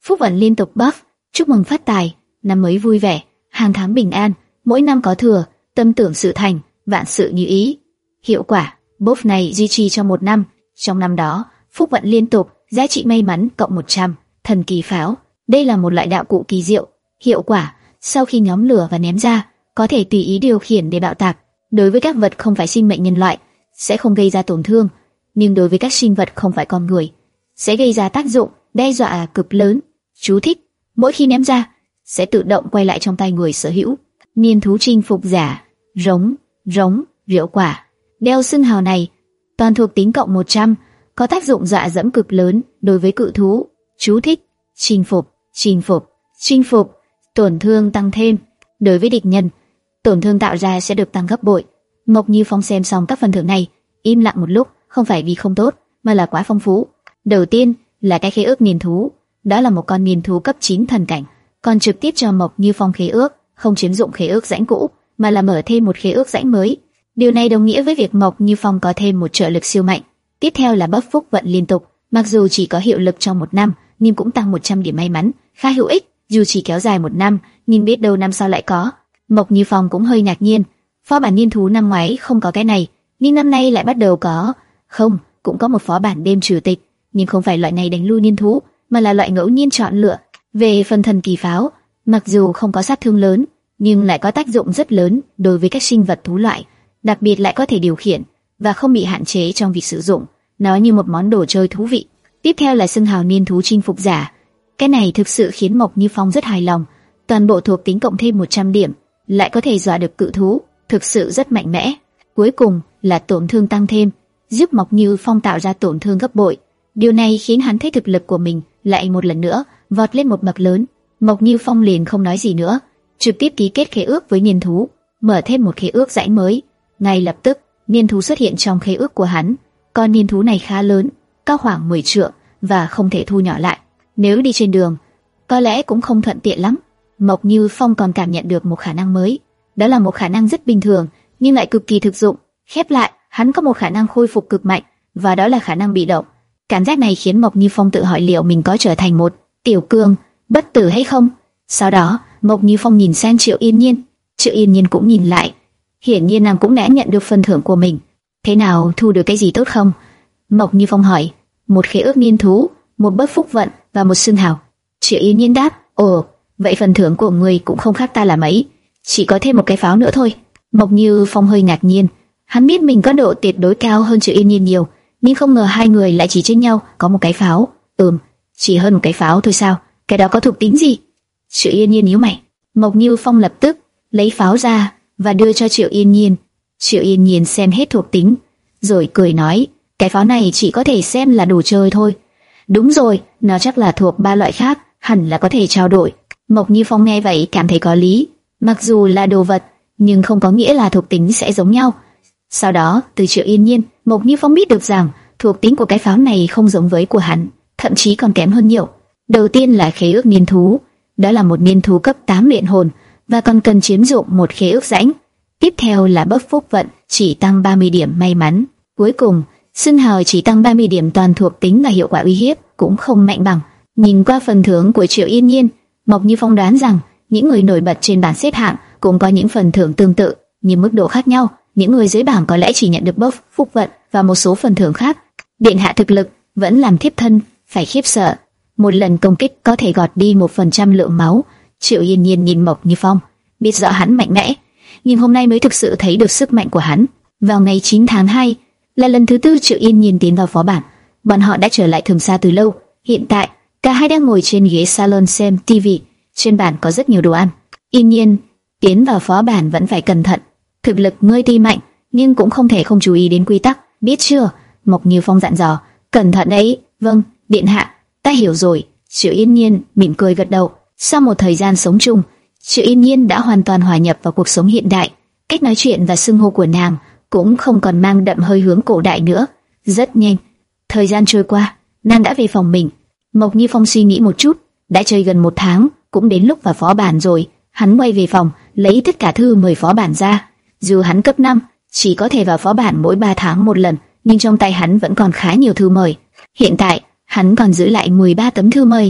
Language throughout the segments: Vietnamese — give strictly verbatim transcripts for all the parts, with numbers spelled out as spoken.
phúc vận liên tục buff, chúc mừng phát tài, năm mới vui vẻ, hàng tháng bình an, mỗi năm có thừa, tâm tưởng sự thành, vạn sự như ý. Hiệu quả, buff này duy trì trong một năm, trong năm đó, phúc vận liên tục, giá trị may mắn cộng một trăm, thần kỳ pháo. Đây là một loại đạo cụ kỳ diệu. Hiệu quả, sau khi nhóm lửa và ném ra, có thể tùy ý điều khiển để bạo tạc. Đối với các vật không phải sinh mệnh nhân loại, sẽ không gây ra tổn thương, nhưng đối với các sinh vật không phải con người, sẽ gây ra tác dụng đe dọa cực lớn. Chú thích: mỗi khi ném ra, sẽ tự động quay lại trong tay người sở hữu. Niên thú chinh phục giả, rống, rống, hiệu quả. Đeo xưng hào này, toàn thuộc tính cộng một trăm, có tác dụng dọa dẫm cực lớn đối với cự thú. Chú thích: chinh phục, chinh phục, chinh phục, tổn thương tăng thêm. Đối với địch nhân, tổn thương tạo ra sẽ được tăng gấp bội. Mộc Như Phong xem xong các phần thưởng này, im lặng một lúc, không phải vì không tốt, mà là quá phong phú. Đầu tiên là cái khế ước niên thú, đó là một con niên thú cấp chín thần cảnh, còn trực tiếp cho Mộc Như Phong khế ước, không chiếm dụng khế ước rãnh cũ, mà là mở thêm một khế ước rãnh mới. Điều này đồng nghĩa với việc Mộc Như Phong có thêm một trợ lực siêu mạnh. Tiếp theo là buff phúc vận liên tục, mặc dù chỉ có hiệu lực trong một năm, nhưng cũng tăng một trăm điểm may mắn, khá hữu ích. Dù chỉ kéo dài một năm, nhưng biết đâu năm sau lại có. Mộc Như Phong cũng hơi ngạc nhiên, phó bản niên thú năm ngoái không có cái này, nhưng năm nay lại bắt đầu có. Không, cũng có một phó bản đêm trừ tịch, nhưng không phải loại này đánh lui niên thú, mà là loại ngẫu nhiên chọn lựa. Về phần thần kỳ pháo, mặc dù không có sát thương lớn, nhưng lại có tác dụng rất lớn đối với các sinh vật thú loại, đặc biệt lại có thể điều khiển và không bị hạn chế trong việc sử dụng, nó như một món đồ chơi thú vị. Tiếp theo là xưng hào niên thú chinh phục giả. Cái này thực sự khiến Mộc Như Phong rất hài lòng, toàn bộ thuộc tính cộng thêm một trăm điểm, lại có thể dọa được cự thú, thực sự rất mạnh mẽ. Cuối cùng là tổn thương tăng thêm, giúp Mộc Như Phong tạo ra tổn thương gấp bội. Điều này khiến hắn thấy thực lực của mình lại một lần nữa vọt lên một bậc lớn. Mộc Như Phong liền không nói gì nữa, trực tiếp ký kết khế ước với niên thú, mở thêm một khế ước rãnh mới. Ngay lập tức, niên thú xuất hiện trong khế ước của hắn. Con niên thú này khá lớn, cao khoảng mười trượng và không thể thu nhỏ lại. Nếu đi trên đường, có lẽ cũng không thuận tiện lắm. Mộc Như Phong còn cảm nhận được một khả năng mới, đó là một khả năng rất bình thường nhưng lại cực kỳ thực dụng. Khép lại, hắn có một khả năng khôi phục cực mạnh, và đó là khả năng bị động. Cảm giác này khiến Mộc Như Phong tự hỏi liệu mình có trở thành một tiểu cường bất tử hay không. Sau đó, Mộc Như Phong nhìn sang Triệu Yên Nhiên, Triệu Yên Nhiên cũng nhìn lại. Hiển nhiên nàng cũng đã nhận được phần thưởng của mình. Thế nào, thu được cái gì tốt không? Mộc Như Phong hỏi. Một khế ước niên thú, một bớt phúc vận và một xương hào. Triệu Yên Nhiên đáp. Ồ, vậy phần thưởng của ngươi cũng không khác ta là mấy, chỉ có thêm một cái pháo nữa thôi. Mộc Như Phong hơi ngạc nhiên, hắn biết mình có độ tuyệt đối cao hơn Triệu Yên Nhiên nhiều, nhưng không ngờ hai người lại chỉ trên nhau có một cái pháo. Ừm, chỉ hơn một cái pháo thôi sao? Cái đó có thuộc tính gì? Triệu Yên Nhiên nhíu mày. Mộc Như Phong lập tức lấy pháo ra và đưa cho Triệu Yên Nhiên. Triệu Yên Nhiên xem hết thuộc tính, rồi cười nói, cái pháo này chỉ có thể xem là đồ chơi thôi. Đúng rồi, nó chắc là thuộc ba loại khác, hẳn là có thể trao đổi. Mộc Như Phong nghe vậy cảm thấy có lý, mặc dù là đồ vật, nhưng không có nghĩa là thuộc tính sẽ giống nhau. Sau đó, từ Triệu Yên Nhiên, Mộc Như Phong biết được rằng thuộc tính của cái pháo này không giống với của hắn, thậm chí còn kém hơn nhiều. Đầu tiên là khế ước niên thú, đó là một niên thú cấp tám luyện hồn và còn cần chiếm dụng một khế ước rãnh. Tiếp theo là bớt phúc vận, chỉ tăng ba mươi điểm may mắn. Cuối cùng, xưng hào chỉ tăng ba mươi điểm toàn thuộc tính và hiệu quả uy hiếp cũng không mạnh bằng. Nhìn qua phần thưởng của Triệu Yên Nhiên, Mộc Như Phong đoán rằng những người nổi bật trên bảng xếp hạng cũng có những phần thưởng tương tự, nhưng mức độ khác nhau. Những người dưới bảng có lẽ chỉ nhận được buff phúc vận và một số phần thưởng khác. Điện hạ thực lực vẫn làm thiếp thân phải khiếp sợ. Một lần công kích có thể gọt đi một phần trăm lượng máu. Triệu Yên Nhiên nhìn Mộc Như Phong, biết rõ hắn mạnh mẽ, nhưng hôm nay mới thực sự thấy được sức mạnh của hắn. Vào ngày chín tháng hai, là lần thứ tư Triệu Yên Nhiên tiến vào phó bản. Bọn họ đã trở lại Thường Sa từ lâu. Hiện tại, cả hai đang ngồi trên ghế salon xem ti vi. Trên bàn có rất nhiều đồ ăn. Yên Nhiên, tiến vào phó bản vẫn phải cẩn thận. Thực lực ngươi tuy mạnh, nhưng cũng không thể không chú ý đến quy tắc, biết chưa? Mộc Như Phong dặn dò. Cẩn thận đấy. Vâng, điện hạ, ta hiểu rồi. Triệu Yên Nhiên mỉm cười gật đầu. Sau một thời gian sống chung, Triệu Yên Nhiên đã hoàn toàn hòa nhập vào cuộc sống hiện đại. Cách nói chuyện và xưng hô của nàng cũng không còn mang đậm hơi hướng cổ đại nữa. Rất nhanh, thời gian trôi qua, nàng đã về phòng mình. Mộc Như Phong suy nghĩ một chút, đã chơi gần một tháng, cũng đến lúc vào phó bản rồi. Hắn quay về phòng, lấy tất cả thư mời phó bản ra. Dù hắn cấp năm, chỉ có thể vào phó bản mỗi ba tháng một lần, nhưng trong tay hắn vẫn còn khá nhiều thư mời. Hiện tại, hắn còn giữ lại mười ba tấm thư mời.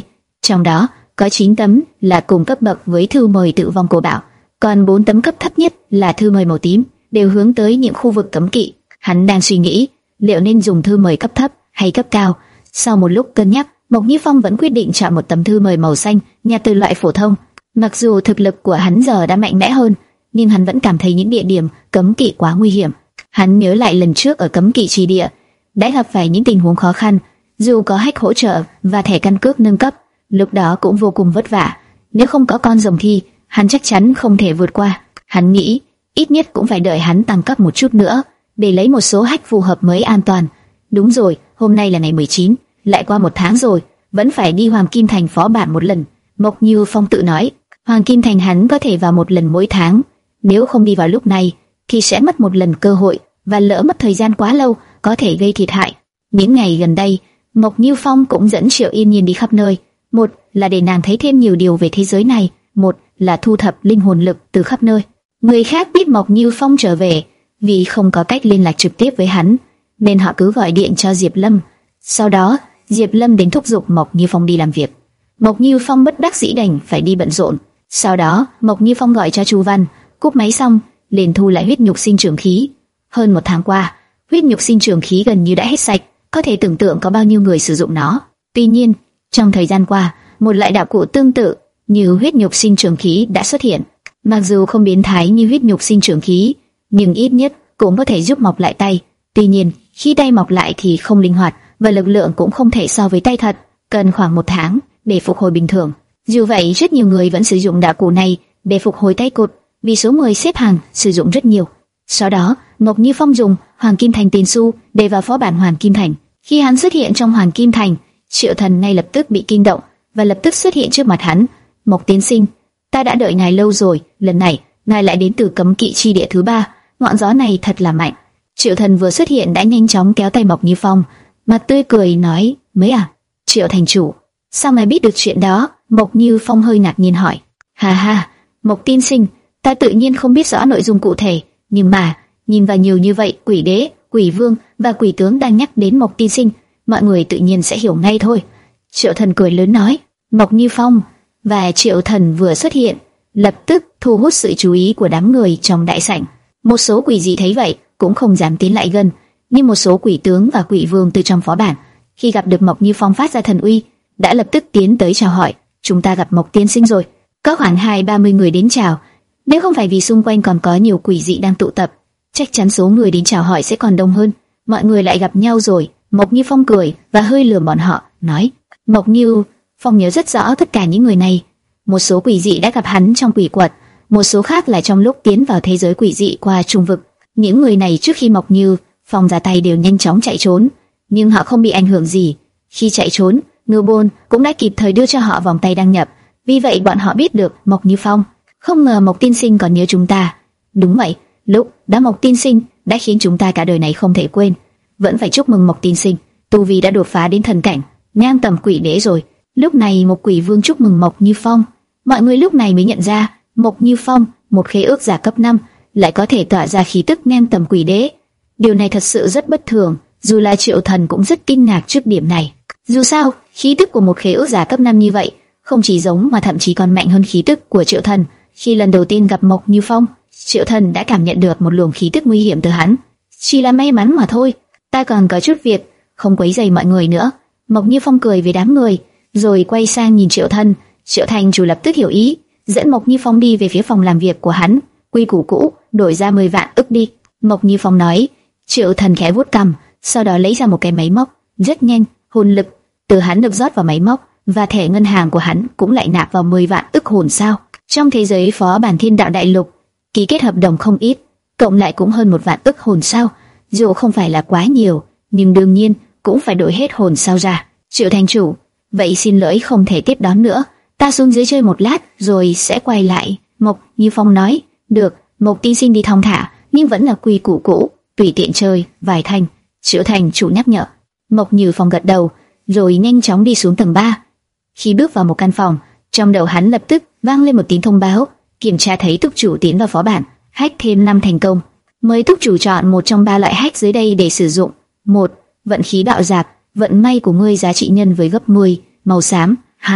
Trong đó có chín tấm là cùng cấp bậc với thư mời tự vong cổ bảo, còn bốn tấm cấp thấp nhất là thư mời màu tím, đều hướng tới những khu vực cấm kỵ. Hắn đang suy nghĩ liệu nên dùng thư mời cấp thấp hay cấp cao. Sau một lúc cân nhắc, Mộc Như Phong vẫn quyết định chọn một tấm thư mời màu xanh, nhặt từ loại phổ thông. Mặc dù thực lực của hắn giờ đã mạnh mẽ hơn, nhưng hắn vẫn cảm thấy những địa điểm cấm kỵ quá nguy hiểm. Hắn nhớ lại lần trước ở cấm kỵ trì địa đã gặp phải những tình huống khó khăn, dù có hack hỗ trợ và thẻ căn cước nâng cấp, lúc đó cũng vô cùng vất vả. Nếu không có con rồng thi, hắn chắc chắn không thể vượt qua. Hắn nghĩ ít nhất cũng phải đợi hắn tăng cấp một chút nữa để lấy một số hack phù hợp mới an toàn. Đúng rồi, hôm nay là ngày mười chín, lại qua một tháng rồi, vẫn phải đi Hoàng Kim Thành phó bản một lần. Mộc Như Phong tự nói, Hoàng Kim Thành hắn có thể vào một lần mỗi tháng, nếu không đi vào lúc này thì sẽ mất một lần cơ hội, và lỡ mất thời gian quá lâu có thể gây thiệt hại. Những ngày gần đây, Mộc Như Phong cũng dẫn Triệu Yên Nhiên đi khắp nơi, một là để nàng thấy thêm nhiều điều về thế giới này, một là thu thập linh hồn lực từ khắp nơi. Người khác biết Mộc Như Phong trở về, vì không có cách liên lạc trực tiếp với hắn, nên họ cứ gọi điện cho Diệp Lâm. Sau đó, Diệp Lâm đến thúc giục Mộc Như Phong đi làm việc. Mộc Như Phong bất đắc dĩ đành phải đi bận rộn. Sau đó, Mộc Như Phong gọi cho Chu Văn, cúp máy xong, liền thu lại huyết nhục sinh trưởng khí. Hơn một tháng qua, huyết nhục sinh trưởng khí gần như đã hết sạch, có thể tưởng tượng có bao nhiêu người sử dụng nó. Tuy nhiên, trong thời gian qua, một loại đạo cụ tương tự như huyết nhục sinh trưởng khí đã xuất hiện. Mặc dù không biến thái như huyết nhục sinh trưởng khí, nhưng ít nhất cũng có thể giúp mọc lại tay. Tuy nhiên, khi tay mọc lại thì không linh hoạt, và lực lượng cũng không thể so với tay thật, cần khoảng một tháng để phục hồi bình thường. Dù vậy, rất nhiều người vẫn sử dụng đạo cụ này để phục hồi tay cụt, vì số người xếp hàng sử dụng rất nhiều. Sau đó, Mộc Như Phong dùng Hoàng Kim Thành tiền xu để vào phó bản Hoàng Kim Thành. Khi hắn xuất hiện trong Hoàng Kim Thành, Triệu Thần ngay lập tức bị kinh động và lập tức xuất hiện trước mặt hắn. Mộc tiên sinh, ta đã đợi ngài lâu rồi, lần này ngài lại đến từ cấm kỵ chi địa thứ ba, ngọn gió này thật là mạnh. Triệu Thần vừa xuất hiện đã nhanh chóng kéo tay Mộc Như Phong, mặt tươi cười nói, mới à, Triệu thành chủ, sao ngài biết được chuyện đó? Mộc Như Phong hơi ngạc nhiên hỏi. Ha ha, Mộc tiên sinh, ta tự nhiên không biết rõ nội dung cụ thể, nhưng mà nhìn vào nhiều như vậy, quỷ đế, quỷ vương và quỷ tướng đang nhắc đến Mộc tiên sinh, mọi người tự nhiên sẽ hiểu ngay thôi. Triệu Thần cười lớn nói. Mộc Như Phong và Triệu Thần vừa xuất hiện, lập tức thu hút sự chú ý của đám người trong đại sảnh. Một số quỷ dị thấy vậy cũng không dám tiến lại gần, nhưng một số quỷ tướng và quỷ vương từ trong phó bản, khi gặp được Mộc Như Phong phát ra thần uy, đã lập tức tiến tới chào hỏi. Chúng ta gặp Mộc tiên sinh rồi. Có khoảng hai ba mươi người đến chào. Nếu không phải vì xung quanh còn có nhiều quỷ dị đang tụ tập, chắc chắn số người đến chào hỏi sẽ còn đông hơn. Mọi người lại gặp nhau rồi. Mộc Như Phong cười và hơi lườm bọn họ, nói: Mộc Như Phong nhớ rất rõ tất cả những người này. Một số quỷ dị đã gặp hắn trong quỷ quật, một số khác là trong lúc tiến vào thế giới quỷ dị qua trung vực. Những người này trước khi Mộc Như Phong ra tay đều nhanh chóng chạy trốn, nhưng họ không bị ảnh hưởng gì. Khi chạy trốn, Ngư Bôn cũng đã kịp thời đưa cho họ vòng tay đăng nhập, vì vậy bọn họ biết được Mộc Như Phong. Không ngờ Mộc tiên sinh còn nhớ chúng ta. Đúng vậy, lúc đó Mộc tiên sinh đã khiến chúng ta cả đời này không thể quên. Vẫn phải chúc mừng Mộc tiên sinh, tu vi đã đột phá đến thần cảnh, ngang tầm quỷ đế rồi. Lúc này một quỷ vương chúc mừng Mộc Như Phong. Mọi người lúc này mới nhận ra, Mộc Như Phong, một khế ước giả cấp năm, lại có thể tỏa ra khí tức ngang tầm quỷ đế. Điều này thật sự rất bất thường, dù là Triệu Thần cũng rất kinh ngạc trước điểm này. Dù sao, khí tức của một khế ước giả cấp năm như vậy, không chỉ giống mà thậm chí còn mạnh hơn khí tức của Triệu Thần. Khi lần đầu tiên gặp Mộc Như Phong, Triệu Thần đã cảm nhận được một luồng khí tức nguy hiểm từ hắn. Chỉ là may mắn mà thôi, ta còn có chút việc, không quấy rầy mọi người nữa. Mộc Như Phong cười với đám người, rồi quay sang nhìn Triệu Thần. Triệu Thành chủ lập tức hiểu ý, dẫn Mộc Như Phong đi về phía phòng làm việc của hắn. Quy củ cũ, đổi ra mười vạn ức đi. Mộc Như Phong nói. Triệu Thần khẽ vuốt cằm, sau đó lấy ra một cái máy móc. Rất nhanh, hồn lực từ hắn được rót vào máy móc, và thẻ ngân hàng của hắn cũng lại nạp vào mười vạn ức hồn sao. Trong thế giới phó bản Thiên Đạo Đại Lục, ký kết hợp đồng không ít, cộng lại cũng hơn một vạn ức hồn sao. Dù không phải là quá nhiều, nhưng đương nhiên cũng phải đổi hết hồn sao ra. Triệu thành chủ, vậy xin lỗi không thể tiếp đón nữa, ta xuống dưới chơi một lát rồi sẽ quay lại. Mộc Như Phong nói. Được, Mộc tiên sinh đi thong thả, nhưng vẫn là quy củ cũ, tùy tiện chơi vài thanh. Triệu thành chủ nhắc nhở. Mộc Như Phong gật đầu, rồi nhanh chóng đi xuống tầng ba. Khi bước vào một căn phòng, trong đầu hắn lập tức vang lên một tiếng thông báo, kiểm tra thấy túc chủ tiến vào phó bản, hack thêm năm thành công. Mời túc chủ chọn một trong ba loại hack dưới đây để sử dụng. Một, vận khí bạo dạp, vận may của ngươi giá trị nhân với gấp mười, màu xám. Hai,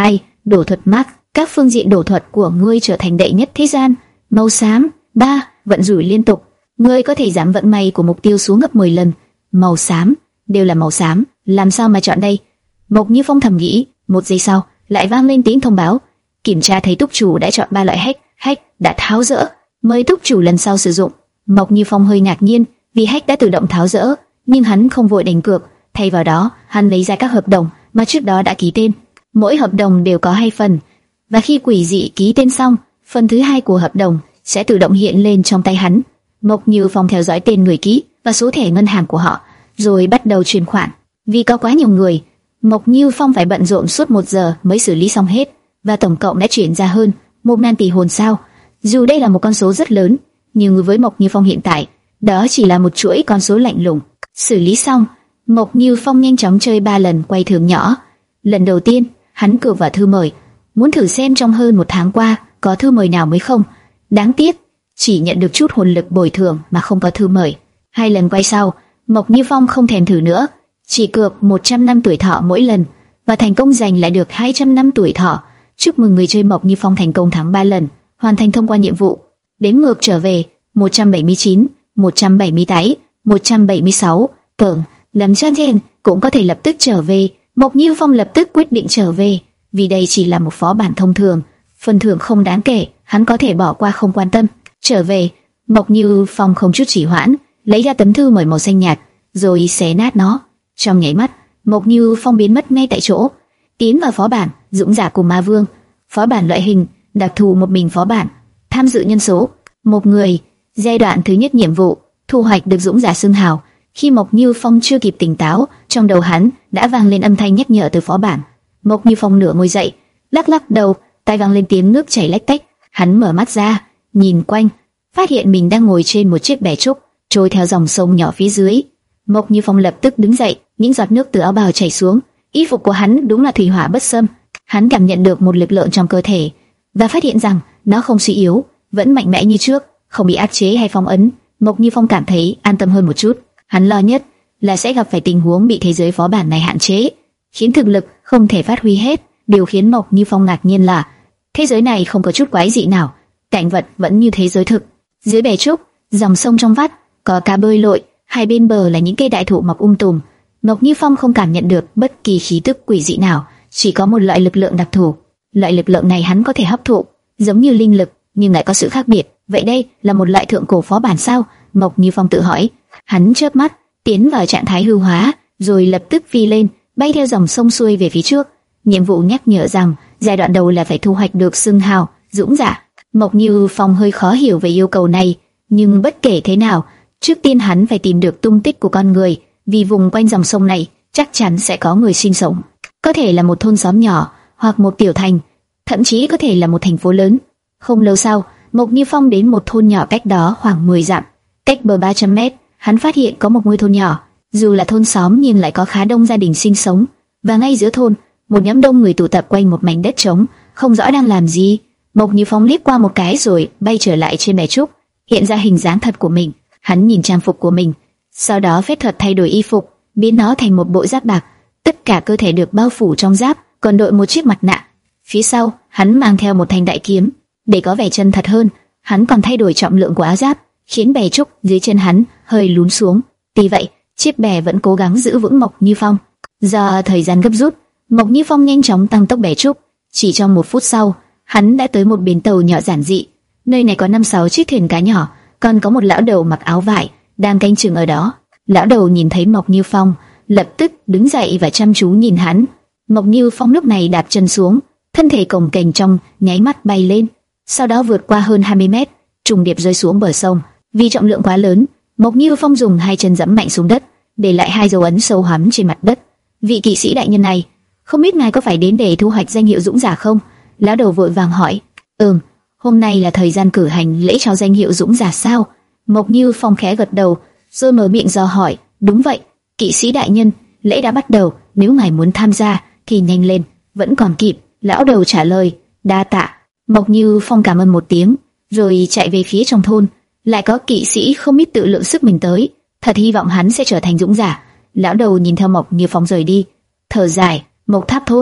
Đổ thuật Mark, các phương diện đổ thuật của ngươi trở thành đệ nhất thế gian. Màu xám. Ba. Vận rủi liên tục. Ngươi có thể giảm vận may của mục tiêu xuống gấp mười lần. Màu xám. Đều là màu xám, làm sao mà chọn đây? Mộc Như Phong thầm nghĩ. Một giây sau, lại vang lên tiếng thông báo. Kiểm tra thấy túc chủ đã chọn ba loại hack, hack đã tháo dỡ, mời túc chủ lần sau sử dụng. Mộc Như Phong hơi ngạc nhiên, vì hack đã tự động tháo dỡ, nhưng hắn không vội đánh cược, thay vào đó, hắn lấy ra các hợp đồng mà trước đó đã ký tên. Mỗi hợp đồng đều có hai phần, và khi quỷ dị ký tên xong, phần thứ hai của hợp đồng sẽ tự động hiện lên trong tay hắn. Mộc Như Phong theo dõi tên người ký và số thẻ ngân hàng của họ, rồi bắt đầu chuyển khoản. Vì có quá nhiều người, Mộc Như Phong phải bận rộn suốt một giờ mới xử lý xong hết, và tổng cộng đã chuyển ra hơn một ngàn tỷ hồn sao. Dù đây là một con số rất lớn, nhưng với Mộc Như Phong hiện tại, đó chỉ là một chuỗi con số lạnh lùng. Xử lý xong, Mộc Như Phong nhanh chóng chơi ba lần quay thưởng nhỏ. Lần đầu tiên, hắn cược vào thư mời, muốn thử xem trong hơn một tháng qua có thư mời nào mới không. Đáng tiếc, chỉ nhận được chút hồn lực bồi thường mà không có thư mời. Hai lần quay sau, Mộc Như Phong không thèm thử nữa, chỉ cược một trăm năm tuổi thọ mỗi lần và thành công giành lại được hai trăm năm tuổi thọ. Chúc mừng người chơi Mộc Như Phong thành công thắng ba lần, hoàn thành thông qua nhiệm vụ. Đếm ngược trở về: một trăm bảy mươi chín, một trăm bảy mươi tám, một trăm bảy mươi sáu. Tưởng Lâm Chan Thiên cũng có thể lập tức trở về. Mộc Như Phong lập tức quyết định trở về, vì đây chỉ là một phó bản thông thường, phần thưởng không đáng kể, hắn có thể bỏ qua không quan tâm. Trở về, Mộc Như Phong không chút trì hoãn, lấy ra tấm thư mời màu xanh nhạt, rồi xé nát nó. Trong nháy mắt, Mộc Như Phong biến mất ngay tại chỗ. Tiến vào phó bản Dũng giả cùng ma vương. Phó bản loại hình đặc thù, một mình phó bản. Tham dự nhân số một người. Giai đoạn thứ nhất nhiệm vụ, thu hoạch được Dũng giả xưng hào. Khi Mộc Như Phong chưa kịp tỉnh táo, trong đầu hắn đã vang lên âm thanh nhắc nhở từ phó bản. Mộc Như Phong nửa ngồi dậy, lắc lắc đầu, tai vang lên tiếng nước chảy lách tách. Hắn mở mắt ra, nhìn quanh, phát hiện mình đang ngồi trên một chiếc bè trúc, trôi theo dòng sông nhỏ phía dưới. Mộc Như Phong lập tức đứng dậy, những giọt nước từ áo bào chảy xuống. Y phục của hắn đúng là thủy hỏa bất xâm. Hắn cảm nhận được một lực lượng trong cơ thể và phát hiện rằng nó không suy yếu, vẫn mạnh mẽ như trước, không bị áp chế hay phong ấn. Mộc Như Phong cảm thấy an tâm hơn một chút. Hắn lo nhất là sẽ gặp phải tình huống bị thế giới phó bản này hạn chế, khiến thực lực không thể phát huy hết. Điều khiến Mộc Như Phong ngạc nhiên là thế giới này không có chút quái dị nào, cảnh vật vẫn như thế giới thực. Dưới bè trúc, dòng sông trong vắt, có cá bơi lội, hai bên bờ là những cây đại thụ mọc um tùm. Mộc Như Phong không cảm nhận được bất kỳ khí tức quỷ dị nào, chỉ có một loại lực lượng đặc thù. Loại lực lượng này hắn có thể hấp thụ, giống như linh lực, nhưng lại có sự khác biệt. Vậy đây là một loại thượng cổ phó bản sao? Mộc Như Phong tự hỏi. Hắn chớp mắt, tiến vào trạng thái hư hóa, rồi lập tức phi lên, bay theo dòng sông xuôi về phía trước. Nhiệm vụ nhắc nhở rằng giai đoạn đầu là phải thu hoạch được xưng hào Dũng giả. Mộc Như Phong hơi khó hiểu về yêu cầu này, nhưng bất kể thế nào, trước tiên hắn phải tìm được tung tích của con người, vì vùng quanh dòng sông này chắc chắn sẽ có người sinh sống. Có thể là một thôn xóm nhỏ, hoặc một tiểu thành, thậm chí có thể là một thành phố lớn. Không lâu sau, Mộc Như Phong đến một thôn nhỏ cách đó khoảng mười dặm. Cách bờ ba trăm mét, hắn phát hiện có một ngôi thôn nhỏ. Dù là thôn xóm nhưng lại có khá đông gia đình sinh sống. Và ngay giữa thôn, một nhóm đông người tụ tập quanh một mảnh đất trống, không rõ đang làm gì. Mộc Như Phong liếc qua một cái rồi bay trở lại trên bè trúc, hiện ra hình dáng thật của mình. Hắn nhìn trang phục của mình, sau đó phép thuật thay đổi y phục, biến nó thành một bộ giáp bạc. Tất cả cơ thể được bao phủ trong giáp, còn đội một chiếc mặt nạ. Phía sau, hắn mang theo một thanh đại kiếm, để có vẻ chân thật hơn. Hắn còn thay đổi trọng lượng của áo giáp, khiến bè trúc dưới chân hắn hơi lún xuống. Tuy vậy, chiếc bè vẫn cố gắng giữ vững Mộc Như Phong. Do thời gian gấp rút, Mộc Như Phong nhanh chóng tăng tốc bè trúc. Chỉ trong một phút sau, hắn đã tới một bến tàu nhỏ giản dị. Nơi này có năm sáu chiếc thuyền cá nhỏ, còn có một lão đầu mặc áo vải đang canh chừng ở đó. Lão đầu nhìn thấy Mộc Như Phong, lập tức đứng dậy và chăm chú nhìn hắn. Mộc Như Phong lúc này đạp chân xuống, thân thể cồng kềnh trong nháy mắt bay lên, sau đó vượt qua hơn hai mươi mét, trùng điệp rơi xuống bờ sông. Vì trọng lượng quá lớn, Mộc Như Phong dùng hai chân giẫm mạnh xuống đất, để lại hai dấu ấn sâu hoắm trên mặt đất. Vị kỵ sĩ đại nhân này, không biết ngài có phải đến để thu hoạch danh hiệu dũng giả không? Lão đầu vội vàng hỏi. Ừm, hôm nay là thời gian cử hành lễ trao danh hiệu dũng giả sao? Mộc Như Phong khẽ gật đầu, rồi mở miệng dò hỏi. Đúng vậy, kỵ sĩ đại nhân, lễ đã bắt đầu, nếu ngài muốn tham gia thì nhanh lên, vẫn còn kịp. Lão đầu trả lời. Đa tạ. Mộc Như Phong cảm ơn một tiếng, rồi chạy về phía trong thôn. Lại có kỵ sĩ không biết tự lượng sức mình tới, thật hy vọng hắn sẽ trở thành dũng giả. Lão đầu nhìn theo Mộc Như Phong rời đi, thở dài. Mộc Tháp thôn.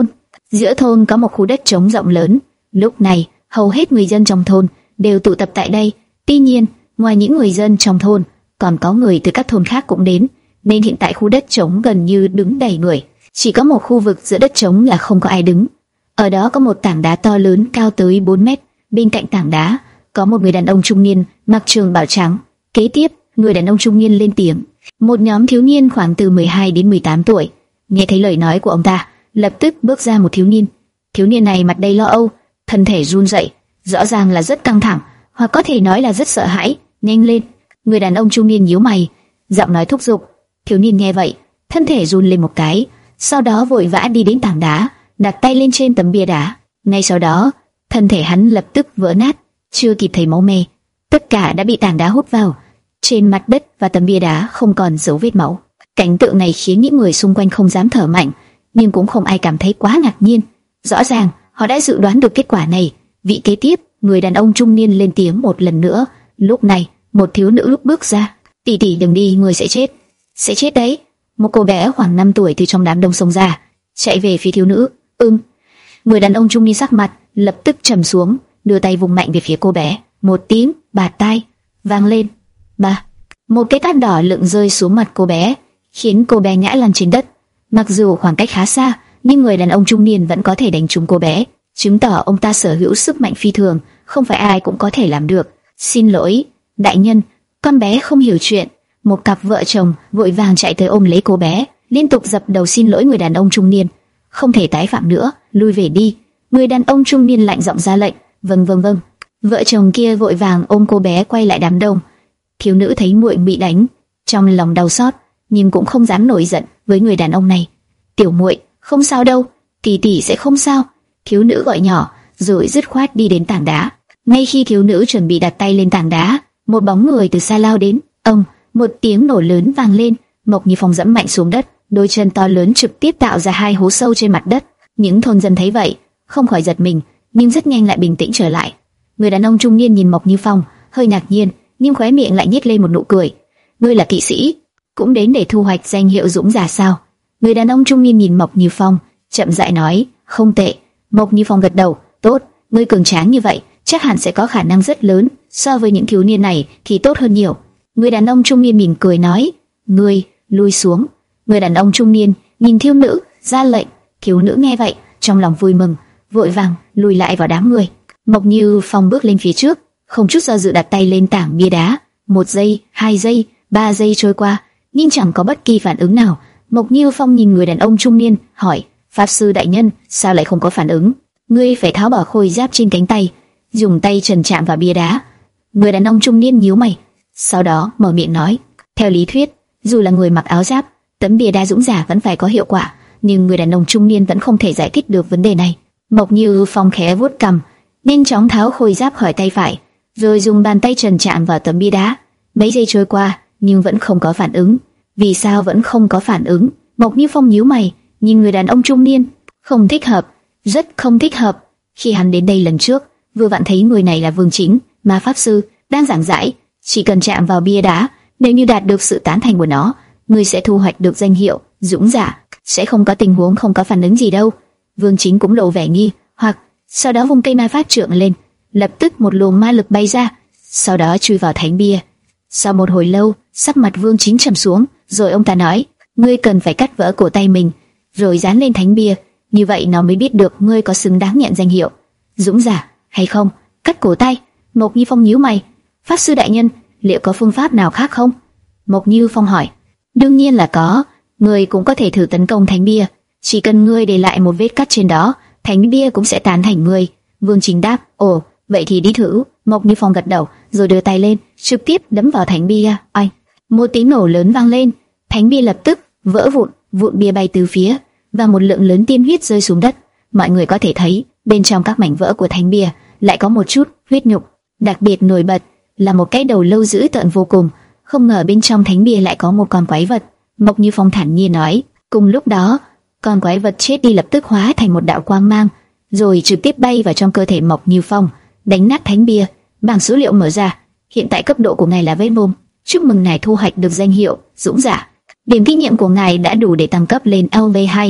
Giữa thôn có một khu đất trống rộng lớn. Lúc này, hầu hết người dân trong thôn đều tụ tập tại đây. Tuy nhiên, ngoài những người dân trong thôn, còn có người từ các thôn khác cũng đến, nên hiện tại khu đất trống gần như đứng đầy người. Chỉ có một khu vực giữa đất trống là không có ai đứng. Ở đó có một tảng đá to lớn cao tới bốn mét. Bên cạnh tảng đá có một người đàn ông trung niên mặc trường bào trắng. Kế tiếp, người đàn ông trung niên lên tiếng. Một nhóm thiếu niên khoảng từ mười hai đến mười tám tuổi nghe thấy lời nói của ông ta, lập tức bước ra một thiếu niên. Thiếu niên này mặt đầy lo âu, thân thể run rẩy, rõ ràng là rất căng thẳng, hoặc có thể nói là rất sợ hãi. Nhanh lên! Người đàn ông trung niên nhíu mày, giọng nói thúc giục. Thiếu niên nghe vậy, thân thể run lên một cái, sau đó vội vã đi đến tảng đá, đặt tay lên trên tấm bia đá. Ngay sau đó, thân thể hắn lập tức vỡ nát, chưa kịp thấy máu me, tất cả đã bị tảng đá hút vào. Trên mặt đất và tấm bia đá không còn dấu vết máu. Cảnh tượng này khiến những người xung quanh không dám thở mạnh, nhưng cũng không ai cảm thấy quá ngạc nhiên. Rõ ràng, họ đã dự đoán được kết quả này. Vị kế tiếp, người đàn ông trung niên lên tiếng một lần nữa. Lúc này, một thiếu nữ lúc bước ra. Tỷ tỷ đừng đi, người sẽ chết. Sẽ chết đấy. Một cô bé khoảng năm tuổi từ trong đám đông xông ra, chạy về phía thiếu nữ. Ừm. Người đàn ông trung niên sắc mặt lập tức trầm xuống, đưa tay vùng mạnh về phía cô bé. Một tiếng bạt tai vang lên. Ba. Một cái tát đỏ lựng rơi xuống mặt cô bé, khiến cô bé ngã lăn trên đất. Mặc dù khoảng cách khá xa, nhưng người đàn ông trung niên vẫn có thể đánh trúng cô bé, chứng tỏ ông ta sở hữu sức mạnh phi thường, không phải ai cũng có thể làm được. Xin lỗi, đại nhân, con bé không hiểu chuyện. Một cặp vợ chồng vội vàng chạy tới ôm lấy cô bé, liên tục dập đầu xin lỗi người đàn ông trung niên. Không thể tái phạm nữa, lui về đi. Người đàn ông trung niên lạnh giọng ra lệnh. Vâng vâng vâng. Vợ chồng kia vội vàng ôm cô bé quay lại đám đông. Thiếu nữ thấy muội bị đánh, trong lòng đau xót, nhưng cũng không dám nổi giận với người đàn ông này. Tiểu muội, không sao đâu, tỷ tỷ sẽ không sao. Thiếu nữ gọi nhỏ, rồi dứt khoát đi đến tảng đá. Ngay khi thiếu nữ chuẩn bị đặt tay lên tảng đá, một bóng người từ xa lao đến. Ông, một tiếng nổ lớn vang lên, Mộc Như Phong dẫm mạnh xuống đất, đôi chân to lớn trực tiếp tạo ra hai hố sâu trên mặt đất. Những thôn dân thấy vậy, không khỏi giật mình, nhưng rất nhanh lại bình tĩnh trở lại. Người đàn ông trung niên nhìn Mộc Như Phong, hơi ngạc nhiên, nhưng khóe miệng lại nhếch lên một nụ cười. Ngươi là kỵ sĩ, cũng đến để thu hoạch danh hiệu dũng giả sao? Người đàn ông trung niên nhìn Mộc Như Phong, chậm rãi nói, không tệ. Mộc Như Phong gật đầu, tốt, ngươi cường tráng như vậy, chắc hẳn sẽ có khả năng rất lớn, so với những thiếu niên này thì tốt hơn nhiều. Người đàn ông trung niên mỉm cười nói, ngươi lui xuống. Người đàn ông trung niên nhìn thiếu nữ, ra lệnh. Thiếu nữ nghe vậy, trong lòng vui mừng, vội vàng lùi lại vào đám người. Mộc Như Phong bước lên phía trước, không chút do dự đặt tay lên tảng bia đá. Một giây, hai giây, ba giây trôi qua, nhưng chẳng có bất kỳ phản ứng nào. Mộc Như Phong nhìn người đàn ông trung niên, hỏi, Pháp sư đại nhân, sao lại không có phản ứng? Ngươi phải tháo bỏ khôi giáp trên cánh tay, dùng tay trần chạm vào bia đá. Người đàn ông trung niên nhíu mày, sau đó mở miệng nói, theo lý thuyết, dù là người mặc áo giáp, tấm bia đá dũng giả vẫn phải có hiệu quả, nhưng người đàn ông trung niên vẫn không thể giải thích được vấn đề này. Mộc Như Phong khẽ vuốt cằm, nhanh chóng tháo khôi giáp khỏi tay phải, rồi dùng bàn tay trần chạm vào tấm bia đá. Mấy giây trôi qua, nhưng vẫn không có phản ứng. Vì sao vẫn không có phản ứng? Mộc Như Phong nhíu mày, nhìn người đàn ông trung niên, không thích hợp, rất không thích hợp. Khi hắn đến đây lần trước, vừa vặn thấy người này là Vương Chính, ma pháp sư, đang giảng giải, chỉ cần chạm vào bia đá, nếu như đạt được sự tán thành của nó, người sẽ thu hoạch được danh hiệu dũng giả, sẽ không có tình huống không có phản ứng gì đâu. Vương Chính cũng lộ vẻ nghi hoặc, sau đó vung cây ma pháp trượng lên, lập tức một luồng ma lực bay ra, sau đó chui vào thánh bia. Sau một hồi lâu, sắc mặt Vương Chính trầm xuống, rồi ông ta nói, ngươi cần phải cắt vỡ cổ tay mình, rồi dán lên thánh bia, như vậy nó mới biết được ngươi có xứng đáng nhận danh hiệu dũng giả hay không. Cắt cổ tay? Mộc Như Phong nhíu mày, pháp sư đại nhân, liệu có phương pháp nào khác không? Mộc Như Phong hỏi. Đương nhiên là có, ngươi cũng có thể thử tấn công thánh bia, chỉ cần ngươi để lại một vết cắt trên đó, thánh bia cũng sẽ tán thành ngươi. Vương Chính đáp. Ồ, vậy thì đi thử. Mộc Như Phong gật đầu, rồi đưa tay lên, trực tiếp đấm vào thánh bia. Oanh! Một tiếng nổ lớn vang lên, thánh bia lập tức vỡ vụn, vụn bia bay từ phía, và một lượng lớn tiên huyết rơi xuống đất. Mọi người có thể thấy, bên trong các mảnh vỡ của thánh bia lại có một chút huyết nhục. Đặc biệt nổi bật là một cái đầu lâu dữ tợn vô cùng. Không ngờ bên trong thánh bia lại có một con quái vật. Mộc Như Phong thản nhiên nói. Cùng lúc đó, con quái vật chết đi lập tức hóa thành một đạo quang mang, rồi trực tiếp bay vào trong cơ thể Mộc Như Phong, đánh nát thánh bia. Bảng số liệu mở ra. Hiện tại cấp độ của ngài là vết mồm. Chúc mừng ngài thu hoạch được danh hiệu dũng giả. Điểm kinh nghiệm của ngài đã đủ để tăng cấp lên L V hai.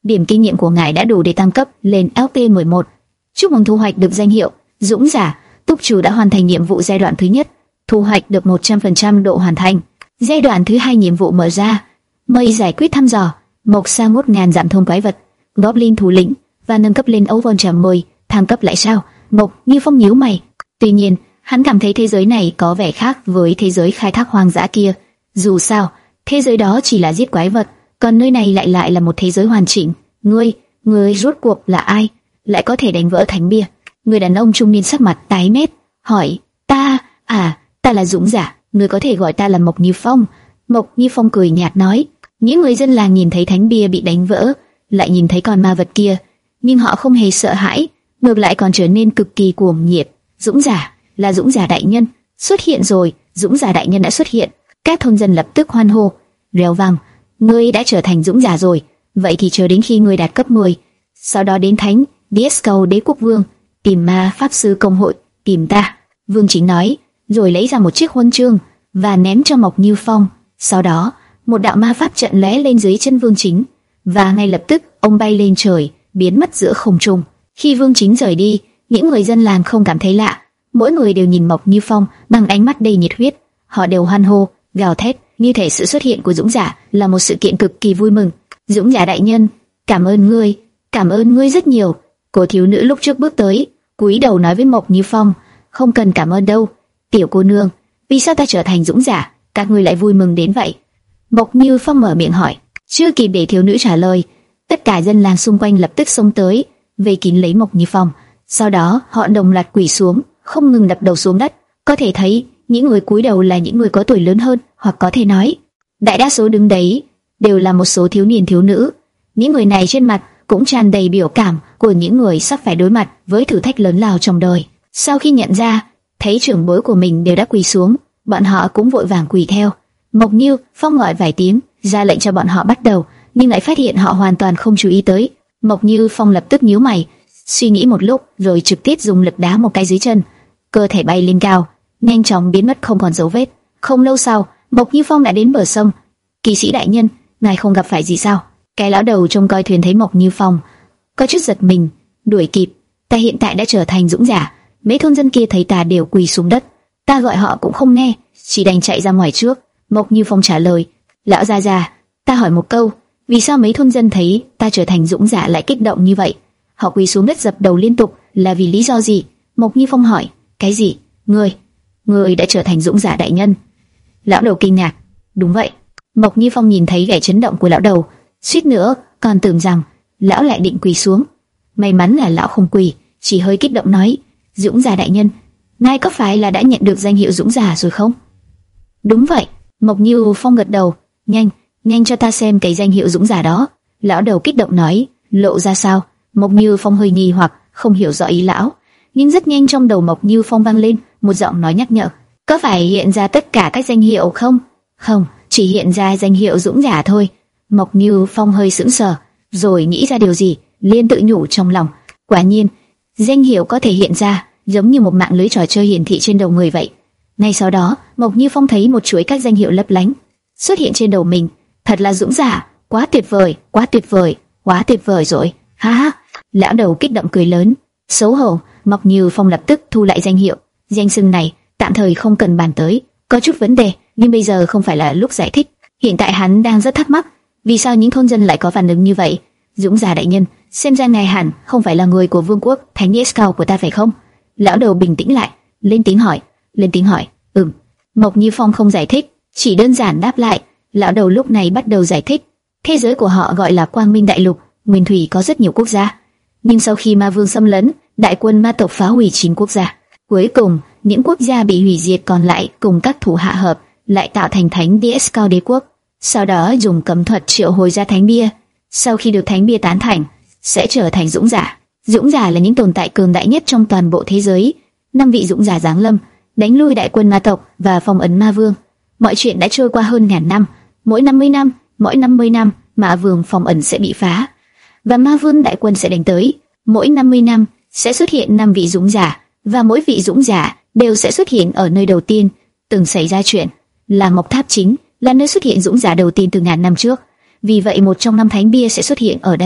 điểm kinh nghiệm của ngài đã đủ để tăng cấp lên L P mười một. Chúc mừng thu hoạch được danh hiệu Dũng Giả. Túc chủ đã hoàn thành nhiệm vụ giai đoạn thứ nhất, thu hoạch được một trăm phần trăm độ hoàn thành. Giai đoạn thứ hai nhiệm vụ mở ra, mời giải quyết thăm dò Mộc Sa một ngàn dặm thôn quái vật, Goblin thủ lĩnh và nâng cấp lên Overwatch mười. Thăng cấp lại sao? Mộc Như Phong nhíu mày. Tuy nhiên, hắn cảm thấy thế giới này có vẻ khác với thế giới khai thác hoang dã kia. Dù sao, thế giới đó chỉ là giết quái vật, còn nơi này lại lại là một thế giới hoàn chỉnh. Ngươi, ngươi rốt cuộc là ai? Lại có thể đánh vỡ thánh bia? Người đàn ông trung niên sắc mặt tái mét, hỏi, ta, à, ta là Dũng Giả, ngươi có thể gọi ta là Mộc Như Phong. Mộc Như Phong cười nhạt nói, những người dân làng nhìn thấy thánh bia bị đánh vỡ, lại nhìn thấy con ma vật kia, nhưng họ không hề sợ hãi, ngược lại còn trở nên cực kỳ cuồng nhiệt. Dũng Giả, là Dũng Giả đại nhân, xuất hiện rồi, Dũng Giả đại nhân đã xuất hiện. Các thôn dân lập tức hoan hô, reo vang, ngươi đã trở thành Dũng Giả rồi, vậy thì chờ đến khi ngươi đạt cấp mười, sau đó đến Thánh Disco Đế Quốc Vương, tìm ma pháp sư công hội, tìm ta. Vương Chính nói, rồi lấy ra một chiếc huân chương và ném cho Mộc Như Phong. Sau đó, một đạo ma pháp trận lóe lên dưới chân Vương Chính, và ngay lập tức ông bay lên trời, biến mất giữa không trung. Khi Vương Chính rời đi, những người dân làng không cảm thấy lạ, mỗi người đều nhìn Mộc Như Phong bằng ánh mắt đầy nhiệt huyết. Họ đều hoan hô, gào thét, như thể sự xuất hiện của Dũng Giả là một sự kiện cực kỳ vui mừng. Dũng Giả đại nhân, cảm ơn ngươi, cảm ơn ngươi rất nhiều. Cô thiếu nữ lúc trước bước tới, cúi đầu nói với Mộc Như Phong, không cần cảm ơn đâu, tiểu cô nương, vì sao ta trở thành Dũng Giả, các ngươi lại vui mừng đến vậy? Mộc Như Phong mở miệng hỏi. Chưa kịp để thiếu nữ trả lời, tất cả dân làng xung quanh lập tức xông tới, vây kín lấy Mộc Như Phong. Sau đó họ đồng loạt quỳ xuống, không ngừng đập đầu xuống đất. Có thể thấy những người cúi đầu là những người có tuổi lớn hơn, hoặc có thể nói đại đa số đứng đấy đều là một số thiếu niên thiếu nữ. Những người này trên mặt cũng tràn đầy biểu cảm của những người sắp phải đối mặt với thử thách lớn lao trong đời. Sau khi nhận ra thấy trưởng bối của mình đều đã quỳ xuống, bọn họ cũng vội vàng quỳ theo. Mộc Như Phong gọi vài tiếng, ra lệnh cho bọn họ bắt đầu, nhưng lại phát hiện họ hoàn toàn không chú ý tới. Mộc Như Phong lập tức nhíu mày, suy nghĩ một lúc rồi trực tiếp dùng lực đá một cái dưới chân, cơ thể bay lên cao, nhanh chóng biến mất không còn dấu vết. Không lâu sau, Mộc Như Phong đã đến bờ sông. Kỵ sĩ đại nhân, ngài không gặp phải gì sao? Cái lão đầu trông coi thuyền thấy Mộc Như Phong, có chút giật mình, đuổi kịp. Ta hiện tại đã trở thành Dũng Giả, mấy thôn dân kia thấy ta đều quỳ xuống đất, ta gọi họ cũng không nghe, chỉ đành chạy ra ngoài trước. Mộc Như Phong trả lời, lão gia gia, ta hỏi một câu, vì sao mấy thôn dân thấy ta trở thành Dũng Giả lại kích động như vậy? Họ quỳ xuống đất dập đầu liên tục, là vì lý do gì? Mộc Như Phong hỏi, cái gì? Ngươi, ngươi đã trở thành Dũng Giả đại nhân? Lão đầu kinh ngạc, đúng vậy. Mộc Như Phong nhìn thấy vẻ chấn động của lão đầu, suýt nữa còn tưởng rằng lão lại định quỳ xuống. May mắn là lão không quỳ, chỉ hơi kích động nói, Dũng Giả đại nhân, ngài có phải là đã nhận được danh hiệu Dũng Giả rồi không? Đúng vậy. Mộc Như Phong gật đầu, nhanh, nhanh cho ta xem cái danh hiệu Dũng Giả đó. Lão đầu kích động nói, lộ ra sao? Mộc Như Phong hơi nghi hoặc, không hiểu rõ ý lão, nhưng rất nhanh trong đầu Mộc Như Phong vang lên một giọng nói nhắc nhở, có phải hiện ra tất cả các danh hiệu không? Không, chỉ hiện ra danh hiệu Dũng Giả thôi. Mộc Như Phong hơi sững sờ, rồi nghĩ ra điều gì, liền tự nhủ trong lòng, quả nhiên, danh hiệu có thể hiện ra, giống như một mạng lưới trò chơi hiển thị trên đầu người vậy. Ngay sau đó, Mộc Như Phong thấy một chuỗi các danh hiệu lấp lánh xuất hiện trên đầu mình. Thật là Dũng Giả, quá tuyệt vời, quá tuyệt vời, quá tuyệt vời rồi. Ha ha, lão đầu kích động cười lớn. Xấu hổ, Mộc Như Phong lập tức thu lại danh hiệu. Danh xưng này tạm thời không cần bàn tới, có chút vấn đề, nhưng bây giờ không phải là lúc giải thích. Hiện tại hắn đang rất thắc mắc, vì sao những thôn dân lại có phản ứng như vậy. Dũng Giả đại nhân, xem ra ngài hẳn không phải là người của vương quốc Thánh Disco của ta phải không? Lão đầu bình tĩnh lại, lên tiếng hỏi. Lên tiếng hỏi, ừm. Mộc Như Phong không giải thích, chỉ đơn giản đáp lại. Lão đầu lúc này bắt đầu giải thích. Thế giới của họ gọi là Quang Minh Đại Lục, nguyên thủy có rất nhiều quốc gia, nhưng sau khi ma vương xâm lấn, đại quân ma tộc phá hủy chín quốc gia. Cuối cùng, những quốc gia bị hủy diệt còn lại cùng các thủ hạ hợp lại tạo thành Thánh Disco Đế quốc. Sau đó dùng cấm thuật triệu hồi ra thánh bia. Sau khi được thánh bia tán thành, sẽ trở thành Dũng Giả. Dũng Giả là những tồn tại cường đại nhất trong toàn bộ thế giới. Năm vị Dũng Giả giáng lâm, đánh lui đại quân ma tộc và phong ấn ma vương. Mọi chuyện đã trôi qua hơn ngàn năm. Mỗi năm mươi năm, mỗi năm mươi năm, ma vương phong ẩn sẽ bị phá và ma vương đại quân sẽ đánh tới. Mỗi năm mươi năm sẽ xuất hiện năm vị Dũng Giả, và mỗi vị Dũng Giả đều sẽ xuất hiện ở nơi đầu tiên từng xảy ra chuyện. Là Mộc Tháp chính là nơi xuất hiện Dũng Giả đầu tiên từ ngàn năm trước. Vì vậy một trong năm thánh bia sẽ xuất hiện ở đây.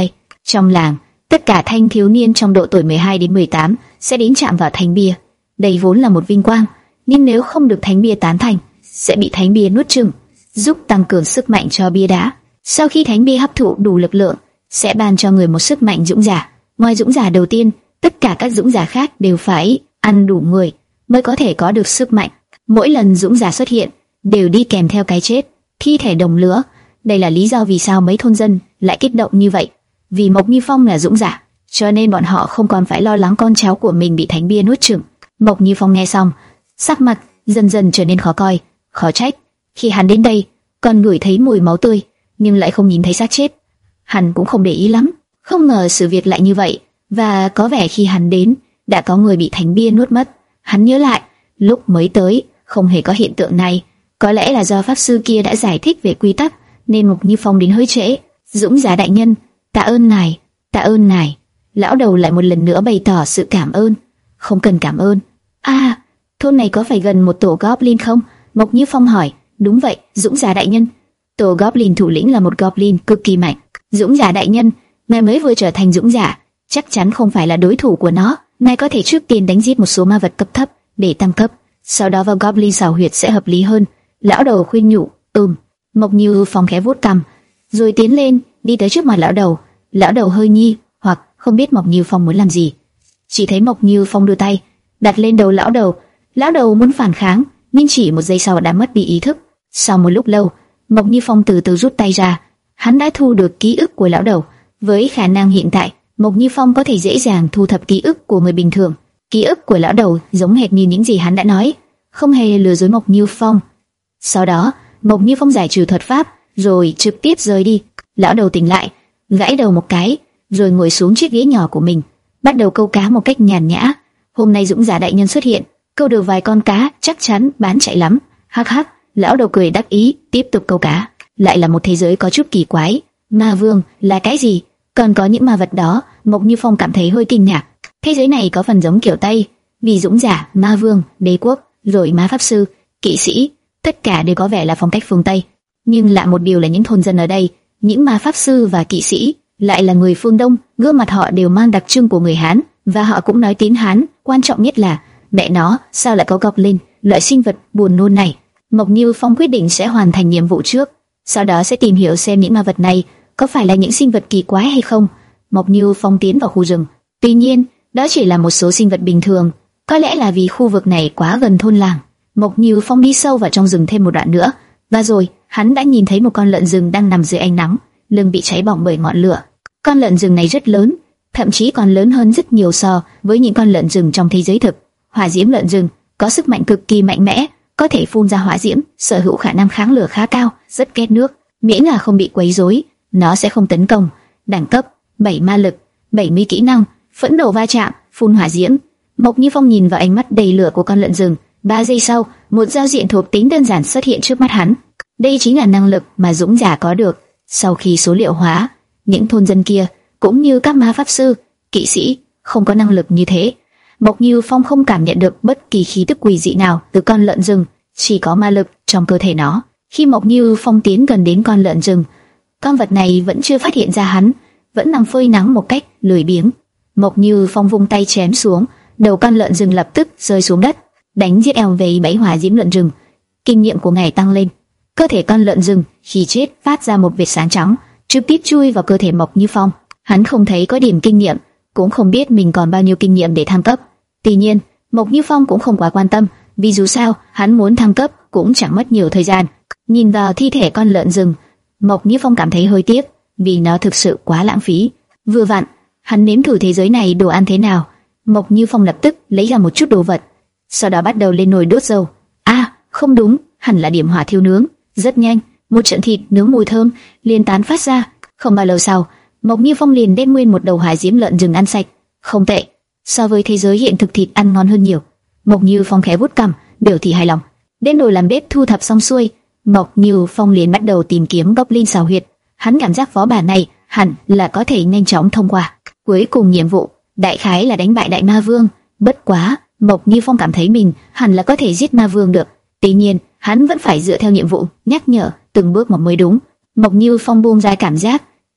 Trong làng, tất cả thanh thiếu niên trong độ tuổi mười hai đến mười tám sẽ đến chạm vào thánh bia. Đây vốn là một vinh quang, nhưng nếu không được thánh bia tán thành, sẽ bị thánh bia nuốt chửng, giúp tăng cường sức mạnh cho bia đá. Sau khi thánh bia hấp thụ đủ lực lượng, sẽ ban cho người một sức mạnh dũng giả. Ngoài dũng giả đầu tiên, tất cả các dũng giả khác đều phải ăn đủ người mới có thể có được sức mạnh. Mỗi lần dũng giả xuất hiện đều đi kèm theo cái chết, thi thể đồng lứa. Đây là lý do vì sao mấy thôn dân lại kích động như vậy. Vì Mộc Như Phong là dũng giả, cho nên bọn họ không còn phải lo lắng con cháu của mình bị thánh bia nuốt chửng. Mộc Như Phong nghe xong, sắc mặt dần dần trở nên khó coi. Khó trách khi hắn đến đây còn ngửi thấy mùi máu tươi, nhưng lại không nhìn thấy xác chết. Hắn cũng không để ý lắm, không ngờ sự việc lại như vậy. Và có vẻ khi hắn đến đã có người bị thánh bia nuốt mất. Hắn nhớ lại lúc mới tới không hề có hiện tượng này. Có lẽ là do pháp sư kia đã giải thích về quy tắc nên Mộc Như Phong đến hơi trễ. Dũng giả đại nhân, tạ ơn ngài, tạ ơn ngài. Lão đầu lại một lần nữa bày tỏ sự cảm ơn. Không cần cảm ơn. À, thôn này có phải gần một tổ goblin không? Mộc Như Phong hỏi. Đúng vậy, dũng giả đại nhân. Tổ goblin thủ lĩnh là một goblin cực kỳ mạnh. Dũng giả đại nhân, ngài mới vừa trở thành dũng giả, chắc chắn không phải là đối thủ của nó. Ngài có thể trước tiên đánh giết một số ma vật cấp thấp để tăng cấp, sau đó vào goblin xào huyệt sẽ hợp lý hơn. Lão đầu khuyên nhủ. Ừm. Mộc Như Phong khẽ vuốt cằm, rồi tiến lên đi tới trước mặt lão đầu. Lão đầu hơi nghi hoặc không biết Mộc Như Phong muốn làm gì. Chỉ thấy Mộc Như Phong đưa tay đặt lên đầu lão đầu. Lão đầu muốn phản kháng, nhưng chỉ một giây sau đã mất đi ý thức. Sau một lúc lâu, Mộc Như Phong từ từ rút tay ra. Hắn đã thu được ký ức của lão đầu. Với khả năng hiện tại, Mộc Như Phong có thể dễ dàng thu thập ký ức của người bình thường. Ký ức của lão đầu giống hệt như những gì hắn đã nói, không hề lừa dối Mộc Như Phong. Sau đó, Mộc Như Phong giải trừ thuật pháp, rồi trực tiếp rời đi. Lão đầu tỉnh lại, gãi đầu một cái, rồi ngồi xuống chiếc ghế nhỏ của mình, bắt đầu câu cá một cách nhàn nhã. Hôm nay dũng giả đại nhân xuất hiện, câu được vài con cá, chắc chắn bán chạy lắm. Hắc hắc, lão đầu cười đắc ý, tiếp tục câu cá. Lại là một thế giới có chút kỳ quái. Ma vương là cái gì? Còn có những ma vật đó, Mộc Như Phong cảm thấy hơi kinh ngạc. Thế giới này có phần giống kiểu Tây, vì dũng giả, ma vương, đế quốc, rồi ma pháp sư, kỵ sĩ, tất cả đều có vẻ là phong cách phương Tây. Nhưng lạ một điều là những thôn dân ở đây, những ma pháp sư và kỵ sĩ lại là người phương Đông, gương mặt họ đều mang đặc trưng của người Hán, và họ cũng nói tiếng Hán. Quan trọng nhất là, mẹ nó, sao lại có goblin, loại sinh vật buồn nôn này? Mộc Như Phong quyết định sẽ hoàn thành nhiệm vụ trước, sau đó sẽ tìm hiểu xem những ma vật này có phải là những sinh vật kỳ quái hay không. Mộc Như Phong tiến vào khu rừng. Tuy nhiên, đó chỉ là một số sinh vật bình thường. Có lẽ là vì khu vực này quá gần thôn làng. Mộc Như Phong đi sâu vào trong rừng thêm một đoạn nữa, và rồi hắn đã nhìn thấy một con lợn rừng đang nằm dưới ánh nắng, lưng bị cháy bỏng bởi ngọn lửa. Con lợn rừng này rất lớn, thậm chí còn lớn hơn rất nhiều so với những con lợn rừng trong thế giới thực. Hỏa diễm lợn rừng có sức mạnh cực kỳ mạnh mẽ, có thể phun ra hỏa diễm, sở hữu khả năng kháng lửa khá cao, rất ghét nước. Miễn là không bị quấy rối, nó sẽ không tấn công. Đẳng cấp bảy ma lực, bảy mươi kỹ năng, phẫn nộ va chạm, phun hỏa diễm. Mộc Như Phong nhìn vào ánh mắt đầy lửa của con lợn rừng. Ba giây sau, một giao diện thuộc tính đơn giản xuất hiện trước mắt hắn. Đây chính là năng lực mà dũng giả có được sau khi số liệu hóa. Những thôn dân kia, cũng như các ma pháp sư, kỵ sĩ, không có năng lực như thế. Mộc Như Phong không cảm nhận được bất kỳ khí tức quỷ dị nào từ con lợn rừng, chỉ có ma lực trong cơ thể nó. Khi Mộc Như Phong tiến gần đến con lợn rừng, con vật này vẫn chưa phát hiện ra hắn, vẫn nằm phơi nắng một cách lười biếng. Mộc Như Phong vung tay chém xuống, đầu con lợn rừng lập tức rơi xuống đất, đánh giết eo về bẫy hỏa diễm lợn rừng. Kinh nghiệm của ngài tăng lên. Cơ thể con lợn rừng khi chết phát ra một vệt sáng trắng, trực tiếp chui vào cơ thể Mộc Như Phong. Hắn không thấy có điểm kinh nghiệm, cũng không biết mình còn bao nhiêu kinh nghiệm để thăng cấp. Tuy nhiên, Mộc Như Phong cũng không quá quan tâm, vì dù sao hắn muốn thăng cấp cũng chẳng mất nhiều thời gian. Nhìn vào thi thể con lợn rừng, Mộc Như Phong cảm thấy hơi tiếc, vì nó thực sự quá lãng phí. Vừa vặn, hắn nếm thử thế giới này đồ ăn thế nào. Mộc Như Phong lập tức lấy ra một chút đồ vật, sau đó bắt đầu lên nồi đốt dầu. À, không đúng, hẳn là điểm hỏa thiêu nướng. Rất nhanh, một trận thịt nướng mùi thơm liền tán phát ra. Không bao lâu sau, Mộc Như Phong liền đem nguyên một đầu hỏa diễm lợn rừng ăn sạch. Không tệ, so với thế giới hiện thực thịt ăn ngon hơn nhiều. Mộc Như Phong khẽ vuốt cằm, biểu thị hài lòng. Đến nồi làm bếp thu thập xong xuôi, Mộc Như Phong liền bắt đầu tìm kiếm goblin xào huyệt. Hắn cảm giác phó bản này hẳn là có thể nhanh chóng thông qua. Cuối cùng nhiệm vụ đại khái là đánh bại đại ma vương. Bất quá, Mộc Như Phong cảm thấy mình hẳn là có thể giết ma vương được. Tuy nhiên, hắn vẫn phải dựa theo nhiệm vụ nhắc nhở từng bước một mới đúng. Mộc Như Phong buông ra cảm giác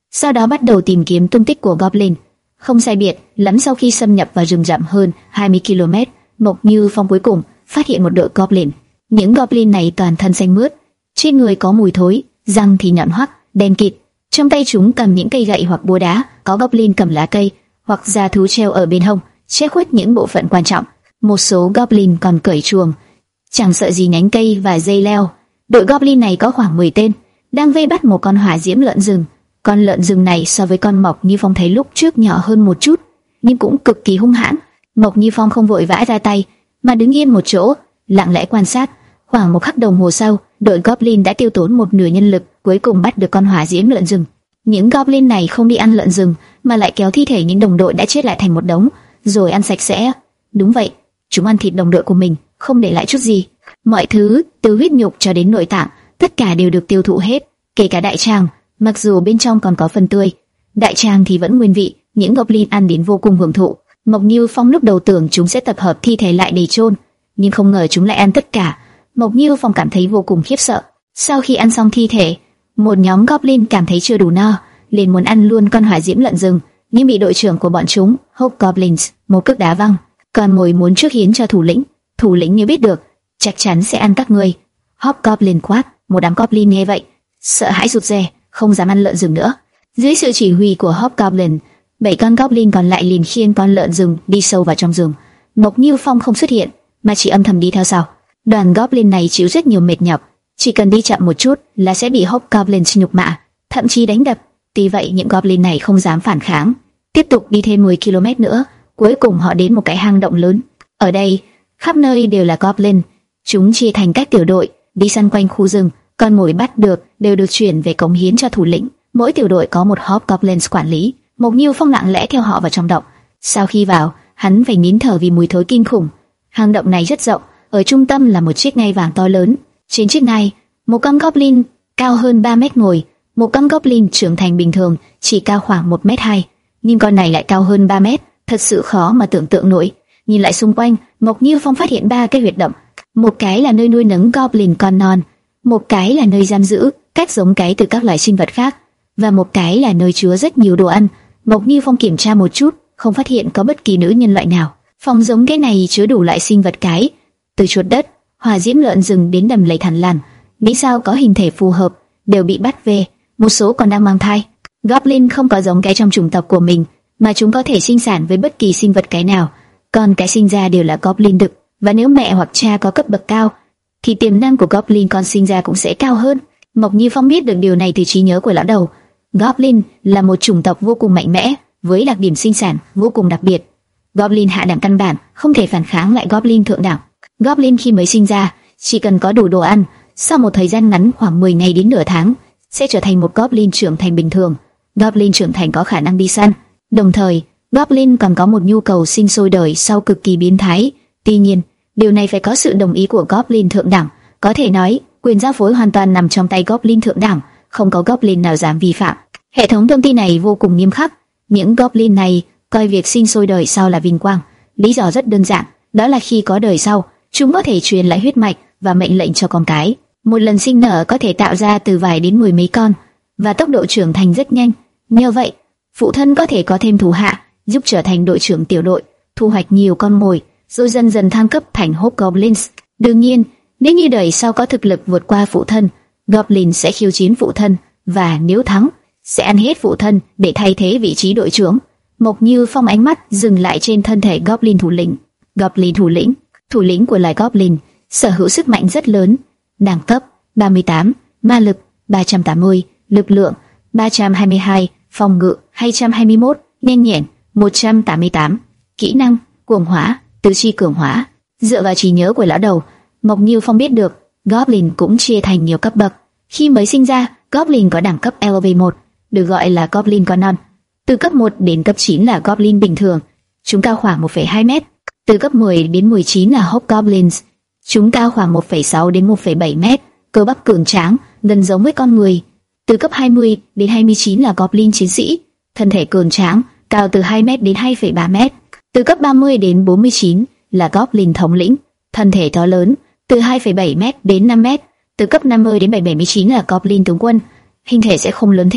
sau đó bắt đầu tìm kiếm tung tích của Goblin. Không sai biệt lắm sau khi xâm nhập vào rừng rậm hơn hai mươi ki lô mét, Mộc Như Phong cuối cùng phát hiện một đội Goblin. Những Goblin này toàn thân xanh mướt, trên người có mùi thối, răng thì nhọn hoắt, đen kịt. Trong tay chúng cầm những cây gậy hoặc búa đá, có Goblin cầm lá cây hoặc da thú treo ở bên hông, che khuất những bộ phận quan trọng. Một số Goblin còn cởi chuồng, chẳng sợ gì nhánh cây và dây leo. Đội Goblin này có khoảng mười tên, đang vây bắt một con hỏa diễm lợn rừng. Con lợn rừng này so với con Mộc Như Phong thấy lúc trước nhỏ hơn một chút, nhưng cũng cực kỳ hung hãn. Mộc Như Phong không vội vã ra tay, mà đứng yên một chỗ, lặng lẽ quan sát. Khoảng một khắc đồng hồ sau, đội Goblin đã tiêu tốn một nửa nhân lực, cuối cùng bắt được con hỏa diễm lợn rừng. Những Goblin này không đi ăn lợn rừng, mà lại kéo thi thể những đồng đội đã chết lại thành một đống, rồi ăn sạch sẽ. Đúng vậy, chúng ăn thịt đồng đội của mình, không để lại chút gì. Mọi thứ, từ huyết nhục cho đến nội tạng, tất cả đều được tiêu thụ hết, kể cả đại tràng, mặc dù bên trong còn có phần tươi. Đại tràng thì vẫn nguyên vị, những Goblin ăn đến vô cùng hưởng thụ. Mộc Như Phong lúc đầu tưởng chúng sẽ tập hợp thi thể lại để chôn, nhưng không ngờ chúng lại ăn tất cả. Mộc Như Phong cảm thấy vô cùng khiếp sợ. Sau khi ăn xong thi thể, một nhóm Goblin cảm thấy chưa đủ no, liền muốn ăn luôn con hỏa diễm lợn rừng, nhưng bị đội trưởng của bọn chúng, Hobgoblins, một cước đá văng. Còn mồi muốn trước hiến cho thủ lĩnh. Thủ lĩnh nếu biết được, chắc chắn sẽ ăn các ngươi. Hobgoblin quát. Một đám Goblin nghe vậy, sợ hãi rụt rè, không dám ăn lợn rừng nữa. Dưới sự chỉ huy của Hobgoblin, bảy con Goblin còn lại liền khiêng con lợn rừng đi sâu vào trong rừng. Mộc Như Phong không xuất hiện, mà chỉ âm thầm đi theo sau. Đoàn Goblin này chịu rất nhiều mệt nhọc, chỉ cần đi chậm một chút là sẽ bị Hobgoblin nhục mạ, thậm chí đánh đập. Tuy vậy những Goblin này không dám phản kháng, tiếp tục đi thêm mười ki lô mét nữa, cuối cùng họ đến một cái hang động lớn. Ở đây, khắp nơi đều là Goblin, chúng chia thành các tiểu đội, đi săn quanh khu rừng, con mồi bắt được đều được chuyển về cống hiến cho thủ lĩnh. Mỗi tiểu đội có một Hobgoblin quản lý. Mộc Như Phong lặng lẽ theo họ vào trong động. Sau khi vào, hắn phải nín thở vì mùi thối kinh khủng. Hang động này rất rộng, ở trung tâm là một chiếc ngai vàng to lớn. Trên chiếc ngai, một con Goblin cao hơn ba mét ngồi. Một con Goblin trưởng thành bình thường chỉ cao khoảng một mét hai, nhưng con này lại cao hơn ba mét, thật sự khó mà tưởng tượng nổi. Nhìn lại xung quanh, Mộc Như Phong phát hiện ba cái huyệt động. Một cái là nơi nuôi nấng Goblin con non, một cái là nơi giam giữ các giống cái từ các loài sinh vật khác, và một cái là nơi chứa rất nhiều đồ ăn. Mộc Như Phong kiểm tra một chút, không phát hiện có bất kỳ nữ nhân loại nào. Phòng giống cái này chứa đủ loại sinh vật cái, từ chuột đất, hỏa diễm lợn rừng đến đầm lầy thằn lằn, nghĩ sao có hình thể phù hợp, đều bị bắt về. Một số còn đang mang thai. Goblin không có giống cái trong chủng tộc của mình, mà chúng có thể sinh sản với bất kỳ sinh vật cái nào. Còn cái sinh ra đều là Goblin đực, và nếu mẹ hoặc cha có cấp bậc cao, thì tiềm năng của Goblin con sinh ra cũng sẽ cao hơn. Mộc Như Phong biết được điều này từ trí nhớ của lão đầu. Goblin là một chủng tộc vô cùng mạnh mẽ, với đặc điểm sinh sản vô cùng đặc biệt. Goblin hạ đẳng căn bản không thể phản kháng lại Goblin thượng đẳng. Goblin khi mới sinh ra, chỉ cần có đủ đồ ăn, sau một thời gian ngắn khoảng mười ngày đến nửa tháng, sẽ trở thành một Goblin trưởng thành bình thường. Goblin trưởng thành có khả năng đi săn, đồng thời Goblin còn có một nhu cầu sinh sôi đời sau cực kỳ biến thái. Tuy nhiên, điều này phải có sự đồng ý của Goblin thượng đẳng. Có thể nói, quyền giao phối hoàn toàn nằm trong tay Goblin thượng đẳng, không có Goblin nào dám vi phạm. Hệ thống thông tin này vô cùng nghiêm khắc. Những Goblin này coi việc sinh sôi đời sau là vinh quang. Lý do rất đơn giản, đó là khi có đời sau, chúng có thể truyền lại huyết mạch và mệnh lệnh cho con cái. Một lần sinh nở có thể tạo ra từ vài đến mười mấy con, và tốc độ trưởng thành rất nhanh. Nhờ vậy, phụ thân có thể có thêm thủ hạ, giúp trở thành đội trưởng tiểu đội, thu hoạch nhiều con mồi, rồi dần dần thăng cấp thành Hobgoblins. Đương nhiên, nếu như đời sau có thực lực vượt qua phụ thân, Goblin sẽ khiêu chiến phụ thân, và nếu thắng, sẽ ăn hết phụ thân để thay thế vị trí đội trưởng. Mộc Như Phong ánh mắt dừng lại trên thân thể Goblin thủ lĩnh. Goblin thủ lĩnh, thủ lĩnh của loài Goblin, sở hữu sức mạnh rất lớn. Đẳng cấp ba mươi tám, ma lực ba trăm tám mươi, lực lượng ba trăm hai mươi hai, phòng ngự hai trăm hai mươi mốt, nhanh nhẹn một trăm tám mươi tám, kỹ năng cuồng hóa, tứ chi cường hóa. Dựa vào trí nhớ của lão đầu, Mộc Như Phong biết được Goblin cũng chia thành nhiều cấp bậc. Khi mới sinh ra, Goblin có đẳng cấp L V một, được gọi là Goblin con non. Từ cấp một đến cấp chín là Goblin bình thường, chúng cao khoảng một phẩy hai mét. Từ cấp mười đến mười chín là Hobgoblins, chúng cao khoảng một phẩy sáu đến một phẩy bảy mét, cơ bắp cường tráng, gần giống với con người. Từ cấp hai mươi đến hai mươi chín là Goblin chiến sĩ, thân thể cường tráng, cao từ hai mét đến hai phẩy ba mét. Từ cấp ba mươi đến bốn mươi chín là Goblin thống lĩnh, thân thể to lớn, từ hai phẩy bảy mét đến năm mét. Từ cấp năm mươi đến bảy phẩy bảy mươi chín là Goblin tướng quân, hình thể sẽ không lớn thêm,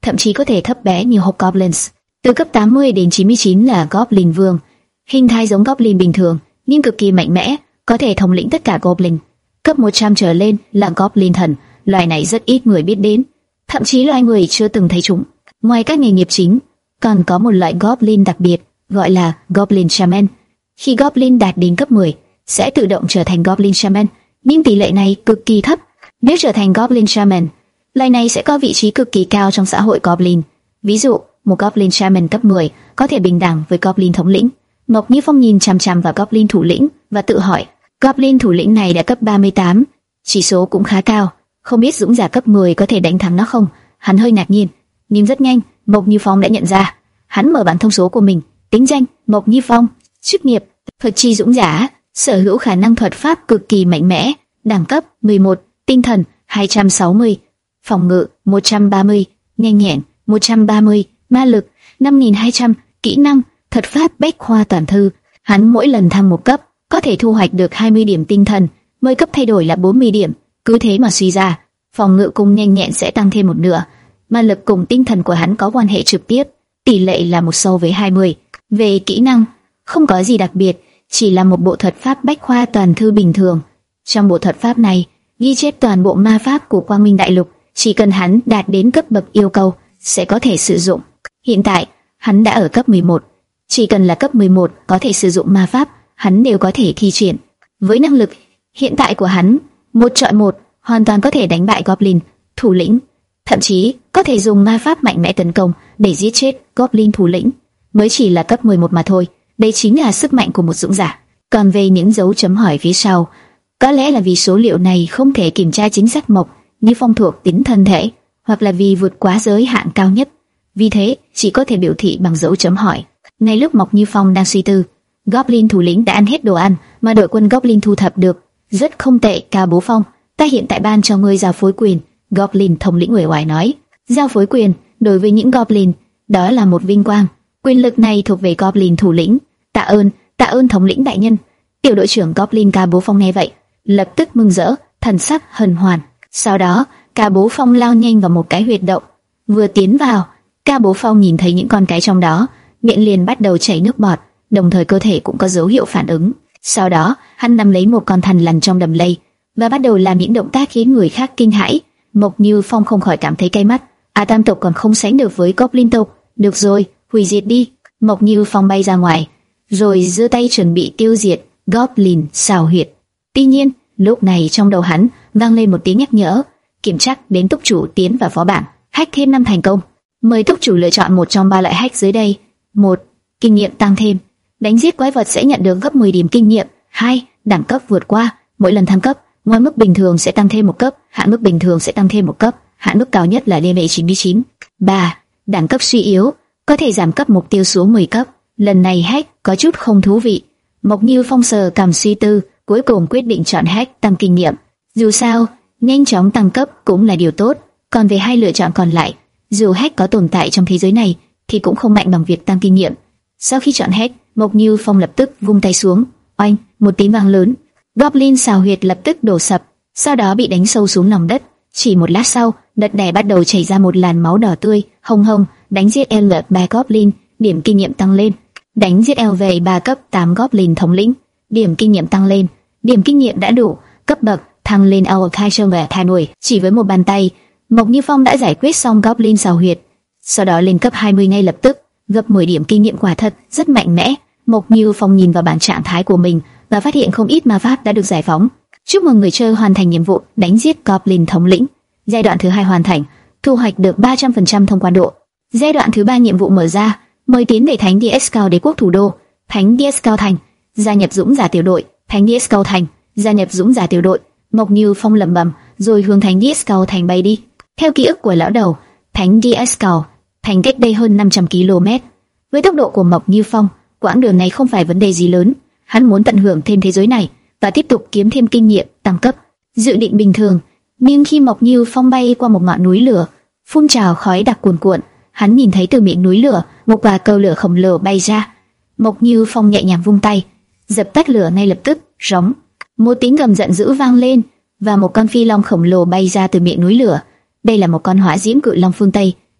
thậm chí có thể thấp bé như Hobgoblins. Từ cấp tám mươi đến chín mươi chín là Goblin Vương, hình thái giống Goblin bình thường nhưng cực kỳ mạnh mẽ, có thể thống lĩnh tất cả Goblin. Cấp một trăm trở lên là Goblin Thần, loài này rất ít người biết đến, thậm chí loài người chưa từng thấy chúng. Ngoài các nghề nghiệp chính, còn có một loại Goblin đặc biệt gọi là Goblin Shaman. Khi Goblin đạt đến cấp mười, sẽ tự động trở thành Goblin Shaman, nhưng tỷ lệ này cực kỳ thấp. Nếu trở thành Goblin Shaman, loài này sẽ có vị trí cực kỳ cao trong xã hội Goblin. Ví dụ, một Goblin Shaman cấp mười có thể bình đẳng với Goblin thống lĩnh. Mộc Như Phong nhìn chằm chằm vào Goblin thủ lĩnh và tự hỏi, Goblin thủ lĩnh này đã cấp ba mươi tám, chỉ số cũng khá cao, không biết dũng giả cấp mười có thể đánh thắng nó không? Hắn hơi ngạc nhiên, nhưng rất nhanh, Mộc Như Phong đã nhận ra. Hắn mở bảng thông số của mình, tính danh Mộc Như Phong, chức nghiệp thuật chi dũng giả, sở hữu khả năng thuật pháp cực kỳ mạnh mẽ, đẳng cấp mười một, tinh thần hai trăm sáu mươi, phòng ngự một trăm ba mươi, nhanh nhẹn một trăm ba mươi, ma lực năm nghìn hai trăm, kỹ năng thuật pháp bách khoa toàn thư. Hắn mỗi lần thăng một cấp có thể thu hoạch được hai mươi điểm tinh thần, mười cấp thay đổi là bốn mươi điểm. Cứ thế mà suy ra, phòng ngự cùng nhanh nhẹn sẽ tăng thêm một nửa. Ma lực cùng tinh thần của hắn có quan hệ trực tiếp, tỷ lệ là một so với hai mươi. Về kỹ năng, không có gì đặc biệt, chỉ là một bộ thuật pháp bách khoa toàn thư bình thường. Trong bộ thuật pháp này, ghi chép toàn bộ ma pháp của Quang Minh Đại Lục, chỉ cần hắn đạt đến cấp bậc yêu cầu sẽ có thể sử dụng. Hiện tại, hắn đã ở cấp mười một, chỉ cần là cấp mười một có thể sử dụng ma pháp, hắn đều có thể thi triển. Với năng lực hiện tại của hắn, một chọi một, hoàn toàn có thể đánh bại Goblin thủ lĩnh, thậm chí có thể dùng ma pháp mạnh mẽ tấn công để giết chết Goblin thủ lĩnh. Mới chỉ là cấp mười một mà thôi, đây chính là sức mạnh của một dũng giả. Còn về những dấu chấm hỏi phía sau, có lẽ là vì số liệu này không thể kiểm tra chính xác Mộc Như Phong thuộc tính thân thể, hoặc là vì vượt quá giới hạn cao nhất, vì thế chỉ có thể biểu thị bằng dấu chấm hỏi. Ngay lúc Mộc Như Phong đang suy tư, Goblin thủ lĩnh đã ăn hết đồ ăn mà đội quân Goblin thu thập được. Rất không tệ, Ca Bố Phong, ta hiện tại ban cho ngươi giao phối quyền. Goblin thống lĩnh uể oải nói, giao phối quyền đối với những Goblin đó là một vinh quang, quyền lực này thuộc về Goblin thủ lĩnh. Tạ ơn, tạ ơn thống lĩnh đại nhân. Tiểu đội trưởng Goblin Ca Bố Phong nghe vậy, lập tức mừng rỡ, thần sắc hân hoan. Sau đó, Ca Bố Phong lao nhanh vào một cái huyệt động. Vừa tiến vào, Ca Bố Phong nhìn thấy những con cái trong đó, miệng liền bắt đầu chảy nước bọt, đồng thời cơ thể cũng có dấu hiệu phản ứng. Sau đó, hắn nắm lấy một con thằn lằn trong đầm lầy và bắt đầu làm những động tác khiến người khác kinh hãi. Mộc Như Phong không khỏi cảm thấy cay mắt. A Tam tộc còn không sánh được với Goblin tộc. Được rồi, hủy diệt đi. Mộc Như Phong bay ra ngoài, rồi giơ tay chuẩn bị tiêu diệt Goblin xào huyệt. Tuy nhiên, lúc này trong đầu hắn vang lên một tiếng nhắc nhở, kiểm tra đến túc chủ tiến vào phó bảng, hack thêm năm thành công. Mời túc chủ lựa chọn một trong ba loại hack dưới đây. một. Kinh nghiệm tăng thêm, đánh giết quái vật sẽ nhận được gấp mười điểm kinh nghiệm. hai. Đẳng cấp vượt qua, mỗi lần thăng cấp, ngoài mức bình thường sẽ tăng thêm một cấp, hạn mức bình thường sẽ tăng thêm một cấp, hạn mức cao nhất là level chín mươi chín. ba. Đẳng cấp suy yếu, có thể giảm cấp mục tiêu xuống mười cấp. Lần này hack có chút không thú vị. Mộc Như Phong sờ cằm suy tư, cuối cùng quyết định chọn hack tăng kinh nghiệm. Dù sao, nhanh chóng tăng cấp cũng là điều tốt. Còn về hai lựa chọn còn lại, dù hack có tồn tại trong thế giới này thì cũng không mạnh bằng việc tăng kinh nghiệm. Sau khi chọn hack, Mộc Như Phong lập tức vung tay xuống, oanh, một tiếng vang lớn, Goblin xào huyệt lập tức đổ sập, sau đó bị đánh sâu xuống lòng đất. Chỉ một lát sau, đất đè bắt đầu chảy ra một làn máu đỏ tươi, hồng hồng. Đánh giết L ba Goblin, điểm kinh nghiệm tăng lên. Đánh giết L về ba cấp tám Goblin thống lĩnh, điểm kinh nghiệm tăng lên. Điểm kinh nghiệm đã đủ, cấp bậc thăng lên L hai trăm và thay đổi. Chỉ với một bàn tay, Mộc Như Phong đã giải quyết xong Goblin xào huyệt. Sau đó lên cấp hai mươi ngay lập tức, gấp mười điểm kinh nghiệm, quả thật rất mạnh mẽ. Mộc Như Phong nhìn vào bảng trạng thái của mình và phát hiện không ít ma pháp đã được giải phóng. Chúc mừng người chơi hoàn thành nhiệm vụ đánh giết Goblin thống lĩnh. Giai đoạn thứ hai hoàn thành, thu hoạch được ba trăm phần trăm thông quan độ. Giai đoạn thứ ba nhiệm vụ mở ra, mời tiến về Thánh Địa Escal đế quốc thủ đô, Thánh Địa Escal thành, gia nhập dũng giả tiểu đội, Thánh Địa Escal thành, gia nhập dũng giả tiểu đội. Mộc Như Phong lẩm bẩm, rồi hướng Thánh Địa Escal thành bay đi. Theo ký ức của lão đầu, Thánh Địa Escal thành cách đây hơn năm trăm ki lô mét. Với tốc độ của Mộc Như Phong, quãng đường này không phải vấn đề gì lớn. Hắn muốn tận hưởng thêm thế giới này và tiếp tục kiếm thêm kinh nghiệm, tăng cấp. Dự định bình thường, nhưng khi Mộc Như Phong bay qua một ngọn núi lửa, phun trào khói đặc cuồn cuộn, hắn nhìn thấy từ miệng núi lửa một quả cầu lửa khổng lồ bay ra. Mộc Như Phong nhẹ nhàng vung tay, dập tắt lửa ngay lập tức. Rống, một tiếng gầm giận dữ vang lên và một con phi long khổng lồ bay ra từ miệng núi lửa. Đây là một con hỏa diễm cự long phương Tây,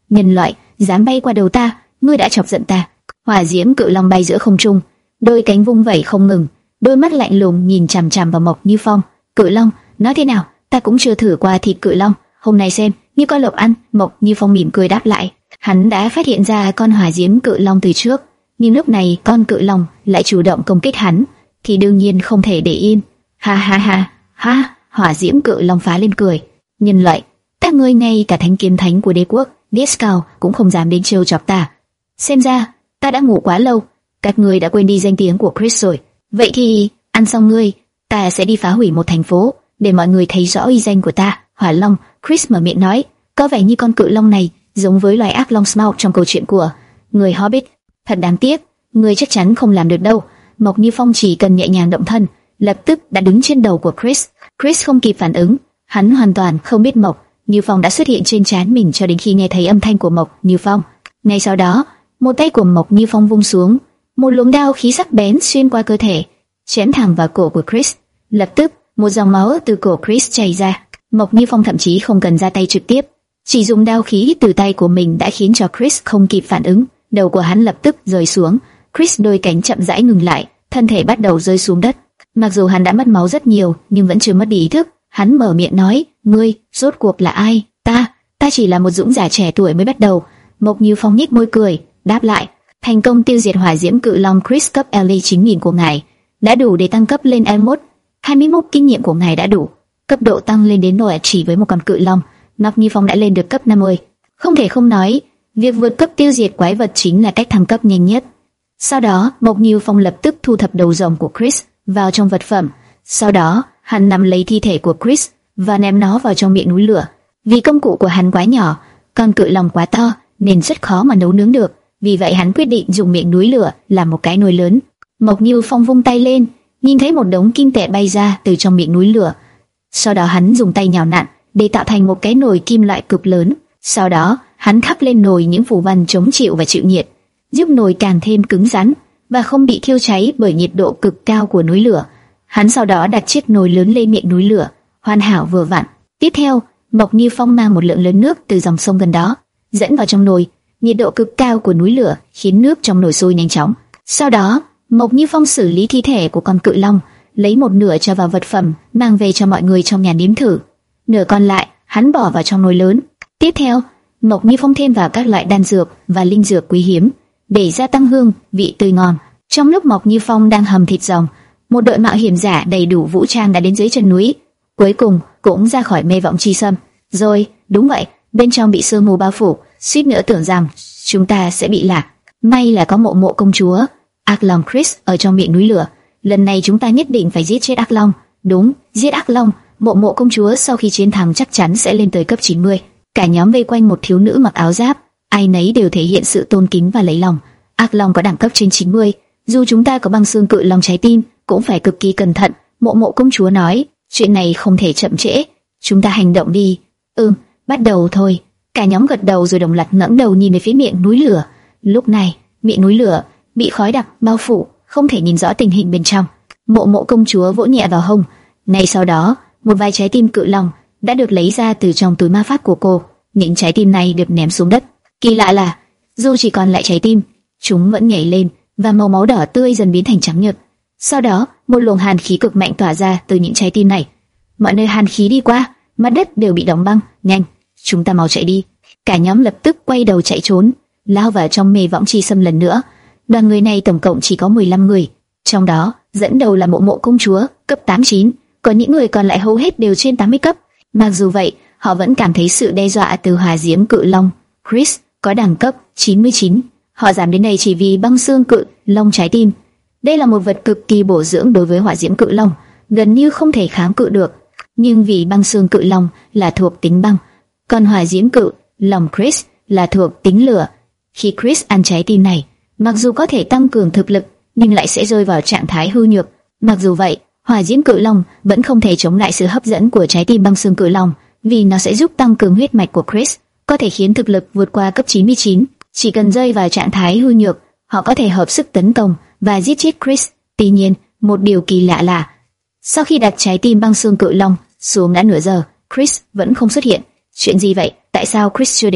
Nhân loại, dám bay qua đầu ta, ngươi đã chọc giận ta. Hỏa diễm cự long bay giữa không trung, đôi cánh vung vẩy không ngừng, đôi mắt lạnh lùng nhìn chằm chằm vào Mộc Như Phong. Cự long, nói thế nào? Ta cũng chưa thử qua thịt cự long, hôm nay xem như có lộc ăn. Mộc Như Phong mỉm cười đáp lại. Hắn đã phát hiện ra con hỏa diễm cự long từ trước, nhưng lúc này con cự long lại chủ động công kích hắn, thì đương nhiên không thể để yên. Ha ha ha, ha! Hỏa diễm cự long phá lên cười. Nhân loại, các ngươi ngay cả thánh kiếm thánh của đế quốc Discal cũng không dám đến trêu chọc ta. Xem ra ta đã ngủ quá lâu, các ngươi đã quên đi danh tiếng của Chris rồi. Vậy thì ăn xong ngươi, ta sẽ đi phá hủy một thành phố để mọi người thấy rõ uy danh của ta. Hỏa long, Chris mở miệng nói, có vẻ như con cự long này giống với loài ác long Smaug trong câu chuyện của người Hobbit. Thật đáng tiếc, ngươi chắc chắn không làm được đâu. Mộc Như Phong chỉ cần nhẹ nhàng động thân, lập tức đã đứng trên đầu của Chris. Chris không kịp phản ứng, hắn hoàn toàn không biết Mộc Như Phong đã xuất hiện trên trán mình cho đến khi nghe thấy âm thanh của Mộc Như Phong. Ngay sau đó, một tay của Mộc Như Phong vung xuống, một luồng đao khí sắc bén xuyên qua cơ thể, chém thẳng vào cổ của Chris. Lập tức, một dòng máu từ cổ Chris chảy ra. Mộc Như Phong thậm chí không cần ra tay trực tiếp, chỉ dùng đao khí từ tay của mình đã khiến cho Chris không kịp phản ứng, đầu của hắn lập tức rơi xuống. Chris đôi cánh chậm rãi ngừng lại, thân thể bắt đầu rơi xuống đất. Mặc dù hắn đã mất máu rất nhiều, nhưng vẫn chưa mất đi ý thức. Hắn mở miệng nói, ngươi, rốt cuộc là ai? Ta, ta chỉ là một dũng giả trẻ tuổi mới bắt đầu. Mộc Như Phong nhếch môi cười, đáp lại, thành công tiêu diệt hỏa diễm cự long Chris cấp L chín nghìn của ngài đã đủ để tăng cấp lên E một. hai mươi mốt kinh nghiệm của ngài đã đủ, cấp độ tăng lên đến nổi chỉ với một con cự long. Mộc Như Phong đã lên được cấp năm mươi. Không thể không nói, việc vượt cấp tiêu diệt quái vật chính là cách thăng cấp nhanh nhất. Sau đó, Mộc Như Phong lập tức thu thập đầu rồng của Chris vào trong vật phẩm. Sau đó, hắn nắm lấy thi thể của Chris và ném nó vào trong miệng núi lửa. Vì công cụ của hắn quá nhỏ, con cự long quá to nên rất khó mà nấu nướng được. Vì vậy hắn quyết định dùng miệng núi lửa làm một cái nồi lớn. Mộc Như Phong vung tay lên, nhìn thấy một đống kim tệ bay ra từ trong miệng núi lửa. Sau đó hắn dùng tay nhào nặn để tạo thành một cái nồi kim loại cực lớn. Sau đó hắn khắc lên nồi những phù văn chống chịu và chịu nhiệt, giúp nồi càng thêm cứng rắn và không bị thiêu cháy bởi nhiệt độ cực cao của núi lửa. Hắn sau đó đặt chiếc nồi lớn lên miệng núi lửa, hoàn hảo vừa vặn. Tiếp theo, Mộc Như Phong mang một lượng lớn nước từ dòng sông gần đó dẫn vào trong nồi. Nhiệt độ cực cao của núi lửa khiến nước trong nồi sôi nhanh chóng. Sau đó, Mộc Như Phong xử lý thi thể của con cự long, lấy một nửa cho vào vật phẩm mang về cho mọi người trong nhà nếm thử. Nửa còn lại hắn bỏ vào trong nồi lớn. Tiếp theo, Mộc Như Phong thêm vào các loại đan dược và linh dược quý hiếm để gia tăng hương vị tươi ngon. Trong lúc Mộc Như Phong đang hầm thịt rồng, một đội mạo hiểm giả đầy đủ vũ trang đã đến dưới chân núi, cuối cùng cũng ra khỏi mê vọng chi sâm. Rồi, đúng vậy, bên trong bị sương mù bao phủ, suýt nữa tưởng rằng chúng ta sẽ bị lạc. May là có mộ mộ công chúa ác long Chris ở trong miệng núi lửa. Lần này chúng ta nhất định phải giết chết ác long. Đúng, giết ác long. Mộ mộ công chúa sau khi chiến thắng chắc chắn sẽ lên tới cấp chín mươi. Cả nhóm vây quanh một thiếu nữ mặc áo giáp, ai nấy đều thể hiện sự tôn kính và lấy lòng. Ác long có đẳng cấp trên chín mươi, dù chúng ta có băng xương cự long trái tim cũng phải cực kỳ cẩn thận. Mộ mộ công chúa nói, chuyện này không thể chậm trễ, chúng ta hành động đi. Ừm, bắt đầu thôi. Cả nhóm gật đầu rồi đồng loạt ngẩng đầu nhìn về phía miệng núi lửa. Lúc này, miệng núi lửa bị khói đặc bao phủ, không thể nhìn rõ tình hình bên trong. Mộ mộ công chúa vỗ nhẹ vào hông. Ngay sau đó, một vài trái tim cự long đã được lấy ra từ trong túi ma pháp của cô. Những trái tim này được ném xuống đất. Kỳ lạ là, dù chỉ còn lại trái tim, chúng vẫn nhảy lên và màu máu đỏ tươi dần biến thành trắng nhợt. Sau đó, một luồng hàn khí cực mạnh tỏa ra từ những trái tim này. Mọi nơi hàn khí đi qua, mặt đất đều bị đóng băng. Nhanh, chúng ta mau chạy đi. Cả nhóm lập tức quay đầu chạy trốn, lao vào trong mê võng chi sâm lần nữa. Đoàn người này tổng cộng chỉ có mười lăm người, trong đó dẫn đầu là mộ mộ công chúa cấp tám chín, còn những người còn lại hầu hết đều trên tám mươi cấp. Mặc dù vậy, họ vẫn cảm thấy sự đe dọa từ hỏa diễm cự long Chris có đẳng cấp chín mươi chín. Họ dám đến đây chỉ vì băng xương cự long trái tim. Đây là một vật cực kỳ bổ dưỡng đối với hỏa diễm cự long, gần như không thể kháng cự được. Nhưng vì băng xương cự long là thuộc tính băng, còn hỏa diễm cự long Chris là thuộc tính lửa. Khi Chris ăn trái tim này, mặc dù có thể tăng cường thực lực, nhưng lại sẽ rơi vào trạng thái hư nhược. Mặc dù vậy, hỏa diễm cự long vẫn không thể chống lại sự hấp dẫn của trái tim băng xương cự long, vì nó sẽ giúp tăng cường huyết mạch của Chris, có thể khiến thực lực vượt qua cấp chín mươi chín. Chỉ cần rơi vào trạng thái hư nhược, họ có thể hợp sức tấn công và giết chết Chris. Tuy nhiên, một điều kỳ lạ là, sau khi đặt trái tim băng xương cự long xuống đã nửa giờ, Chris vẫn không xuất hiện. Chuyện gì vậy? Tại sao Chris chưa đến?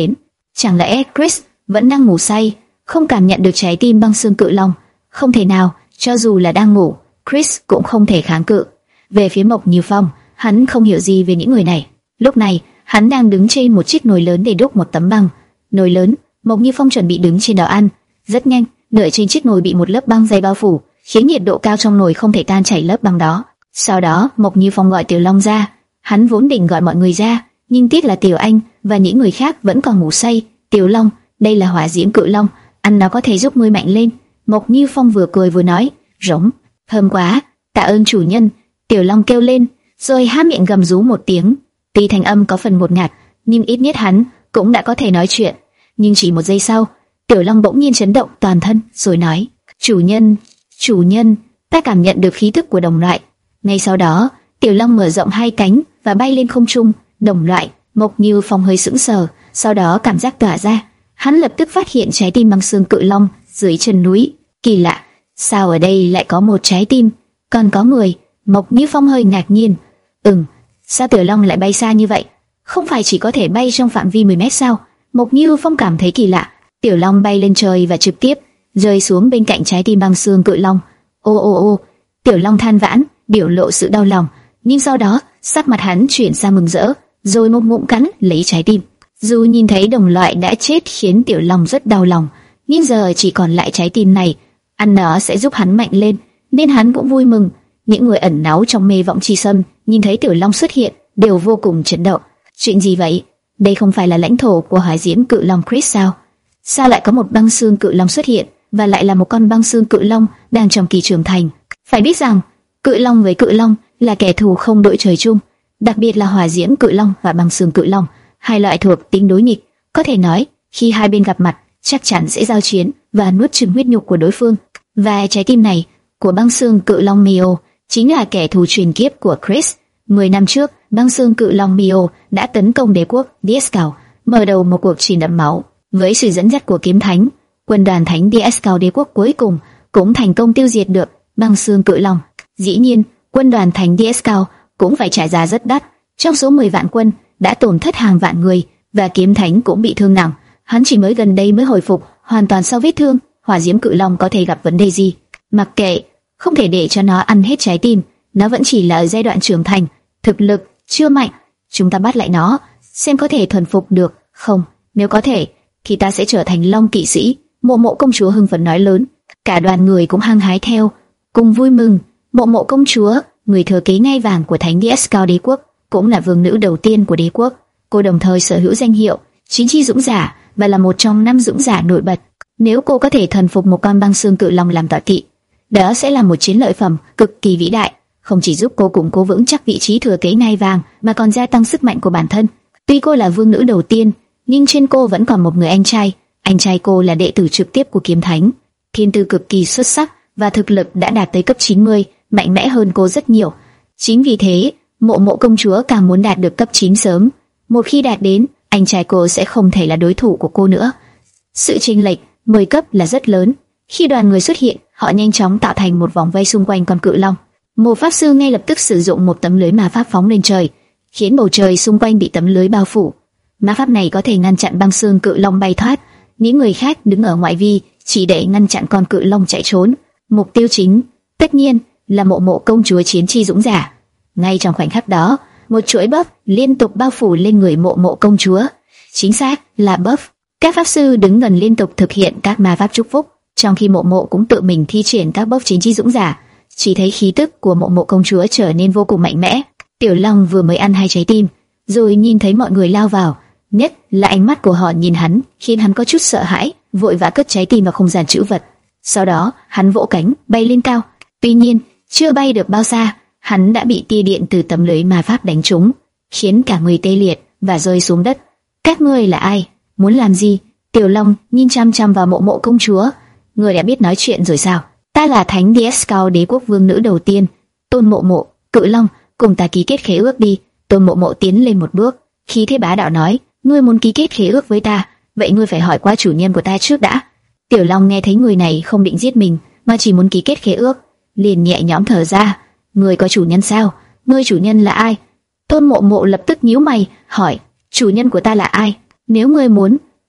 Chẳng lẽ Chris vẫn đang ngủ say, không cảm nhận được trái tim băng xương cự long? Không thể nào, cho dù là đang ngủ, Chris cũng không thể kháng cự. Về phía Mộc Như Phong, hắn không hiểu gì về những người này. Lúc này, hắn đang đứng trên một chiếc nồi lớn để đúc một tấm băng. Nồi lớn, Mộc Như Phong chuẩn bị đứng trên đó ăn. Rất nhanh, nửa trên chiếc nồi bị một lớp băng dày bao phủ, khiến nhiệt độ cao trong nồi không thể tan chảy lớp băng đó. Sau đó, Mộc Như Phong gọi Tiểu Long ra. Hắn vốn định gọi mọi người ra, nhưng tiếc là Tiểu Anh và những người khác vẫn còn ngủ say. Tiểu Long, đây là hỏa diễm cự long, ăn nó có thể giúp ngươi mạnh lên. Mộc Như Phong vừa cười vừa nói. Rống, thơm quá, tạ ơn chủ nhân. Tiểu Long kêu lên, rồi há miệng gầm rú một tiếng. Tuy thanh âm có phần ngột ngạt, nhưng ít nhất hắn cũng đã có thể nói chuyện. Nhưng chỉ một giây sau, Tiểu Long bỗng nhiên chấn động toàn thân, rồi nói: chủ nhân, chủ nhân, ta cảm nhận được khí tức của đồng loại. Ngay sau đó, Tiểu Long mở rộng hai cánh và bay lên không trung. Đồng loại. Mộc Như Phong hơi sững sờ, sau đó cảm giác tỏa ra. Hắn lập tức phát hiện trái tim băng xương cự long dưới chân núi. Kỳ lạ, sao ở đây lại có một trái tim, còn có người? Mộc Như Phong hơi ngạc nhiên. Ừm, sao Tiểu Long lại bay xa như vậy? Không phải chỉ có thể bay trong phạm vi mười mét sao? Mộc Như Phong cảm thấy kỳ lạ. Tiểu Long bay lên trời và trực tiếp rơi xuống bên cạnh trái tim băng xương cự long. Ô ô ô, Tiểu Long than vãn, biểu lộ sự đau lòng. Nhưng sau đó, sắc mặt hắn chuyển sang mừng rỡ, rồi một ngụm cắn lấy trái tim. Dù nhìn thấy đồng loại đã chết khiến Tiểu Long rất đau lòng, nhưng giờ chỉ còn lại trái tim này, ăn nó sẽ giúp hắn mạnh lên, nên hắn cũng vui mừng. Những người ẩn náu trong mê vọng chi sâm nhìn thấy Tiểu Long xuất hiện đều vô cùng chấn động. Chuyện gì vậy? Đây không phải là lãnh thổ của hỏa diễm cự long Chris sao? Sao lại có một băng xương cự long xuất hiện, và lại là một con băng xương cự long đang trong kỳ trưởng thành? Phải biết rằng, cự long với cự long là kẻ thù không đội trời chung, đặc biệt là hỏa diễm cự long và băng xương cự long, hai loại thuộc tính đối nghịch. Có thể nói, khi hai bên gặp mặt, chắc chắn sẽ giao chiến và nuốt chửng huyết nhục của đối phương. Và trái tim này của băng xương cự long Mio chính là kẻ thù truyền kiếp của Chris. Mười năm trước, băng xương cự long Mio đã tấn công đế quốc Dieskau, mở đầu một cuộc chiến đẫm máu. Với sự dẫn dắt của kiếm thánh, quân đoàn thánh Dieskau đế quốc cuối cùng cũng thành công tiêu diệt được băng xương cự long. Dĩ nhiên, quân đoàn thánh Dieskau cũng phải trả giá rất đắt. Trong số mười vạn quân đã tổn thất hàng vạn người, và kiếm thánh cũng bị thương nặng. Hắn chỉ mới gần đây mới hồi phục hoàn toàn sau vết thương. Hỏa diễm cự long có thể gặp vấn đề gì? Mặc kệ, không thể để cho nó ăn hết trái tim. Nó vẫn chỉ là ở giai đoạn trưởng thành, thực lực chưa mạnh. Chúng ta bắt lại nó, xem có thể thuần phục được không. Nếu có thể, thì ta sẽ trở thành long kỵ sĩ. Mộ Mộ công chúa hưng phấn nói lớn. Cả đoàn người cũng hăng hái theo, cùng vui mừng. Mộ Mộ công chúa, người thừa kế ngai vàng của thánh Dieskau đế quốc, cũng là vương nữ đầu tiên của đế quốc. Cô đồng thời sở hữu danh hiệu chính chi dũng giả và là một trong năm dũng giả nổi bật. Nếu cô có thể thuần phục một con băng xương cự long làm tọa kỵ, đó sẽ là một chiến lợi phẩm cực kỳ vĩ đại, không chỉ giúp cô củng cố vững chắc vị trí thừa kế ngai vàng, mà còn gia tăng sức mạnh của bản thân. Tuy cô là vương nữ đầu tiên, nhưng trên cô vẫn còn một người anh trai. Anh trai cô là đệ tử trực tiếp của kiếm thánh, thiên tư cực kỳ xuất sắc và thực lực đã đạt tới cấp chín mươi, mạnh mẽ hơn cô rất nhiều. Chính vì thế, Mộ Mộ công chúa càng muốn đạt được cấp chín sớm. Một khi đạt đến, anh trai cô sẽ không thể là đối thủ của cô nữa. Sự chênh lệch mười cấp là rất lớn. Khi đoàn người xuất hiện, họ nhanh chóng tạo thành một vòng vây xung quanh con cự long. Một pháp sư ngay lập tức sử dụng một tấm lưới ma pháp phóng lên trời, khiến bầu trời xung quanh bị tấm lưới bao phủ. Ma pháp này có thể ngăn chặn băng xương cự long bay thoát. Những người khác đứng ở ngoại vi chỉ để ngăn chặn con cự long chạy trốn. Mục tiêu chính, tất nhiên, là Mộ Mộ công chúa chiến chi dũng giả. Ngay trong khoảnh khắc đó, một chuỗi buff liên tục bao phủ lên người Mộ Mộ công chúa. Chính xác là buff. Các pháp sư đứng gần liên tục thực hiện các ma pháp chúc phúc, trong khi Mộ Mộ cũng tự mình thi triển các buff chiến chi dũng giả. Chỉ thấy khí tức của Mộ Mộ công chúa trở nên vô cùng mạnh mẽ. Tiểu Long vừa mới ăn hai trái tim, rồi nhìn thấy mọi người lao vào, nhất là ánh mắt của họ nhìn hắn, khiến hắn có chút sợ hãi, vội vã cất trái tim vào không gian trữ vật. Sau đó, hắn vỗ cánh bay lên cao. Tuy nhiên, chưa bay được bao xa, hắn đã bị tia điện từ tấm lưới ma pháp đánh trúng, khiến cả người tê liệt và rơi xuống đất. Các ngươi là ai? Muốn làm gì? Tiểu Long nhìn chăm chăm vào Mộ Mộ công chúa. Ngươi đã biết nói chuyện rồi sao? Ta là thánh Dieskau đế quốc vương nữ đầu tiên, Tôn Mộ Mộ. Cự Long, cùng ta ký kết khế ước đi. Tôn Mộ Mộ tiến lên một bước, khí thế bá đạo nói: ngươi muốn ký kết khế ước với ta, vậy ngươi phải hỏi qua chủ nhân của ta trước đã. Tiểu Long nghe thấy người này không định giết mình, mà chỉ muốn ký kết khế ước, liền nhẹ nhõm thở ra. Ngươi có chủ nhân sao? Ngươi chủ nhân là ai? Tôn Mộ Mộ lập tức nhíu mày hỏi: chủ nhân của ta là ai? Nếu ngươi muốn,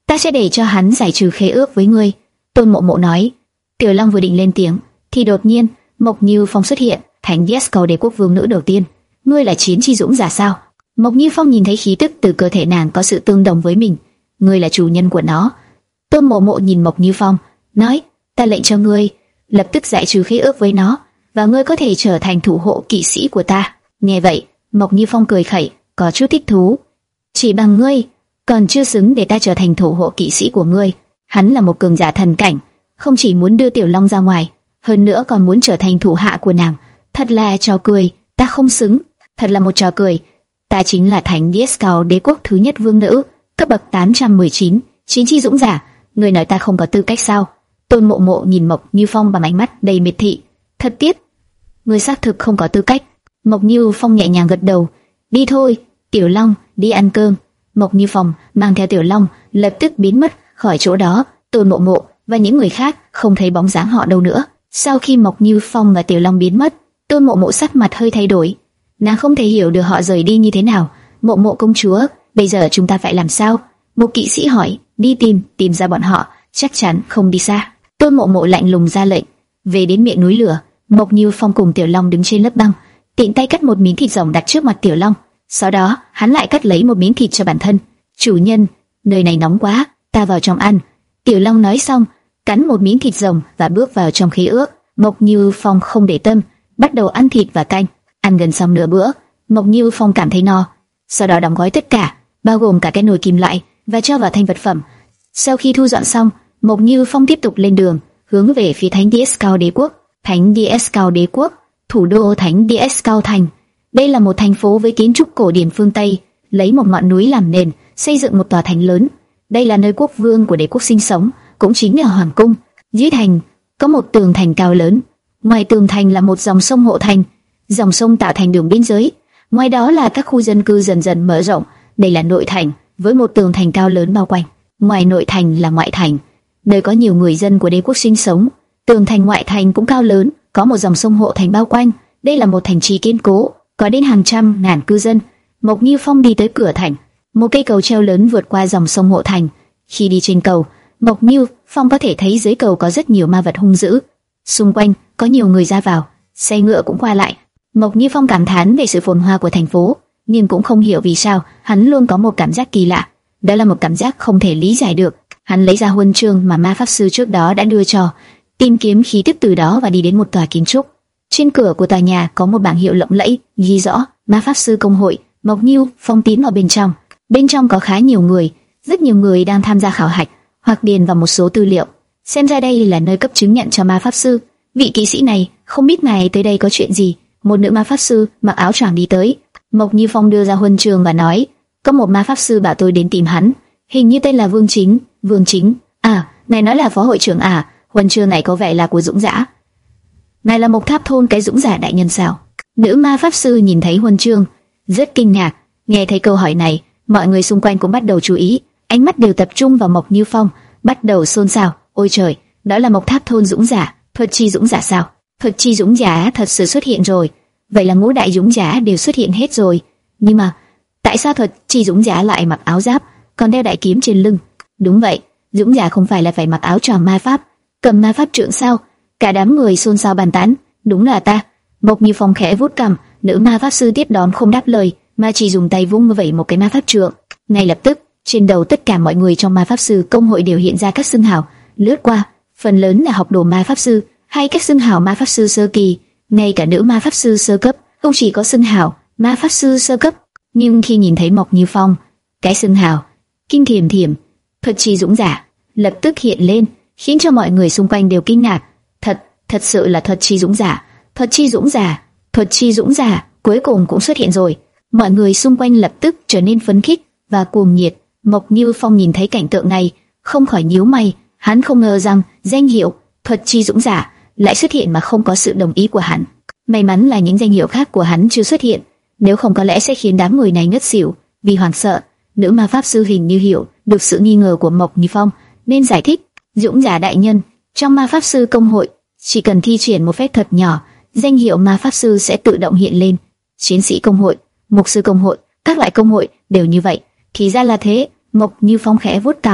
ta sẽ để cho hắn giải trừ khế ước với ngươi. Tôn Mộ Mộ nói. Tiểu Long vừa định lên tiếng, thì đột nhiên Mộc Như Phong xuất hiện, Thánh Yes Cầu Đế Quốc vương nữ đầu tiên. Ngươi là chiến chi dũng giả sao? Mộc Như Phong nhìn thấy khí tức từ cơ thể nàng có sự tương đồng với mình. Ngươi là chủ nhân của nó. Tôn Mộ Mộ nhìn Mộc Như Phong, nói, ta lệnh cho ngươi lập tức giải trừ khế ước với nó, và ngươi có thể trở thành thủ hộ kỵ sĩ của ta. Nghe vậy, Mộc Như Phong cười khẩy, có chút thích thú. Chỉ bằng ngươi còn chưa xứng để ta trở thành thủ hộ kỵ sĩ của ngươi. Hắn là một cường giả thần cảnh, không chỉ muốn đưa Tiểu Long ra ngoài, hơn nữa còn muốn trở thành thủ hạ của nàng. Thật là trò cười, ta không xứng. Thật là một trò cười. Ta chính là Thánh Yes Cầu Đế Quốc thứ nhất vương nữ, cấp bậc tám trăm mười chín, chiến chi dũng giả. Ngươi nói ta không có tư cách sao? Tôn Mộ Mộ nhìn Mộc Như Phong bằng ánh mắt đầy miệt thị. Thật tiếc, ngươi xác thực không có tư cách. Mộc Như Phong nhẹ nhàng gật đầu. Đi thôi, Tiểu Long, đi ăn cơm. Mộc Như Phong mang theo Tiểu Long lập tức biến mất khỏi chỗ đó. Tôn Mộ Mộ và những người khác không thấy bóng dáng họ đâu nữa. Sau khi Mộc Như Phong và Tiểu Long biến mất, Tôn Mộ Mộ sắc mặt hơi thay đổi. Nàng không thể hiểu được họ rời đi như thế nào. Mộ Mộ công chúa, bây giờ chúng ta phải làm sao? Một kỵ sĩ hỏi. Đi tìm, tìm ra bọn họ, chắc chắn không đi xa. Tôn Mộ Mộ lạnh lùng ra lệnh. Về đến miệng núi lửa, Mộc Như Phong cùng Tiểu Long đứng trên lớp băng, tiện tay cắt một miếng thịt rồng đặt trước mặt Tiểu Long. Sau đó, hắn lại cắt lấy một miếng thịt cho bản thân. Chủ nhân, nơi này nóng quá, ta vào trong ăn. Tiểu Long nói xong, cắn một miếng thịt rồng và bước vào trong khế ước. Mộc Như Phong không để tâm, bắt đầu ăn thịt và canh. Ăn gần xong nửa bữa, Mộc Như Phong cảm thấy no. Sau đó đóng gói tất cả, bao gồm cả cái nồi kim loại, và cho vào thành vật phẩm. Sau khi thu dọn xong, Mộc Như Phong tiếp tục lên đường, hướng về phía Thánh Yes Cầu Đế Quốc. Thánh Yes Cầu Đế Quốc, thủ đô Thánh Yes Cầu Thành. Đây là một thành phố với kiến trúc cổ điển phương Tây, lấy một ngọn núi làm nền, xây dựng một tòa thành lớn. Đây là nơi quốc vương của đế quốc sinh sống, cũng chính là hoàng cung. Dưới thành có một tường thành cao lớn, ngoài tường thành là một dòng sông hộ thành. Dòng sông tạo thành đường biên giới, ngoài đó là các khu dân cư dần dần mở rộng. Đây là nội thành với một tường thành cao lớn bao quanh. Ngoài nội thành là ngoại thành, nơi có nhiều người dân của đế quốc sinh sống. Tường thành ngoại thành cũng cao lớn, có một dòng sông hộ thành bao quanh. Đây là một thành trì kiên cố, có đến hàng trăm ngàn cư dân. Mộc Như Phong đi tới cửa thành, một cây cầu treo lớn vượt qua dòng sông hộ thành. Khi đi trên cầu, Mộc Như Phong có thể thấy dưới cầu có rất nhiều ma vật hung dữ. Xung quanh có nhiều người ra vào, xe ngựa cũng qua lại. Mộc Như Phong cảm thán về sự phồn hoa của thành phố, nhưng cũng không hiểu vì sao hắn luôn có một cảm giác kỳ lạ. Đó là một cảm giác không thể lý giải được. Hắn lấy ra huân chương mà ma pháp sư trước đó đã đưa cho, tìm kiếm khí tức từ đó và đi đến một tòa kiến trúc. Trên cửa của tòa nhà có một bảng hiệu lộng lẫy ghi rõ ma pháp sư công hội. Mộc Như Phong tiến vào bên trong. Bên trong có khá nhiều người, rất nhiều người đang tham gia khảo hạch hoặc điền vào một số tư liệu. Xem ra đây là nơi cấp chứng nhận cho ma pháp sư. Vị kỵ sĩ này không biết ngài tới đây có chuyện gì. Một nữ ma pháp sư mặc áo choàng đi tới. Mộc Như Phong đưa ra huân chương và nói, có một ma pháp sư bảo tôi đến tìm hắn, hình như tên là Vương Chính. Vương Chính? À, ngài nói là phó hội trưởng à? Huân chương này có vẻ là của dũng giả. Ngài là Mộc Tháp thôn cái dũng giả đại nhân sao? Nữ ma pháp sư nhìn thấy huân chương, rất kinh ngạc. Nghe thấy câu hỏi này, mọi người xung quanh cũng bắt đầu chú ý, ánh mắt đều tập trung vào Mộc Như Phong, bắt đầu xôn xao. Ôi trời, đó là Mộc Tháp thôn dũng giả, thuật chi dũng giả sao? Thuật chi dũng giả thật sự xuất hiện rồi. Vậy là ngũ đại dũng giả đều xuất hiện hết rồi. Nhưng mà tại sao thuật chi dũng giả lại mặc áo giáp, còn đeo đại kiếm trên lưng? Đúng vậy, dũng giả không phải là phải mặc áo choàng ma pháp, cầm ma pháp trượng sao? Cả đám người xôn xao bàn tán. Đúng là ta. Mộc Như Phong khẽ vuốt cằm. Nữ ma pháp sư tiếp đón không đáp lời, mà chỉ dùng tay vung vẩy một cái ma pháp trượng. Ngay lập tức, trên đầu tất cả mọi người trong ma pháp sư công hội đều hiện ra các xưng hào. Lướt qua, phần lớn là học đồ ma pháp sư hay các xưng hào ma pháp sư sơ kỳ. Ngay cả nữ ma pháp sư sơ cấp cũng chỉ có xưng hào ma pháp sư sơ cấp. Nhưng khi nhìn thấy Mộc Như Phong, cái xưng hào kinh thiểm thiểm thuật chi dũng giả lập tức hiện lên, khiến cho mọi người xung quanh đều kinh ngạc. Thật, thật sự là thuật chi dũng giả, thuật chi dũng giả, thuật chi dũng giả cuối cùng cũng xuất hiện rồi. Mọi người xung quanh lập tức trở nên phấn khích và cuồng nhiệt. Mộc Như Phong nhìn thấy cảnh tượng này, không khỏi nhíu mày. Hắn không ngờ rằng danh hiệu thuật chi dũng giả lại xuất hiện mà không có sự đồng ý của hắn. May mắn là những danh hiệu khác của hắn chưa xuất hiện, nếu không có lẽ sẽ khiến đám người này ngất xỉu vì hoảng sợ. Nữ ma pháp sư hình như hiểu được sự nghi ngờ của Mộc Như Phong, nên giải thích. Dũng giả đại nhân, trong ma pháp sư công hội, chỉ cần thi triển một phép thuật nhỏ, danh hiệu ma pháp sư sẽ tự động hiện lên. Chiến sĩ công hội, mục sư công hội, các loại công hội đều như vậy. Thì ra là thế. Mộc Như Phong khẽ vuốt cằm.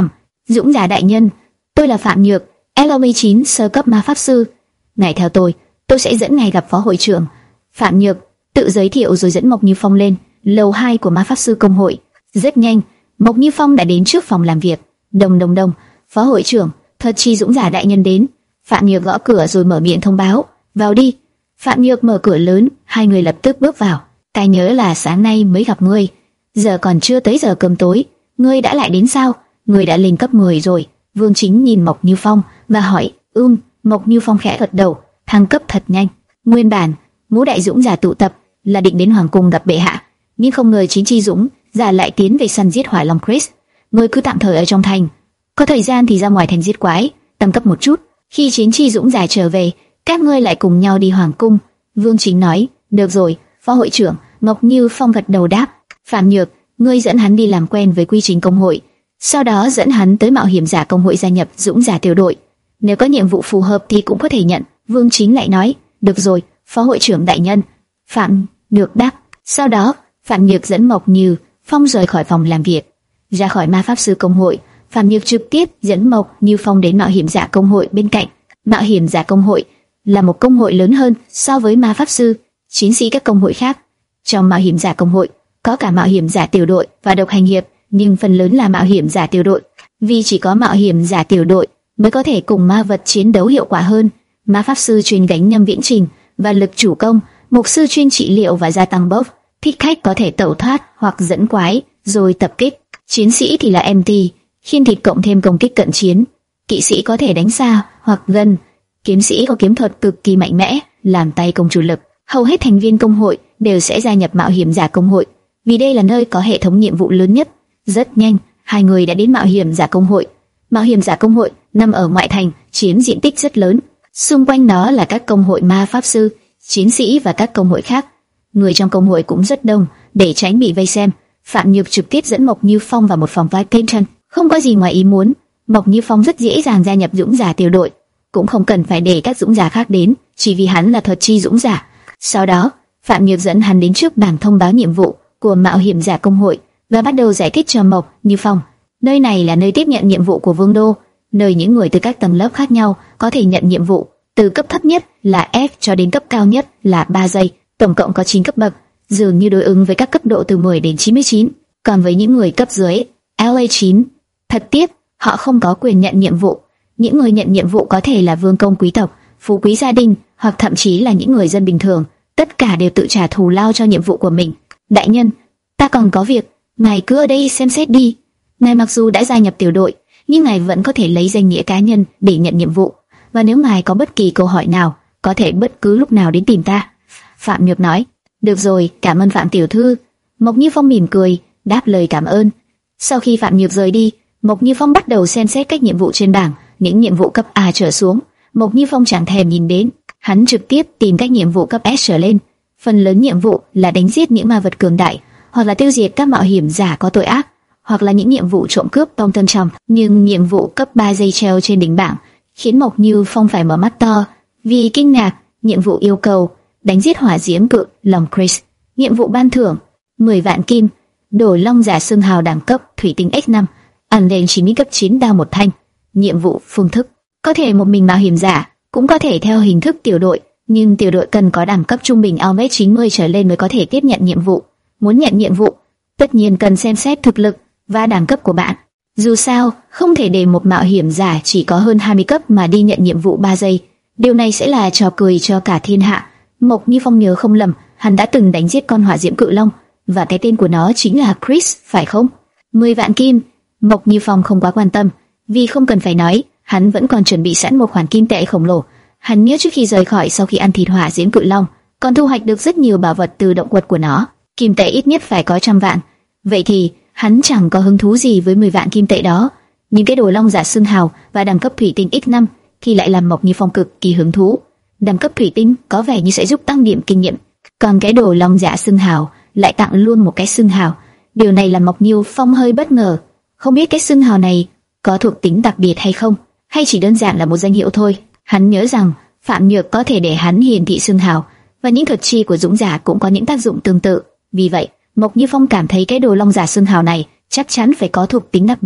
Dũng giả đại nhân, tôi là Phạm Nhược, L M chín sơ cấp ma pháp sư. Ngài theo tôi, tôi sẽ dẫn ngài gặp phó hội trưởng. Phạm Nhược tự giới thiệu rồi dẫn Mộc Như Phong lên lầu hai của ma pháp sư công hội. Rất nhanh, Mộc Như Phong đã đến trước phòng làm việc. Đồng đồng đồng, phó hội trưởng, Thuật Chi Dũng giả đại nhân đến. Phạm Nhược gõ cửa rồi mở miệng thông báo, vào đi. Phạm Nhược mở cửa lớn, hai người lập tức bước vào. Ta nhớ là sáng nay mới gặp ngươi, giờ còn chưa tới giờ cơm tối, ngươi đã lại đến sao? Ngươi đã lên cấp mười rồi. Vương Chính nhìn Mộc Như Phong và hỏi, ưm. Mộc Như Phong khẽ gật đầu, thăng cấp thật nhanh. Nguyên bản ngũ đại dũng giả tụ tập là định đến hoàng cung gặp bệ hạ, nhưng không ngờ Chín Chi Dũng giả lại tiến về săn giết Hỏa Long Chris. Ngươi cứ tạm thời ở trong thành, có thời gian thì ra ngoài thành giết quái, tăng cấp một chút. Khi Chín Chi Dũng giả trở về, các ngươi lại cùng nhau đi hoàng cung. Vương Chính nói, được rồi, phó hội trưởng. Mộc Như Phong gật đầu đáp. Phạm Nhược, ngươi dẫn hắn đi làm quen với quy trình công hội, sau đó dẫn hắn tới mạo hiểm giả công hội gia nhập dũng giả tiểu đội. Nếu có nhiệm vụ phù hợp thì cũng có thể nhận. Vương Chính lại nói, được rồi, phó hội trưởng đại nhân. Phạm Nhược đáp. Sau đó, Phạm Nhược dẫn Mộc Như Phong rời khỏi phòng làm việc, ra khỏi ma pháp sư công hội. Phạm Nhược trực tiếp dẫn Mộc Như Phong đến mạo hiểm giả công hội bên cạnh. Mạo hiểm giả công hội là một công hội lớn hơn so với ma pháp sư, chiến sĩ các công hội khác. Trong mạo hiểm giả công hội có cả mạo hiểm giả tiểu đội và độc hành hiệp, nhưng phần lớn là mạo hiểm giả tiểu đội, vì chỉ có mạo hiểm giả tiểu đội mới có thể cùng ma vật chiến đấu hiệu quả hơn. Ma pháp sư chuyên gánh nhâm viễn trình và lực chủ công, mục sư chuyên trị liệu và gia tăng buff, thích khách có thể tẩu thoát hoặc dẫn quái rồi tập kích, chiến sĩ thì là em tê, khiên thịt cộng thêm công kích cận chiến, kỵ sĩ có thể đánh xa hoặc gần, kiếm sĩ có kiếm thuật cực kỳ mạnh mẽ, làm tay công chủ lực. Hầu hết thành viên công hội đều sẽ gia nhập mạo hiểm giả công hội, vì đây là nơi có hệ thống nhiệm vụ lớn nhất. Rất nhanh, hai người đã đến mạo hiểm giả công hội. Mạo hiểm giả công hội nằm ở ngoại thành, chiếm diện tích rất lớn. Xung quanh nó là các công hội ma pháp sư, chiến sĩ và các công hội khác. Người trong công hội cũng rất đông, để tránh bị vây xem. Phạm Nhược trực tiếp dẫn Mộc Như Phong vào một phòng Viking. Không có gì ngoài ý muốn, Mộc Như Phong rất dễ dàng gia nhập dũng giả tiểu đội, cũng không cần phải để các dũng giả khác đến, chỉ vì hắn là Thuật Chi Dũng giả. Sau đó, Phạm Nhược dẫn hắn đến trước bảng thông báo nhiệm vụ của mạo hiểm giả công hội và bắt đầu giải thích cho Mộc Như Phong. Nơi này là nơi tiếp nhận nhiệm vụ của Vương đô, nơi những người từ các tầng lớp khác nhau có thể nhận nhiệm vụ, từ cấp thấp nhất là F cho đến cấp cao nhất là ba giây, tổng cộng có chín cấp bậc, dường như đối ứng với các cấp độ từ mười đến chín mươi chín. Còn với những người cấp dưới L A chín, thật tiếc, họ không có quyền nhận nhiệm vụ. Những người nhận nhiệm vụ có thể là vương công quý tộc, phú quý gia đình, hoặc thậm chí là những người dân bình thường. Tất cả đều tự trả thù lao cho nhiệm vụ của mình. Đại nhân, ta còn có việc, ngài cứ ở đây xem xét đi. Ngài mặc dù đã gia nhập tiểu đội, nhưng ngài vẫn có thể lấy danh nghĩa cá nhân để nhận nhiệm vụ. Và nếu ngài có bất kỳ câu hỏi nào, có thể bất cứ lúc nào đến tìm ta. Phạm Nhược nói. Được rồi, cảm ơn Phạm tiểu thư. Mộc Như Phong mỉm cười, đáp lời cảm ơn. Sau khi Phạm Nhược rời đi, Mộc Như Phong bắt đầu xem xét các nhiệm vụ trên bảng. Những nhiệm vụ cấp A trở xuống, Mộc Như Phong chẳng thèm nhìn đến. Hắn trực tiếp tìm các nhiệm vụ cấp S trở lên. Phần lớn nhiệm vụ là đánh giết những ma vật cường đại, hoặc là tiêu diệt các mạo hiểm giả có tội ác, hoặc là những nhiệm vụ trộm cướp bom tân trọng. Nhưng nhiệm vụ cấp ba dây treo trên đỉnh bảng khiến Mộc Như Phong phải mở mắt to vì kinh ngạc. Nhiệm vụ yêu cầu đánh giết hỏa diễm cự Long Chris. Nhiệm vụ ban thưởng mười vạn kim, đổi long giả xương hào đẳng cấp thủy tinh X năm, ăn lên chín mươi cấp chín đao một thanh. Nhiệm vụ phương thức có thể một mình mạo hiểm giả, cũng có thể theo hình thức tiểu đội, nhưng tiểu đội cần có đẳng cấp trung bình a em chín mươi trở lên mới có thể tiếp nhận nhiệm vụ. Muốn nhận nhiệm vụ, tất nhiên cần xem xét thực lực và đẳng cấp của bạn. Dù sao, không thể để một mạo hiểm giả chỉ có hơn hai mươi cấp mà đi nhận nhiệm vụ ba giây. Điều này sẽ là trò cười cho cả thiên hạ. Mộc Như Phong nhớ không lầm, hắn đã từng đánh giết con hỏa diễm cự long, và cái tên của nó chính là Chris, phải không? mười vạn kim. Mộc Như Phong không quá quan tâm, vì không cần phải nói, hắn vẫn còn chuẩn bị sẵn một khoản kim tệ khổng lồ. Hắn nhớ trước khi rời khỏi, sau khi ăn thịt hỏa diễm cự long, còn thu hoạch được rất nhiều bảo vật từ động quật của nó. Kim tệ ít nhất phải có trăm vạn. Vậy thì hắn chẳng có hứng thú gì với mười vạn kim tệ đó. Nhưng cái đồ long giả xương hào và đẳng cấp thủy tinh X năm thì lại làm Mộc Như Phong cực kỳ hứng thú. Đẳng cấp thủy tinh có vẻ như sẽ giúp tăng điểm kinh nghiệm, còn cái đồ long giả xương hào lại tặng luôn một cái xương hào. Điều này làm Mộc Như Phong hơi bất ngờ. Không biết cái xương hào này có thuộc tính đặc biệt hay không, hay chỉ đơn giản là một danh hiệu thôi. Hắn nhớ rằng Phạm Nhược có thể để hắn hiển thị xương hào, và những thuật chi của dũng giả cũng có những tác dụng tương tự. Vì vậy, Mộc Như Phong cảm thấy cái đồ long giả xương hào này chắc chắn phải có thuộc tính đặc biệt.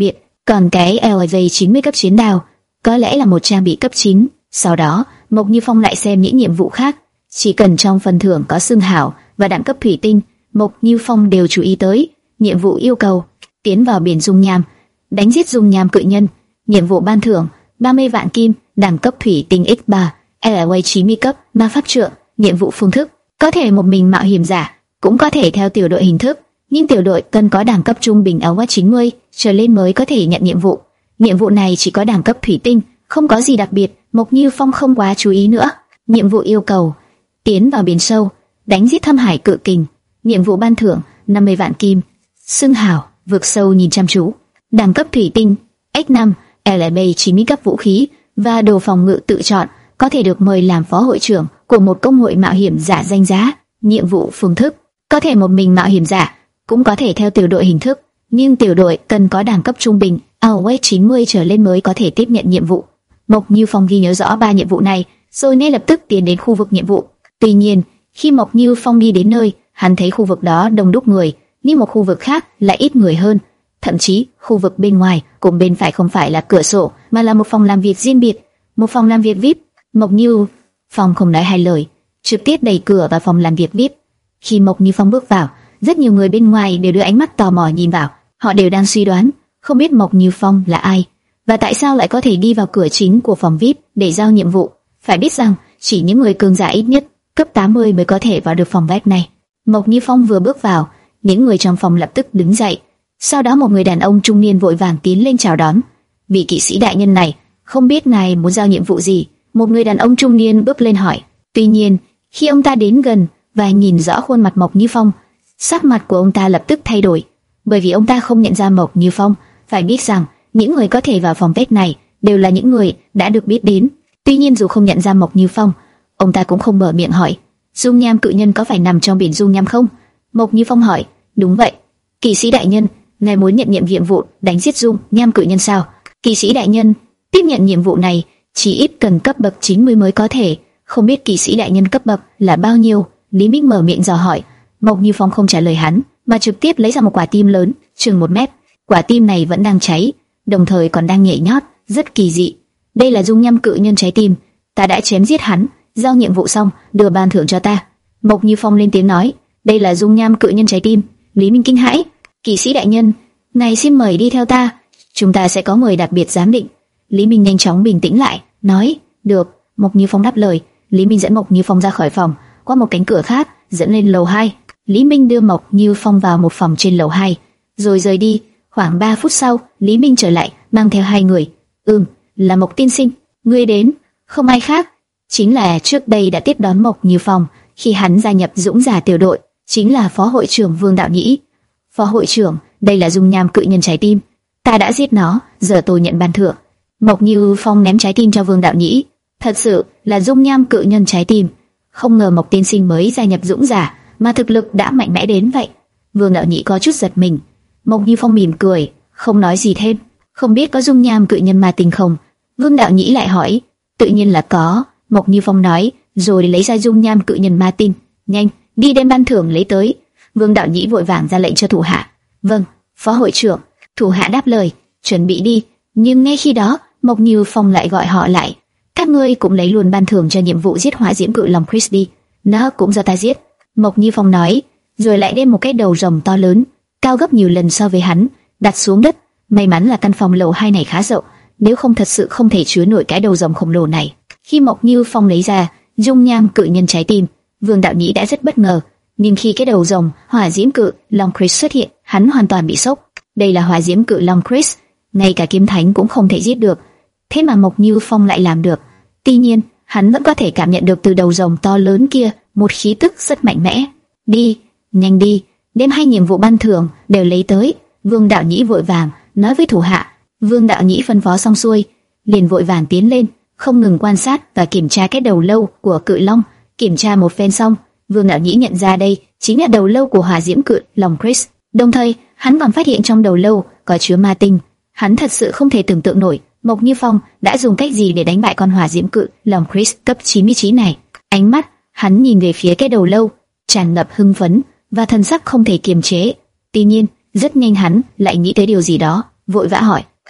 còn cái L V chín mươi cấp chiến đao có lẽ là một trang bị cấp chín. Sau đó, Mộc Như Phong lại xem những nhiệm vụ khác, chỉ cần trong phần thưởng có xương hảo và đẳng cấp thủy tinh, Mộc Như Phong đều chú ý tới. Nhiệm vụ yêu cầu tiến vào biển dung nham, đánh giết dung nham cự nhân. Nhiệm vụ ban thưởng ba mươi vạn kim, đẳng cấp thủy tinh nhân ba, L V chín mươi cấp, ma pháp trượng. Nhiệm vụ phương thức có thể một mình mạo hiểm giả, cũng có thể theo tiểu đội hình thức, nhưng tiểu đội cần có đẳng cấp trung bình L V chín mươi trở lên mới có thể nhận nhiệm vụ. Nhiệm vụ này chỉ có đẳng cấp thủy tinh, không có gì đặc biệt, Mộc Như Phong không quá chú ý nữa. Nhiệm vụ yêu cầu tiến vào biển sâu, đánh giết thâm hải cự kình. Nhiệm vụ ban thưởng năm mươi vạn kim, xương hào vượt sâu nhìn chăm chú, đẳng cấp thủy tinh X năm, L B chín mươi cấp vũ khí và đồ phòng ngự tự chọn, có thể được mời làm phó hội trưởng của một công hội mạo hiểm giả danh giá. Nhiệm vụ phương thức có thể một mình mạo hiểm giả, cũng có thể theo tiểu đội hình thức, nhưng tiểu đội cần có đẳng cấp trung bình L V chín mươi trở lên mới có thể tiếp nhận nhiệm vụ. Mộc Như Phong ghi nhớ rõ ba nhiệm vụ này, rồi nên lập tức tiến đến khu vực nhiệm vụ. Tuy nhiên, khi Mộc Như Phong đi đến nơi, hắn thấy khu vực đó đông đúc người, nhưng một khu vực khác lại ít người hơn. Thậm chí, khu vực bên ngoài cùng bên phải không phải là cửa sổ, mà là một phòng làm việc riêng biệt, một phòng làm việc vi ai pi. Mộc Như Phong không nói hai lời, trực tiếp đẩy cửa vào phòng làm việc vi ai pi. Khi Mộc Như Phong bước vào, rất nhiều người bên ngoài đều đưa ánh mắt tò mò nhìn vào. Họ đều đang suy đoán, không biết Mộc Như Phong là ai và tại sao lại có thể đi vào cửa chính của phòng vi ai pi để giao nhiệm vụ. Phải biết rằng, chỉ những người cường giả ít nhất cấp tám mươi mới có thể vào được phòng vi ai pi này. Mộc Như Phong vừa bước vào, những người trong phòng lập tức đứng dậy. Sau đó một người đàn ông trung niên vội vàng tiến lên chào đón. Vị kỵ sĩ đại nhân này, không biết ngài muốn giao nhiệm vụ gì? Một người đàn ông trung niên bước lên hỏi. Tuy nhiên, khi ông ta đến gần và nhìn rõ khuôn mặt Mộc Như Phong, sắc mặt của ông ta lập tức thay đổi, bởi vì ông ta không nhận ra Mộc Như Phong. Phải biết rằng, những người có thể vào phòng vi ai pi này đều là những người đã được biết đến. Tuy nhiên dù không nhận ra Mộc Như Phong, ông ta cũng không mở miệng hỏi, dung nham cự nhân có phải nằm trong biển dung nham không? Mộc Như Phong hỏi. Đúng vậy. Kỵ sĩ đại nhân, ngài muốn nhận nhiệm nhiệm vụ đánh giết dung nham cự nhân sao? Kỵ sĩ đại nhân, tiếp nhận nhiệm vụ này chỉ ít cần cấp bậc chín mươi mới có thể, không biết kỵ sĩ đại nhân cấp bậc là bao nhiêu? Lý Minh mở miệng dò hỏi. Mộc Như Phong không trả lời hắn, mà trực tiếp lấy ra một quả tim lớn, chừng một mét. Quả tim này vẫn đang cháy, đồng thời còn đang nhảy nhót, rất kỳ dị. Đây là dung nham cự nhân trái tim, ta đã chém giết hắn, giao nhiệm vụ xong, đưa ban thưởng cho ta. Mộc Như Phong lên tiếng nói. Đây là dung nham cự nhân trái tim. Lý Minh kinh hãi. Kỵ sĩ đại nhân, ngài xin mời đi theo ta, chúng ta sẽ có người đặc biệt giám định. Lý Minh nhanh chóng bình tĩnh lại, nói. Được. Mộc Như Phong đáp lời. Lý Minh dẫn Mộc Như Phong ra khỏi phòng, qua một cánh cửa khác, dẫn lên lầu hai. Lý Minh đưa Mộc Như Phong vào một phòng trên lầu hai, rồi rời đi. Khoảng ba phút sau, Lý Minh trở lại, mang theo hai người. Ừm, là Mộc tiên sinh, ngươi đến. Không ai khác, chính là trước đây đã tiếp đón Mộc Như Phong khi hắn gia nhập Dũng Giả tiểu đội, chính là phó hội trưởng Vương Đạo Nhĩ. Phó hội trưởng, đây là dung nham cự nhân trái tim, ta đã giết nó, giờ tôi nhận ban thưởng. Mộc Như Phong ném trái tim cho Vương Đạo Nhĩ. Thật sự là dung nham cự nhân trái tim. Không ngờ Mộc tiên sinh mới gia nhập Dũng Giả mà thực lực đã mạnh mẽ đến vậy. Vương Đạo Nhĩ có chút giật mình. Mộc Như Phong mỉm cười, không nói gì thêm. Không biết có dung nham cự nhân ma tinh không? Vương Đạo Nhĩ lại hỏi. Tự nhiên là có, Mộc Như Phong nói, rồi lấy ra dung nham cự nhân ma tinh. Nhanh, đi đem ban thưởng lấy tới. Vương Đạo Nhĩ vội vàng ra lệnh cho thủ hạ. Vâng, phó hội trưởng. Thủ hạ đáp lời, chuẩn bị đi. Nhưng ngay khi đó, Mộc Như Phong lại gọi họ lại. Các ngươi cũng lấy luôn ban thưởng cho nhiệm vụ giết hỏa diễm cự long Chris đi. Nó cũng do ta giết. Mộc Như Phong nói, rồi lại đem một cái đầu rồng to lớn, cao gấp nhiều lần so với hắn, đặt xuống đất. May mắn là căn phòng lầu hai này khá rộng, nếu không thật sự không thể chứa nổi cái đầu rồng khổng lồ này. Khi Mộc Như Phong lấy ra dung nham cự nhân trái tim, Vương Đạo Nhĩ đã rất bất ngờ. Nhưng khi cái đầu rồng hỏa diễm cự long Chris xuất hiện, hắn hoàn toàn bị sốc. Đây là hỏa diễm cự long Chris, ngay cả kiếm thánh cũng không thể giết được, thế mà Mộc Như Phong lại làm được. Tuy nhiên, hắn vẫn có thể cảm nhận được từ đầu rồng to lớn kia một khí tức rất mạnh mẽ. Đi, nhanh đi, đem hai nhiệm vụ ban thưởng đều lấy tới. Vương Đạo Nhĩ vội vàng nói với thủ hạ. Vương Đạo Nhĩ phân phó xong xuôi, liền vội vàng tiến lên, không ngừng quan sát và kiểm tra cái đầu lâu của cự long. Kiểm tra một phen xong, Vương Đạo Nhĩ nhận ra đây chính là đầu lâu của hỏa diễm cự long Chris. Đồng thời, hắn còn phát hiện trong đầu lâu có chứa ma tinh. Hắn thật sự không thể tưởng tượng nổi Mộc Như Phong đã dùng cách gì để đánh bại con hỏa diễm cự long Chris cấp chín mươi chín này. Ánh mắt hắn nhìn về phía cái đầu lâu, tràn ngập hưng phấn và thần sắc không thể kiềm chế. Tuy nhiên, rất nhanh hắn lại nghĩ tới điều gì đó, vội vã hỏi: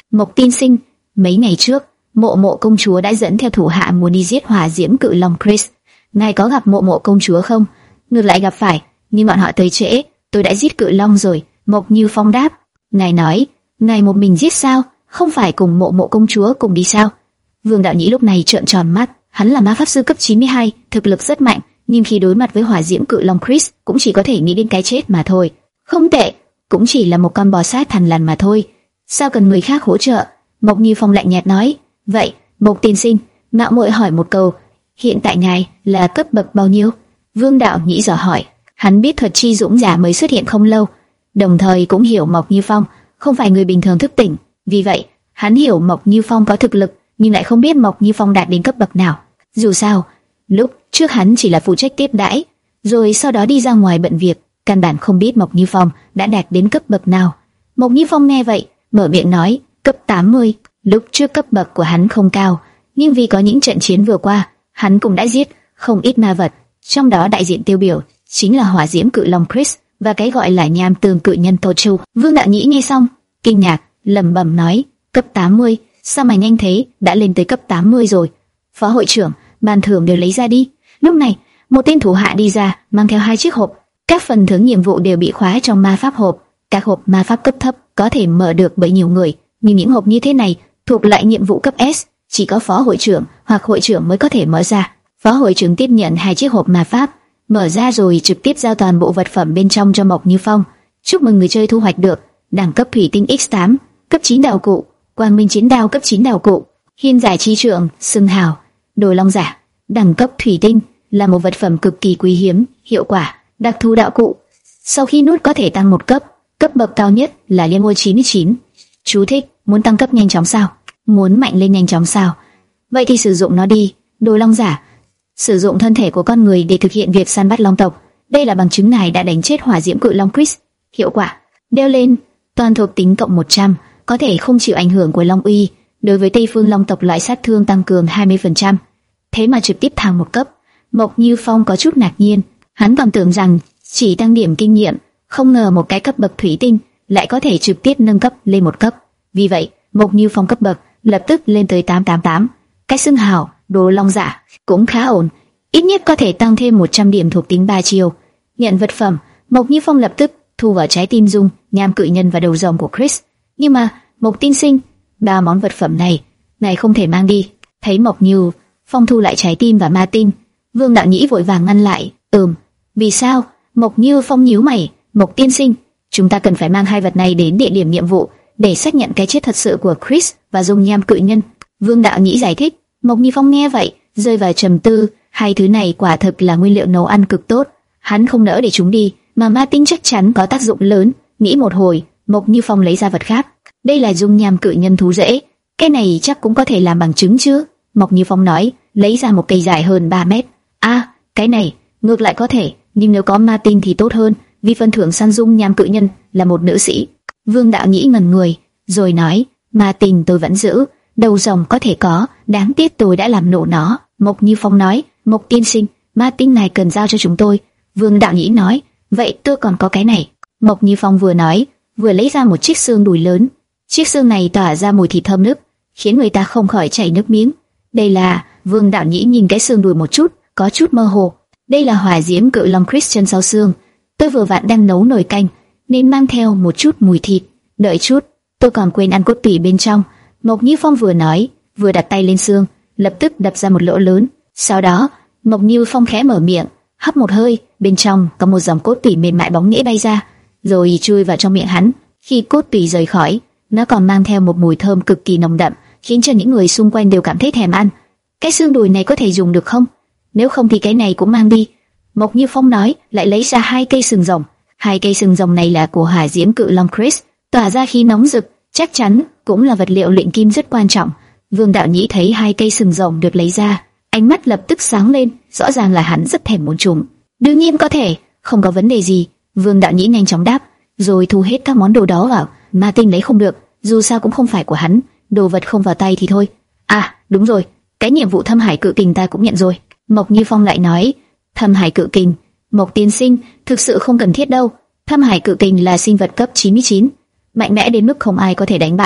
Mộc tiên sinh, mấy ngày trước, Mộ Mộ công chúa đã dẫn theo thủ hạ muốn đi giết hỏa diễm cự long Chris. Ngài có gặp Mộ Mộ công chúa không? Ngược lại gặp phải, nhưng bọn họ tới trễ, tôi đã giết cự long rồi. Mộc Như Phong đáp. Ngài nói, ngài một mình giết sao? Không phải cùng Mộ Mộ công chúa cùng đi sao? Vương Đạo Nhĩ lúc này trợn tròn mắt, hắn là ma pháp sư cấp chín mươi hai, thực lực rất mạnh, nhưng khi đối mặt với hỏa diễm cự long Chris, cũng chỉ có thể nghĩ đến cái chết mà thôi. Không tệ, cũng chỉ là một con bò sát thằn lằn mà thôi. Sao cần người khác hỗ trợ? Mộc Như Phong lạnh nhạt nói. Vậy, Mộc tiên sinh, mạo muội hỏi một câu, hiện tại ngài là cấp bậc bao nhiêu? Vương Đạo Nhĩ dò hỏi. Hắn biết thuật chi dũng giả mới xuất hiện không lâu, đồng thời cũng hiểu Mộc Như Phong không phải người bình thường thức tỉnh, vì vậy hắn hiểu Mộc Như Phong có thực lực, nhưng lại không biết Mộc Như Phong đạt đến cấp bậc nào. Dù sao, lúc trước hắn chỉ là phụ trách tiếp đãi, rồi sau đó đi ra ngoài bận việc, căn bản không biết Mộc Như Phong đã đạt đến cấp bậc nào. Mộc Như Phong nghe vậy, mở miệng nói, cấp tám mươi. Lúc trước cấp bậc của hắn không cao, nhưng vì có những trận chiến vừa qua, hắn cũng đã giết không ít ma vật, trong đó đại diện tiêu biểu chính là hỏa diễm cự long Chris và cái gọi là nham tường cự nhân Tô Chu. Vương Đạo Nhĩ nghe xong, kinh ngạc, lẩm bẩm nói, cấp tám mươi, sao mà nhanh thế, đã lên tới cấp tám mươi rồi. Phó hội trưởng, ban thưởng đều lấy ra đi. Lúc này, một tên thủ hạ đi ra, mang theo hai chiếc hộp, các phần thưởng nhiệm vụ đều bị khóa trong ma pháp hộp. Các hộp ma pháp cấp thấp có thể mở được bởi nhiều người, nhưng những hộp như thế này thuộc loại nhiệm vụ cấp S, chỉ có phó hội trưởng hoặc hội trưởng mới có thể mở ra. Phó hội trưởng tiếp nhận hai chiếc hộp ma pháp, mở ra rồi trực tiếp giao toàn bộ vật phẩm bên trong cho Mộc Như Phong. Chúc mừng người chơi thu hoạch được đẳng cấp thủy tinh X tám, cấp chín đạo cụ, quang minh chiến đao cấp chín đạo cụ, hiên giải chi trượng, xưng hào, đồ long giả. Đẳng cấp thủy tinh là một vật phẩm cực kỳ quý hiếm, hiệu quả đặc thù đạo cụ. Sau khi nút có thể tăng một cấp, cấp bậc cao nhất là liên ngôi chín mươi chín. Chú thích: muốn tăng cấp nhanh chóng sao? Muốn mạnh lên nhanh chóng sao? Vậy thì sử dụng nó đi. Đồ long giả sử dụng thân thể của con người để thực hiện việc săn bắt long tộc. Đây là bằng chứng ngài đã đánh chết hỏa diễm cự long Chris. Hiệu quả: đeo lên, toàn thuộc tính cộng một trăm, có thể không chịu ảnh hưởng của long uy. Đối với Tây Phương long tộc loại sát thương tăng cường hai mươi phần trăm. Thế mà trực tiếp thăng một cấp. Mộc Như Phong có chút ngạc nhiên, hắn còn tưởng rằng chỉ tăng điểm kinh nghiệm, không ngờ một cái cấp bậc thủy tinh lại có thể trực tiếp nâng cấp lên một cấp. Vì vậy, Mộc Như Phong cấp bậc lập tức lên tới tám tám tám. Cái xưng hào đồ long giả cũng khá ổn, ít nhất có thể tăng thêm một trăm điểm thuộc tính ba chiều. Nhận vật phẩm, Mộc Như Phong lập tức thu vào trái tim dung, nham cự nhân và đầu rồng của Chris. Nhưng mà Mộc tiên sinh, ba món vật phẩm này, ngài không thể mang đi. Thấy Mộc Như Phong thu lại trái tim và ma tinh, Vương Đạo Nhĩ vội vàng ngăn lại. Ừm, vì sao? Mộc Như Phong nhíu mày. Mộc tiên sinh, chúng ta cần phải mang hai vật này đến địa điểm nhiệm vụ để xác nhận cái chết thật sự của Chris và dung nham cự nhân. Vương Đạo Nhĩ giải thích. Mộc Như Phong nghe vậy, rơi vào trầm tư. Hai thứ này quả thực là nguyên liệu nấu ăn cực tốt, hắn không nỡ để chúng đi, mà ma tinh chắc chắn có tác dụng lớn. Nghĩ một hồi, Mộc Như Phong lấy ra vật khác. Đây là dung nham cự nhân thú rễ, cái này chắc cũng có thể làm bằng chứng chứ? Mộc Như Phong nói, lấy ra một cây dài hơn ba mét. A, à, cái này ngược lại có thể, nhưng nếu có ma tinh thì tốt hơn, vì phần thưởng săn dung nham cự nhân là một nữ sĩ. Vương Đạo Nhĩ ngẩn người, rồi nói, ma tinh tôi vẫn giữ, đầu rồng có thể có, đáng tiếc tôi đã làm nổ nó. Mộc Như Phong nói, Mộc tiên sinh, ma tinh này cần giao cho chúng tôi. Vương Đạo Nhĩ nói, vậy tôi còn có cái này. Mộc Như Phong vừa nói, vừa lấy ra một chiếc xương đùi lớn. Chiếc xương này tỏa ra mùi thịt thơm nức, khiến người ta không khỏi chảy nước miếng. Đây là, Vương Đạo Nhĩ nhìn cái xương đùi một chút, có chút mơ hồ. Đây là hỏa diễm cự long Chris chân sau xương. Tôi vừa vặn đang nấu nồi canh, nên mang theo một chút mùi thịt. Đợi chút, tôi còn quên ăn cốt tủy bên trong. Mộc Như Phong vừa nói, vừa đặt tay lên xương, lập tức đập ra một lỗ lớn. Sau đó, Mộc Như Phong khẽ mở miệng, hấp một hơi, bên trong có một dòng cốt tủy mềm mại bóng nhễ bay ra, rồi chui vào trong miệng hắn. Khi cốt tủy rời khỏi, nó còn mang theo một mùi thơm cực kỳ nồng đậm, khiến cho những người xung quanh đều cảm thấy thèm ăn. Cái xương đùi này có thể dùng được không? Nếu không thì cái này cũng mang đi. Mộc Như Phong nói, lại lấy ra hai cây sừng rồng. Hai cây sừng rồng này là của hỏa diễm cự long Chris, tỏa ra khí nóng rực, chắc chắn cũng là vật liệu luyện kim rất quan trọng. Vương Đạo Nhĩ thấy hai cây sừng rồng được lấy ra, ánh mắt lập tức sáng lên, rõ ràng là hắn rất thèm muốn chúng. Đương nhiên có thể, không có vấn đề gì. Vương Đạo Nhĩ nhanh chóng đáp, rồi thu hết các món đồ đó vào. Ma tinh lấy không được, dù sao cũng không phải của hắn, đồ vật không vào tay thì thôi. À, đúng rồi, cái nhiệm vụ thâm hải cự kình ta cũng nhận rồi. Mộc Như Phong lại nói, thâm hải cự kình, Mộc tiên sinh, thực sự không cần thiết đâu. Thâm hải cự kình là sinh vật cấp chín mươi chín, mạnh mẽ đến mức không ai có thể đánh bại.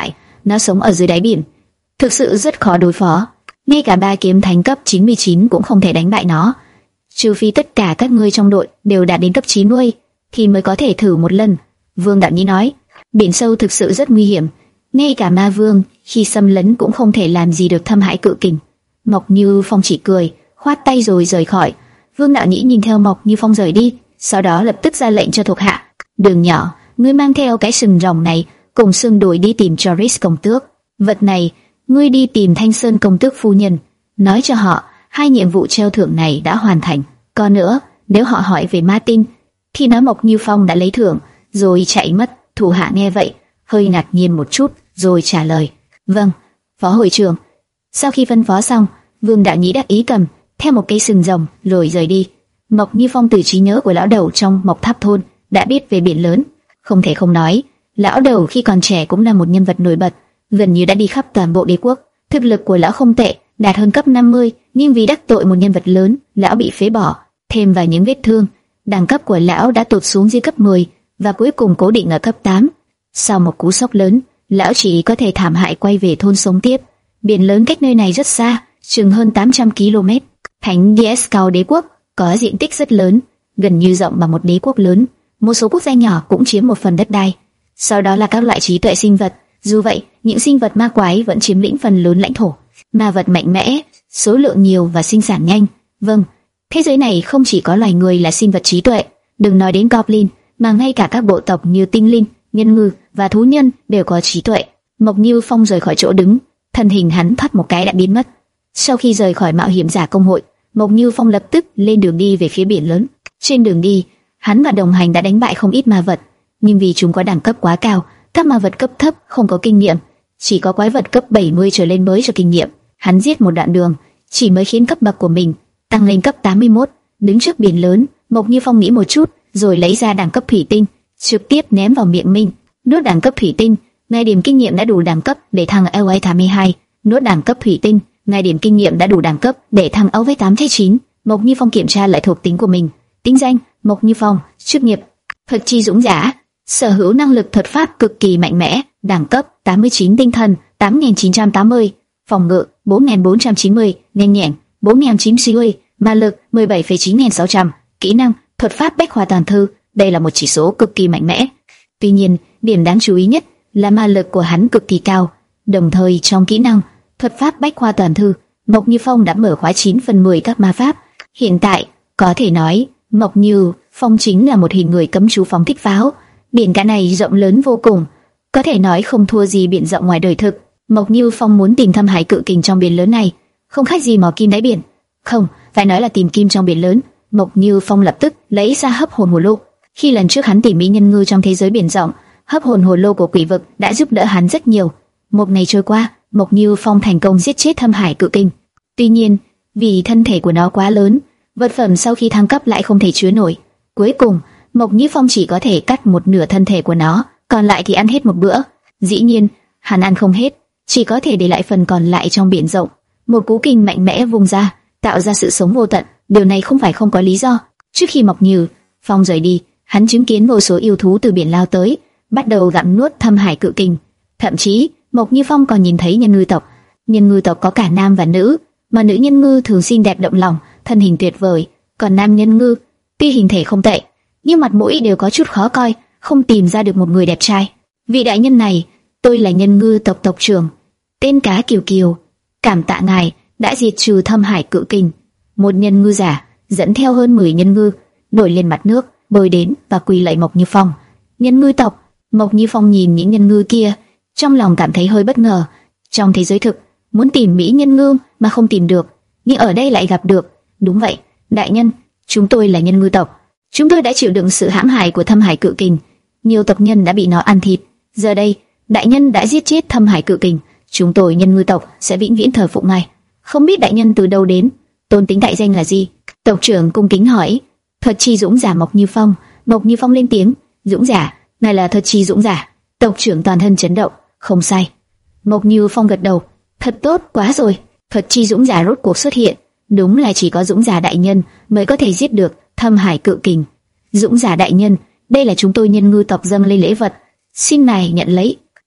nó sống ở dưới đáy biển, thực sự rất khó đối phó. Ngay cả ba kiếm thánh cấp chín mươi chín cũng không thể đánh bại nó, trừ phi tất cả các ngươi trong đội đều đạt đến cấp chín mươi thì mới có thể thử một lần. Vương Đạo Nhĩ nói, biển sâu thực sự rất nguy hiểm, ngay cả ma vương khi xâm lấn cũng không thể làm gì được Thâm Hải Cự Kình. Mộc Như Phong chỉ cười, khoát tay rồi rời khỏi. Vương Đạo Nhĩ nhìn theo Mộc Như Phong rời đi, sau đó lập tức ra lệnh cho thuộc hạ, Đường Nhỏ, ngươi mang theo cái sừng rồng này cùng xương đùi đi tìm Joris công tước. Vật này, ngươi đi tìm Thanh Sơn công tước phu nhân, nói cho họ hai nhiệm vụ treo thưởng này đã hoàn thành. Còn nữa, nếu họ hỏi về Martin, thì nói Mộc Như Phong đã lấy thưởng rồi chạy mất. Thủ hạ nghe vậy, hơi ngạc nhiên một chút, rồi trả lời, vâng, phó hội trưởng. Sau khi phân phó xong, Vương Đạo Nhĩ đắc ý cầm theo một cây sừng rồng rồi rời đi. Mộc Như Phong từ trí nhớ của lão đầu trong Mộc Tháp thôn đã biết về biển lớn, không thể không nói, lão đầu khi còn trẻ cũng là một nhân vật nổi bật, gần như đã đi khắp toàn bộ đế quốc. Thực lực của lão không tệ, đạt hơn cấp năm mươi, nhưng vì đắc tội một nhân vật lớn, lão bị phế bỏ, thêm vào những vết thương, đẳng cấp của lão đã tụt xuống dưới cấp mười và cuối cùng cố định ở cấp tám. Sau một cú sốc lớn, lão chỉ có thể thảm hại quay về thôn sống tiếp. Biển lớn cách nơi này rất xa, chừng hơn tám trăm ki lô mét. Thánh Dieskau đế quốc có diện tích rất lớn, gần như rộng bằng một đế quốc lớn. Một số quốc gia nhỏ cũng chiếm một phần đất đai. Sau đó là các loại trí tuệ sinh vật. Dù vậy, những sinh vật ma quái vẫn chiếm lĩnh phần lớn lãnh thổ. Ma vật mạnh mẽ, số lượng nhiều và sinh sản nhanh. Vâng, thế giới này không chỉ có loài người là sinh vật trí tuệ, đừng nói đến Goblin, mà ngay cả các bộ tộc như tinh linh, nhân ngư và thú nhân đều có trí tuệ. Mộc Như Phong rời khỏi chỗ đứng, thân hình hắn thoát một cái đã biến mất. Sau khi rời khỏi mạo hiểm giả công hội, Mộc Như Phong lập tức lên đường đi về phía biển lớn. Trên đường đi, hắn và đồng hành đã đánh bại không ít ma vật, nhưng vì chúng có đẳng cấp quá cao, các ma vật cấp thấp không có kinh nghiệm, chỉ có quái vật cấp bảy mươi trở lên mới cho kinh nghiệm. Hắn giết một đoạn đường, chỉ mới khiến cấp bậc của mình tăng lên cấp tám mươi mốt. Đứng trước biển lớn, Mộc Như Phong nghĩ một chút, rồi lấy ra đẳng cấp thủy tinh, trực tiếp ném vào miệng mình. Nuốt đẳng cấp thủy tinh, ngay điểm kinh nghiệm đã đủ đẳng cấp để thăng L A tám mươi hai. Nuốt đẳng cấp thủy tinh, ngay điểm kinh nghiệm đã đủ đẳng cấp để thăng L A tám mươi chín. Mộc Như Phong kiểm tra lại thuộc tính của mình. Tính danh: Mộc Như Phong. Chức nghiệp: Thuật chi dũng giả. Sở hữu năng lực thuật pháp cực kỳ mạnh mẽ. Đẳng cấp tám mươi chín. Tinh thần tám nghìn chín trăm tám mươi. Phòng ngự bốn nghìn bốn trăm chín mươi. Nhanh nhẹn bốn nghìn chín trăm chín mươi. Ma lực mười bảy phẩy chín nghìn sáu trăm. Kỹ năng: Thuật pháp Bách Khoa Toàn Thư. Đây là một chỉ số cực kỳ mạnh mẽ. Tuy nhiên, điểm đáng chú ý nhất là ma lực của hắn cực kỳ cao. Đồng thời trong kỹ năng Thuật pháp Bách Khoa Toàn Thư, Mộc Như Phong đã mở khóa chín phần mười các ma pháp. Hiện tại, có thể nói, Mộc Như Phong chính là một hình người cấm chú phóng thích pháo. Biển cả này rộng lớn vô cùng, có thể nói không thua gì biển rộng ngoài đời thực. Mộc Như Phong muốn tìm Thâm Hải Cự Kình trong biển lớn này, không khác gì mò kim đáy biển. Không, phải nói là tìm kim trong biển lớn. Mộc Như Phong lập tức lấy ra hấp hồn hồ lô. Khi lần trước hắn tìm mỹ nhân ngư trong thế giới biển rộng, hấp hồn hồ lô của quỷ vực đã giúp đỡ hắn rất nhiều. Một ngày trôi qua, Mộc Như Phong thành công giết chết Thâm Hải Cự Kình. Tuy nhiên, vì thân thể của nó quá lớn, vật phẩm sau khi thăng cấp lại không thể chứa nổi. Cuối cùng, Mộc Như Phong chỉ có thể cắt một nửa thân thể của nó, còn lại thì ăn hết một bữa. Dĩ nhiên, hắn ăn không hết, chỉ có thể để lại phần còn lại trong biển rộng. Một cú kình mạnh mẽ vung ra, tạo ra sự sống vô tận. Điều này không phải không có lý do. Trước khi Mộc Như Phong rời đi, hắn chứng kiến vô số yêu thú từ biển lao tới, bắt đầu gặm nuốt Thâm Hải Cự Kình. Thậm chí, Mộc Như Phong còn nhìn thấy nhân ngư tộc. Nhân ngư tộc có cả nam và nữ, mà nữ nhân ngư thường xinh đẹp động lòng, thân hình tuyệt vời, còn nam nhân ngư tuy hình thể không tệ, nhưng mặt mũi đều có chút khó coi, không tìm ra được một người đẹp trai. Vị đại nhân này, tôi là nhân ngư tộc tộc trưởng, tên Cá Kiều Kiều, cảm tạ ngài đã diệt trừ Thâm Hải Cự Kình. Một nhân ngư giả dẫn theo hơn mười nhân ngư nổi lên mặt nước, bơi đến và quỳ lạy Mộc Như Phong. Nhân ngư tộc. Mộc Như Phong nhìn những nhân ngư kia, trong lòng cảm thấy hơi bất ngờ. Trong thế giới thực, muốn tìm mỹ nhân ngư mà không tìm được, nhưng ở đây lại gặp được. Đúng vậy, đại nhân, chúng tôi là nhân ngư tộc. Chúng tôi đã chịu đựng sự hãm hại của Thâm Hải Cự Kình, nhiều tộc nhân đã bị nó ăn thịt. Giờ đây, đại nhân đã giết chết Thâm Hải Cự Kình, chúng tôi nhân ngư tộc sẽ vĩnh viễn thờ phụng ngài. Không biết đại nhân từ đâu đến, tôn tính đại danh là gì? Tộc trưởng cung kính hỏi. Thuật chi dũng giả Mộc Như Phong. Mộc Như Phong lên tiếng. Dũng giả, ngài là thuật chi dũng giả? Tộc trưởng toàn thân chấn động. Không sai. Mộc Như Phong gật đầu. Thật tốt quá rồi. Thuật chi dũng giả rốt cuộc xuất hiện. Đúng là chỉ có dũng giả đại nhân mới có thể giết được Thâm Hải Cự Kình. Dũng giả đại nhân, đây là chúng tôi nhân ngư tộc dâng lên lễ vật, xin ngài nhận lấy.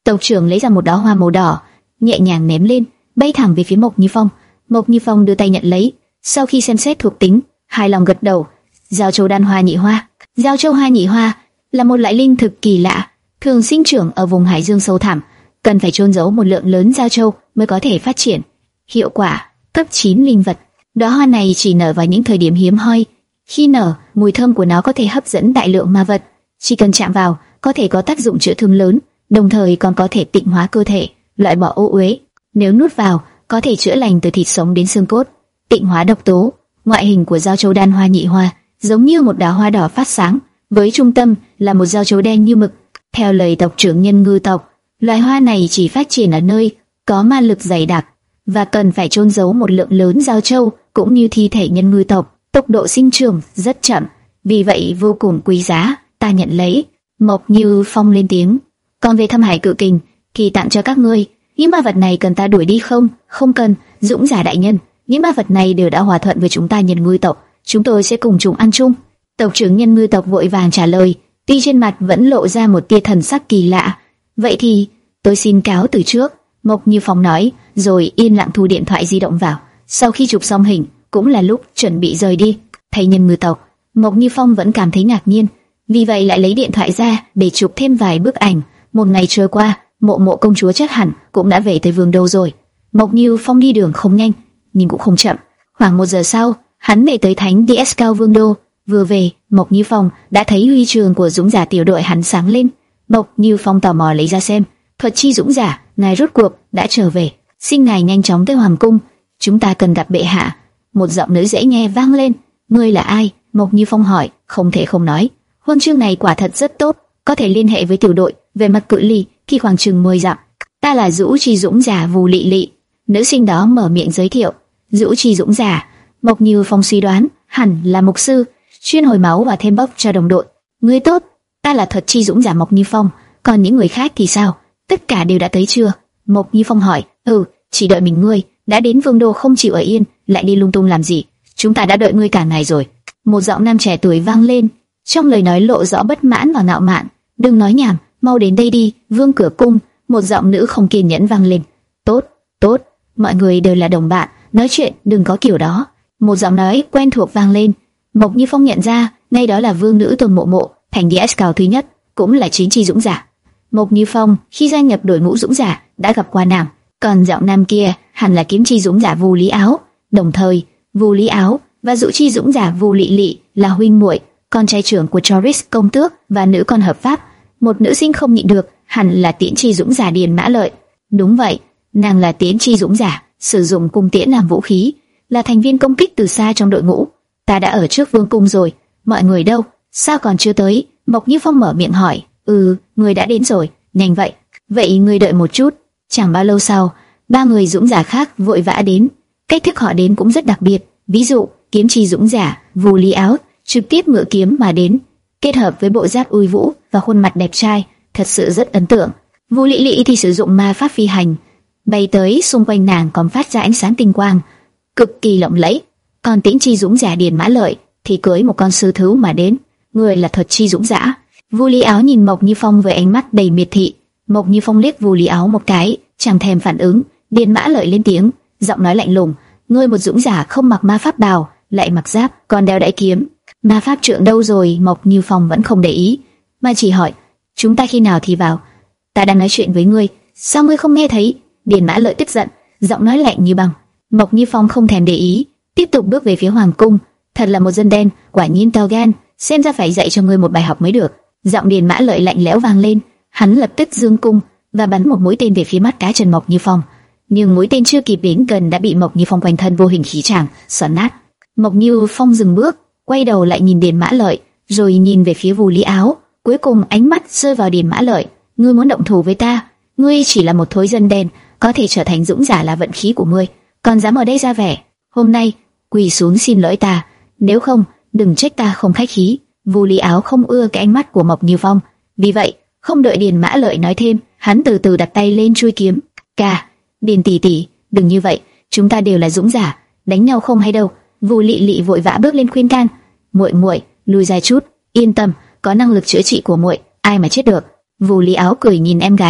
Tộc trưởng lấy ra một đóa hoa màu đỏ, nhẹ nhàng ném lên, bay thẳng về phía Mộc Như Phong. Mộc Như Phong đưa tay nhận lấy, sau khi xem xét thuộc tính, hài lòng gật đầu. Giao châu đan hoa nhị hoa. Giao châu hoa nhị hoa là một loại linh thực kỳ lạ, thường sinh trưởng ở vùng hải dương sâu thẳm, cần phải chôn giấu một lượng lớn giao châu mới có thể phát triển. Hiệu quả cấp chín linh vật. Đóa hoa này chỉ nở vào những thời điểm hiếm hoi. Khi nở, mùi thơm của nó có thể hấp dẫn đại lượng ma vật, chỉ cần chạm vào có thể có tác dụng chữa thương lớn, đồng thời còn có thể tịnh hóa cơ thể, loại bỏ ô uế. Nếu nuốt vào, có thể chữa lành từ thịt sống đến xương cốt, tịnh hóa độc tố. Ngoại hình của giao châu đan hoa nhị hoa giống như một đóa hoa đỏ phát sáng, với trung tâm là một giao châu đen như mực. Theo lời tộc trưởng Nhân Ngư tộc, loài hoa này chỉ phát triển ở nơi có ma lực dày đặc và cần phải chôn giấu một lượng lớn giao châu, cũng như thi thể nhân ngư tộc. Tốc độ sinh trưởng rất chậm, vì vậy vô cùng quý giá, ta nhận lấy. Mộc Như Phong lên tiếng. Còn về Thâm Hải Cự Kình, kỳ tặng cho các ngươi. Những ma vật này cần ta đuổi đi không? Không cần, Dũng giả đại nhân. Những ma vật này đều đã hòa thuận với chúng ta nhân ngư tộc, chúng tôi sẽ cùng chúng ăn chung. Tộc trưởng nhân ngư tộc vội vàng trả lời, tuy trên mặt vẫn lộ ra một tia thần sắc kỳ lạ. Vậy thì tôi xin cáo từ trước, Mộc Như Phong nói, rồi yên lặng thu điện thoại di động vào. Sau khi chụp xong hình, cũng là lúc chuẩn bị rời đi. Thấy nhân ngư tộc, Mộc Như Phong vẫn cảm thấy ngạc nhiên, vì vậy lại lấy điện thoại ra để chụp thêm vài bức ảnh. Một ngày trôi qua, Mộ Mộ công chúa chắc hẳn cũng đã về tới Vương Đô rồi. Mộc Như Phong đi đường không nhanh, nhưng cũng không chậm. Khoảng một giờ sau, hắn về tới Thánh đê ét Cao Vương Đô. Vừa về, Mộc Như Phong đã thấy huy chương của dũng giả tiểu đội hắn sáng lên. Mộc Như Phong tò mò lấy ra xem. Thuật chi dũng giả, ngài rốt cuộc đã trở về, xin ngài nhanh chóng tới hoàng cung, chúng ta cần gặp bệ hạ. Một giọng nữ dễ nghe vang lên. Ngươi là ai? Mộc Như Phong hỏi. Không thể không nói, huân chương này quả thật rất tốt, có thể liên hệ với tiểu đội về mặt cự ly khi khoảng chừng mười dặm. Ta là Dũ Chi dũng giả Vù Lị Lị. Nữ sinh đó mở miệng giới thiệu. Dũ Chi dũng giả, Mộc Như Phong suy đoán hẳn là mục sư, chuyên hồi máu và thêm bốc cho đồng đội. Ngươi tốt, ta là thuật chi dũng giả Mộc Như Phong, còn những người khác thì sao? Tất cả đều đã tới chưa? Mộc Như Phong hỏi. Ừ, chỉ đợi mình ngươi. Đã đến Vương Đô không chịu ở yên, lại đi lung tung làm gì? Chúng ta đã đợi ngươi cả ngày rồi. Một giọng nam trẻ tuổi vang lên, trong lời nói lộ rõ bất mãn và ngạo mạn. Đừng nói nhảm, mau đến đây đi, Vương Cửa Cung. Một giọng nữ không kiên nhẫn vang lên. Tốt, tốt, mọi người đều là đồng bạn, nói chuyện đừng có kiểu đó. Một giọng nói quen thuộc vang lên. Mộc Như Phong nhận ra, ngay đó là vương nữ Tôn Mộ Mộ, thành đê ét cao thứ nhất, cũng là chiến chi dũng giả. Mộc Như Phong khi gia nhập đội ngũ dũng giả đã gặp qua nàng, còn giọng nam kia hẳn là kiếm chi dũng giả Vu Lý Áo. Đồng thời, Vu Lý Áo và dụ chi dũng giả Vu Lị Lị là huynh muội, con trai trưởng của Choris công tước và nữ con hợp pháp. Một nữ sinh không nhịn được, hẳn là Tiễn chi dũng giả Điền Mã Lợi. Đúng vậy, nàng là Tiễn chi dũng giả, sử dụng cung tiễn làm vũ khí, là thành viên công kích từ xa trong đội ngũ. Ta đã ở trước vương cung rồi, mọi người đâu? Sao còn chưa tới? Mộc Như Phong mở miệng hỏi. Ừ, người đã đến rồi, nhanh vậy. Vậy người đợi một chút. Chẳng bao lâu sau, ba người dũng giả khác vội vã đến. Cách thức họ đến cũng rất đặc biệt. Ví dụ, kiếm chi dũng giả Vu Lý Áo trực tiếp ngự kiếm mà đến, kết hợp với bộ giáp uy vũ và khuôn mặt đẹp trai, thật sự rất ấn tượng. Vu Lị Lị thì sử dụng ma pháp phi hành, bay tới xung quanh nàng còn phát ra ánh sáng tinh quang, cực kỳ lộng lẫy. Còn Tiễn chi dũng giả Điền Mã Lợi thì cưỡi một con sư thú mà đến, người là thuật chi dũng giả. Vu Lý Áo nhìn Mộc Như Phong với ánh mắt đầy miệt thị. Mộc Như Phong liếc Vu Lý Áo một cái, chẳng thèm phản ứng. Điền Mã Lợi lên tiếng, giọng nói lạnh lùng. Ngươi một dũng giả không mặc ma pháp bào, lại mặc giáp, còn đeo đại kiếm, ma pháp trượng đâu rồi? Mộc Như Phong vẫn không để ý, mà chỉ hỏi, chúng ta khi nào thì vào? Ta đang nói chuyện với ngươi, sao ngươi không nghe thấy? Điền Mã Lợi tức giận, giọng nói lạnh như băng. Mộc Như Phong không thèm để ý, tiếp tục bước về phía hoàng cung. Thật là một dân đen, quả nhiên to gan, xem ra phải dạy cho ngươi một bài học mới được. Giọng Điền Mã Lợi lạnh lẽo vang lên, hắn lập tức giương cung và bắn một mũi tên về phía mắt cá chân Mộc Như Phong. Nhưng mũi tên chưa kịp đến gần đã bị Mộc Như Phong quanh thân vô hình khí tràng xoắn nát. Mộc Như Phong dừng bước, quay đầu lại nhìn Điền Mã Lợi, rồi nhìn về phía Vu Lý Áo. Cuối cùng ánh mắt rơi vào Điền Mã Lợi. Ngươi muốn động thủ với ta? Ngươi chỉ là một thối dân đen, có thể trở thành dũng giả là vận khí của ngươi, còn dám ở đây ra vẻ. Hôm nay quỳ xuống xin lỗi ta, nếu không đừng trách ta không khách khí. Vu Lý Áo không ưa cái ánh mắt của Mộc Như Phong, vì vậy không đợi Điền Mã Lợi nói thêm, hắn từ từ đặt tay lên chuôi kiếm. Ca, Điền tỷ tỷ, đừng như vậy, chúng ta đều là dũng giả, đánh nhau không hay đâu. Vu Lị Lị vội vã bước lên khuyên can. Muội muội, lùi ra chút, yên tâm, có năng lực chữa trị của muội, ai mà chết được. Vu Lý Áo cười nhìn em gái,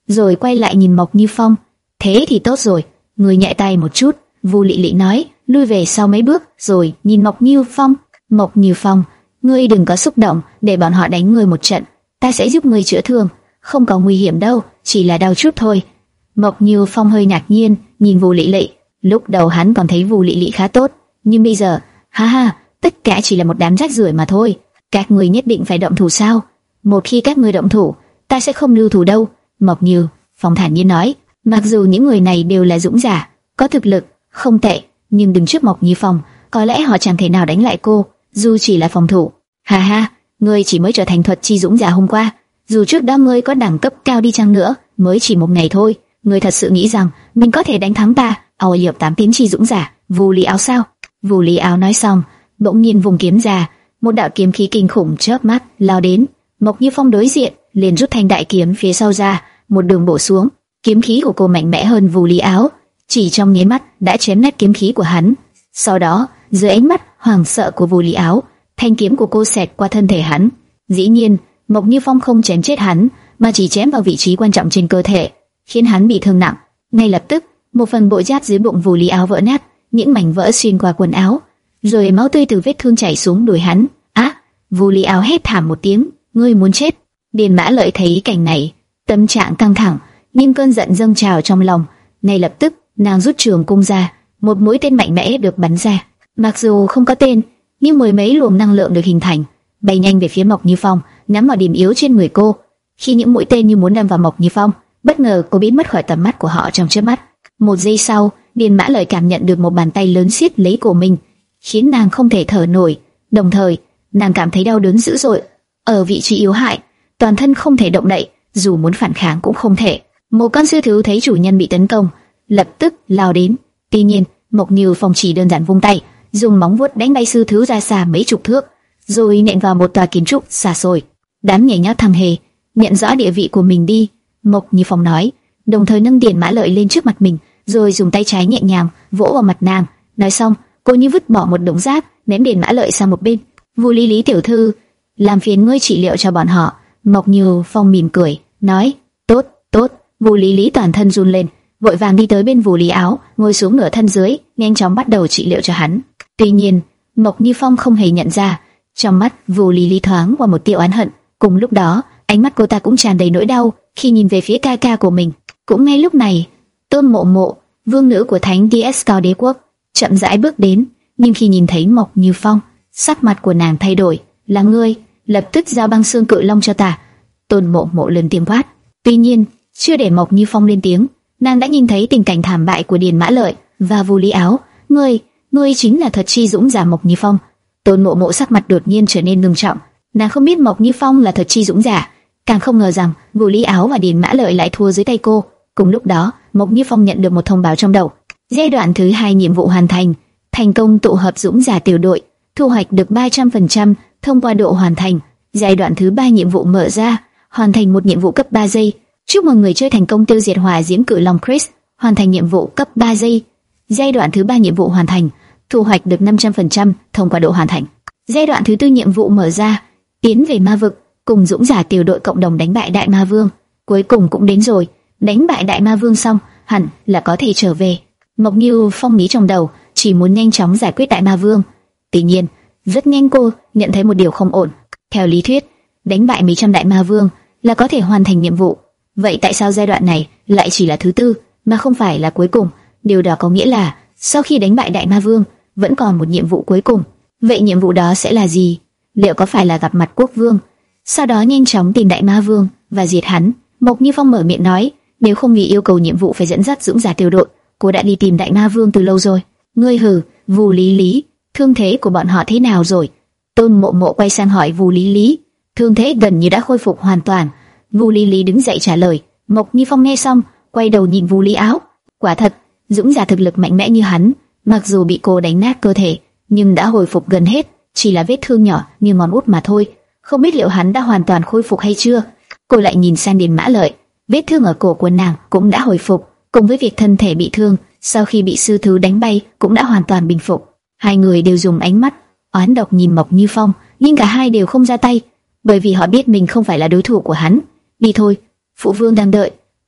rồi quay lại nhìn Mộc Như Phong. Thế thì tốt rồi, người nhẹ tay một chút. Vu Lị Lị nói, lui về sau mấy bước, rồi nhìn Mộc Như Phong. Mộc Như Phong, ngươi đừng có xúc động, để bọn họ đánh ngươi một trận, ta sẽ giúp ngươi chữa thương, không có nguy hiểm đâu, chỉ là đau chút thôi. Mộc Như Phong hơi ngạc nhiên nhìn Vu Lị Lị. Lúc đầu hắn còn thấy Vu Lị Lị khá tốt, nhưng bây giờ, ha ha, tất cả chỉ là một đám rác rưởi mà thôi. Các ngươi nhất định phải động thủ sao? Một khi các ngươi động thủ, ta sẽ không lưu thủ đâu. Mộc Như Phong thản nhiên nói. Mặc dù những người này đều là dũng giả, có thực lực không tệ, nhưng đứng trước Mộc Như Phong, có lẽ họ chẳng thể nào đánh lại cô, dù chỉ là phòng thủ. Ha ha, ngươi chỉ mới trở thành thuật chi dũng giả hôm qua, dù trước đó ngươi có đẳng cấp cao đi chăng nữa, mới chỉ một ngày thôi, ngươi thật sự nghĩ rằng mình có thể đánh thắng ta? Ảo Diệp tám tiến chi dũng giả, Vu Lý Áo sao? Vu Lý Áo nói xong, bỗng nhiên vùng kiếm ra, một đạo kiếm khí kinh khủng chớp mắt lao đến. Mộc Như Phong đối diện, liền rút thanh đại kiếm phía sau ra, một đường bổ xuống. Kiếm khí của cô mạnh mẽ hơn Vu Lý Áo, chỉ trong nháy mắt đã chém nát kiếm khí của hắn. Sau đó, dưới ánh mắt hoảng sợ của Vu Lý Áo, thanh kiếm của cô xẹt qua thân thể hắn. Dĩ nhiên, Mộc Như Phong không chém chết hắn, mà chỉ chém vào vị trí quan trọng trên cơ thể, khiến hắn bị thương nặng. Ngay lập tức, một phần bộ giáp dưới bụng Vu Lý Áo vỡ nát, những mảnh vỡ xuyên qua quần áo, rồi máu tươi từ vết thương chảy xuống đùi hắn. Á! Vu Lý Áo hét thảm một tiếng, ngươi muốn chết. Điền Mã Lợi thấy cảnh này, tâm trạng căng thẳng, nhưng cơn giận dâng trào trong lòng. Ngay lập tức, nàng rút trường cung ra, một mũi tên mạnh mẽ được bắn ra. Mặc dù không có tên, nhưng mười mấy luồng năng lượng được hình thành, bay nhanh về phía Mộc Như Phong, nhắm vào điểm yếu trên người cô. Khi những mũi tên như muốn đâm vào Mộc Như Phong, bất ngờ cô biến mất khỏi tầm mắt của họ trong chớp mắt. Một giây sau, Điền Mã Lợi cảm nhận được một bàn tay lớn siết lấy cổ mình, khiến nàng không thể thở nổi. Đồng thời, nàng cảm thấy đau đớn dữ dội ở vị trí yếu hại, toàn thân không thể động đậy, dù muốn phản kháng cũng không thể. Một con sư thú thấy chủ nhân bị tấn công, lập tức lao đến. Tuy nhiên, Mộc Như Phong chỉ đơn giản vung tay, dùng móng vuốt đánh bay sư thú ra xa mấy chục thước, rồi nện vào một tòa kiến trúc xa xôi. Đám nhảy nhót thằng hề, nhận rõ địa vị của mình đi, Mộc Như Phong nói, đồng thời nâng Điền Mã Lợi lên trước mặt mình, rồi dùng tay trái nhẹ nhàng vỗ vào mặt nàng. Nói xong, cô như vứt bỏ một đống rác, ném Điền Mã Lợi sang một bên. Vu Lý Lý tiểu thư, làm phiền ngươi trị liệu cho bọn họ. Mộc Như Phong mỉm cười, nói, tốt, tốt. Vu Lý Lý toàn thân run lên, vội vàng đi tới bên Vu Lý Áo, ngồi xuống nửa thân dưới, nhanh chóng bắt đầu trị liệu cho hắn. Tuy nhiên, Mộc Như Phong không hề nhận ra, trong mắt Vu Lý Lý thoáng qua một tia oán hận. Cùng lúc đó, ánh mắt cô ta cũng tràn đầy nỗi đau khi nhìn về phía ca ca của mình. Cũng ngay lúc này, Tôn Mộ Mộ, vương nữ của Thánh đê ét Cao Đế quốc, chậm rãi bước đến, nhưng khi nhìn thấy Mộc Như Phong, sắc mặt của nàng thay đổi. Là ngươi, lập tức giao băng xương cự long cho ta. Tôn Mộ Mộ lớn tiếng quát. Tuy nhiên, chưa để Mộc Như Phong lên tiếng, nàng đã nhìn thấy tình cảnh thảm bại của Điền Mã Lợi và Vu Lý Áo. Ngươi, ngươi chính là thật chi dũng giả Mộc Như Phong. Tôn Mộ Mộ sắc mặt đột nhiên trở nên nghiêm trọng. Nàng không biết Mộc Như Phong là thật chi dũng giả, càng không ngờ rằng Vu Lý Áo và Điền Mã Lợi lại thua dưới tay cô. Cùng lúc đó, Mộc Như Phong nhận được một thông báo trong đầu. Giai đoạn thứ hai nhiệm vụ hoàn thành, thành công tụ hợp dũng giả tiểu đội, thu hoạch được ba trăm phần trăm thông qua độ hoàn thành. Giai đoạn thứ ba nhiệm vụ mở ra, hoàn thành một nhiệm vụ cấp ba giây. Chúc mừng người chơi thành công tiêu diệt hỏa diễm cự long Chris, hoàn thành nhiệm vụ cấp ba giây. Giai đoạn thứ ba nhiệm vụ hoàn thành, thu hoạch được năm trăm phần trăm thông qua độ hoàn thành. Giai đoạn thứ tư nhiệm vụ mở ra, tiến về ma vực, cùng dũng giả tiểu đội cộng đồng đánh bại đại ma vương. Cuối cùng cũng đến rồi, đánh bại đại ma vương xong, hẳn là có thể trở về. Mộc Như Phong nghĩ trong đầu, chỉ muốn nhanh chóng giải quyết đại ma vương. Tuy nhiên, rất nhanh cô nhận thấy một điều không ổn. Theo lý thuyết, đánh bại mấy trăm đại ma vương là có thể hoàn thành nhiệm vụ. Vậy tại sao giai đoạn này lại chỉ là thứ tư, mà không phải là cuối cùng? Điều đó có nghĩa là sau khi đánh bại đại ma vương, vẫn còn một nhiệm vụ cuối cùng. Vậy nhiệm vụ đó sẽ là gì? Liệu có phải là gặp mặt quốc vương, sau đó nhanh chóng tìm đại ma vương và diệt hắn? Mộc Như Phong mở miệng nói, nếu không vì yêu cầu nhiệm vụ phải dẫn dắt dũng giả tiểu đội, cô đã đi tìm đại ma vương từ lâu rồi. Ngươi hừ, Vu Lý Lý, thương thế của bọn họ thế nào rồi? Tôn Mộ Mộ quay sang hỏi Vu Lý Lý. Thương thế gần như đã khôi phục hoàn toàn. Vu Lý Lý đứng dậy trả lời. Mộc Như Phong nghe xong, quay đầu nhìn Vu Lý Áo. Quả thật, dũng giả thực lực mạnh mẽ như hắn, mặc dù bị cô đánh nát cơ thể, nhưng đã hồi phục gần hết, chỉ là vết thương nhỏ như ngón út mà thôi. Không biết liệu hắn đã hoàn toàn khôi phục hay chưa? Cô lại nhìn sang Điền Mã Lợi, vết thương ở cổ của nàng cũng đã hồi phục, cùng với việc thân thể bị thương sau khi bị sư thú đánh bay cũng đã hoàn toàn bình phục. Hai người đều dùng ánh mắt oán độc nhìn Mộc Như Phong, nhưng cả hai đều không ra tay, bởi vì họ biết mình không phải là đối thủ của hắn. Đi thôi, phụ vương đang đợi.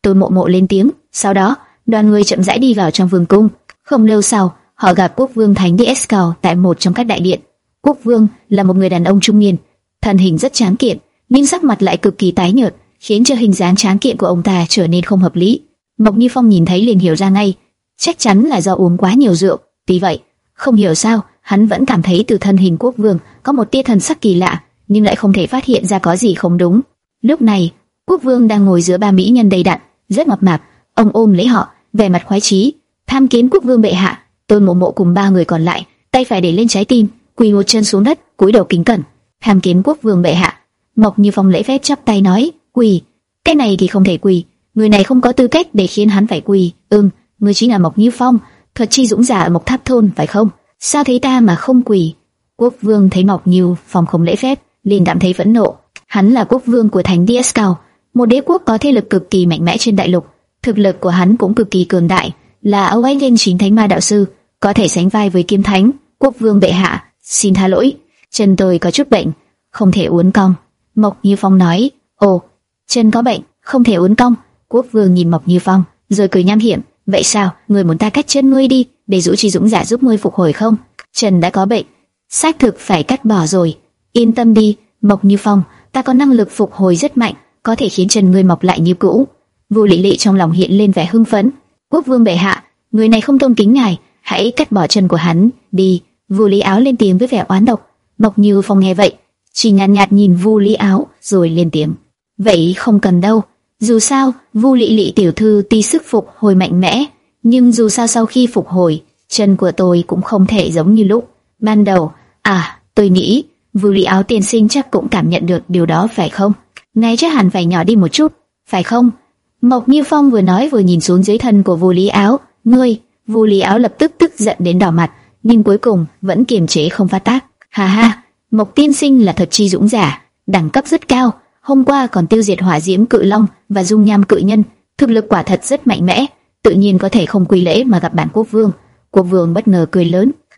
Tôn Mộ Mộ lên tiếng. Sau đó, đoàn người chậm rãi đi vào trong vương cung. Không lâu sau, họ gặp quốc vương Thánh Dieskau tại một trong các đại điện. Quốc vương là một người đàn ông trung niên, thân hình rất tráng kiện, nhưng sắc mặt lại cực kỳ tái nhợt, khiến cho hình dáng tráng kiện của ông ta trở nên không hợp lý. Mộc Như Phong nhìn thấy liền hiểu ra ngay, chắc chắn là do uống quá nhiều rượu. Tuy vậy, không hiểu sao, hắn vẫn cảm thấy từ thân hình quốc vương có một tia thần sắc kỳ lạ, nhưng lại không thể phát hiện ra có gì không đúng. Lúc này, quốc vương đang ngồi giữa ba mỹ nhân đầy đặn, rất mập mạp, ông ôm lấy họ, vẻ mặt khoái chí. Tham kiến quốc vương bệ hạ. Tôn Mộ Mộ cùng ba người còn lại, tay phải để lên trái tim, quỳ một chân xuống đất, cúi đầu kính cẩn. Tham kiến quốc vương bệ hạ. Mộc Như Phong lễ phép chắp tay nói, quỳ. Cái này thì không thể quỳ, người này không có tư cách để khiến hắn phải quỳ. Ừm, người chính là Mộc Như Phong, thuật chi dũng giả ở Mộc Tháp thôn phải không? Sao thấy ta mà không quỳ? Quốc vương thấy Mộc Như Phong không lễ phép, liền cảm thấy phẫn nộ. Hắn là quốc vương của Thánh Dieskau, một đế quốc có thế lực cực kỳ mạnh mẽ trên đại lục. Thực lực của hắn cũng cực kỳ cường đại, là Âu Anh Linh chính thánh ma đạo sư, có thể sánh vai với kiếm thánh. Quốc vương bệ hạ, xin tha lỗi, chân tôi có chút bệnh, không thể uốn cong. Mộc Như Phong nói. Ồ, chân có bệnh, không thể uốn cong. Quốc vương nhìn Mộc Như Phong, rồi cười nham hiểm. Vậy sao, người muốn ta cắt chân ngươi đi, để dụ chi dũng giả giúp ngươi phục hồi không? Chân đã có bệnh, xác thực phải cắt bỏ rồi. Yên tâm đi, Mộc Như Phong, ta có năng lực phục hồi rất mạnh, có thể khiến chân ngươi mọc lại như cũ. Vu Lị Lị trong lòng hiện lên vẻ hưng phấn. Quốc vương bệ hạ, người này không tôn kính ngài, hãy cắt bỏ chân của hắn đi. Vu Lý Áo lên tiếng với vẻ oán độc. Mộc Như Phong nghe vậy, chỉ nhàn nhạt, nhạt nhìn Vu Lý Áo rồi lên tiếng. Vậy không cần đâu. Dù sao, Vu Lị Lị tiểu thư tuy sức phục hồi mạnh mẽ, nhưng dù sao sau khi phục hồi, chân của tôi cũng không thể giống như lúc ban đầu. À, tôi nghĩ Vu Lý Áo tiên sinh chắc cũng cảm nhận được điều đó phải không? Ngài chắc hẳn phải nhỏ đi một chút, phải không? Mộc Như Phong vừa nói vừa nhìn xuống dưới thân của Vu Lý Áo. Ngươi, Vu Lý Áo lập tức tức giận đến đỏ mặt, nhưng cuối cùng vẫn kiềm chế không phát tác. Ha ha, Mộc tiên sinh là thuật chi dũng giả, đẳng cấp rất cao, hôm qua còn tiêu diệt hỏa diễm cự long và dung nham cự nhân, thực lực quả thật rất mạnh mẽ, tự nhiên có thể không quy lễ mà gặp bản quốc vương. Quốc vương bất ngờ cười lớn.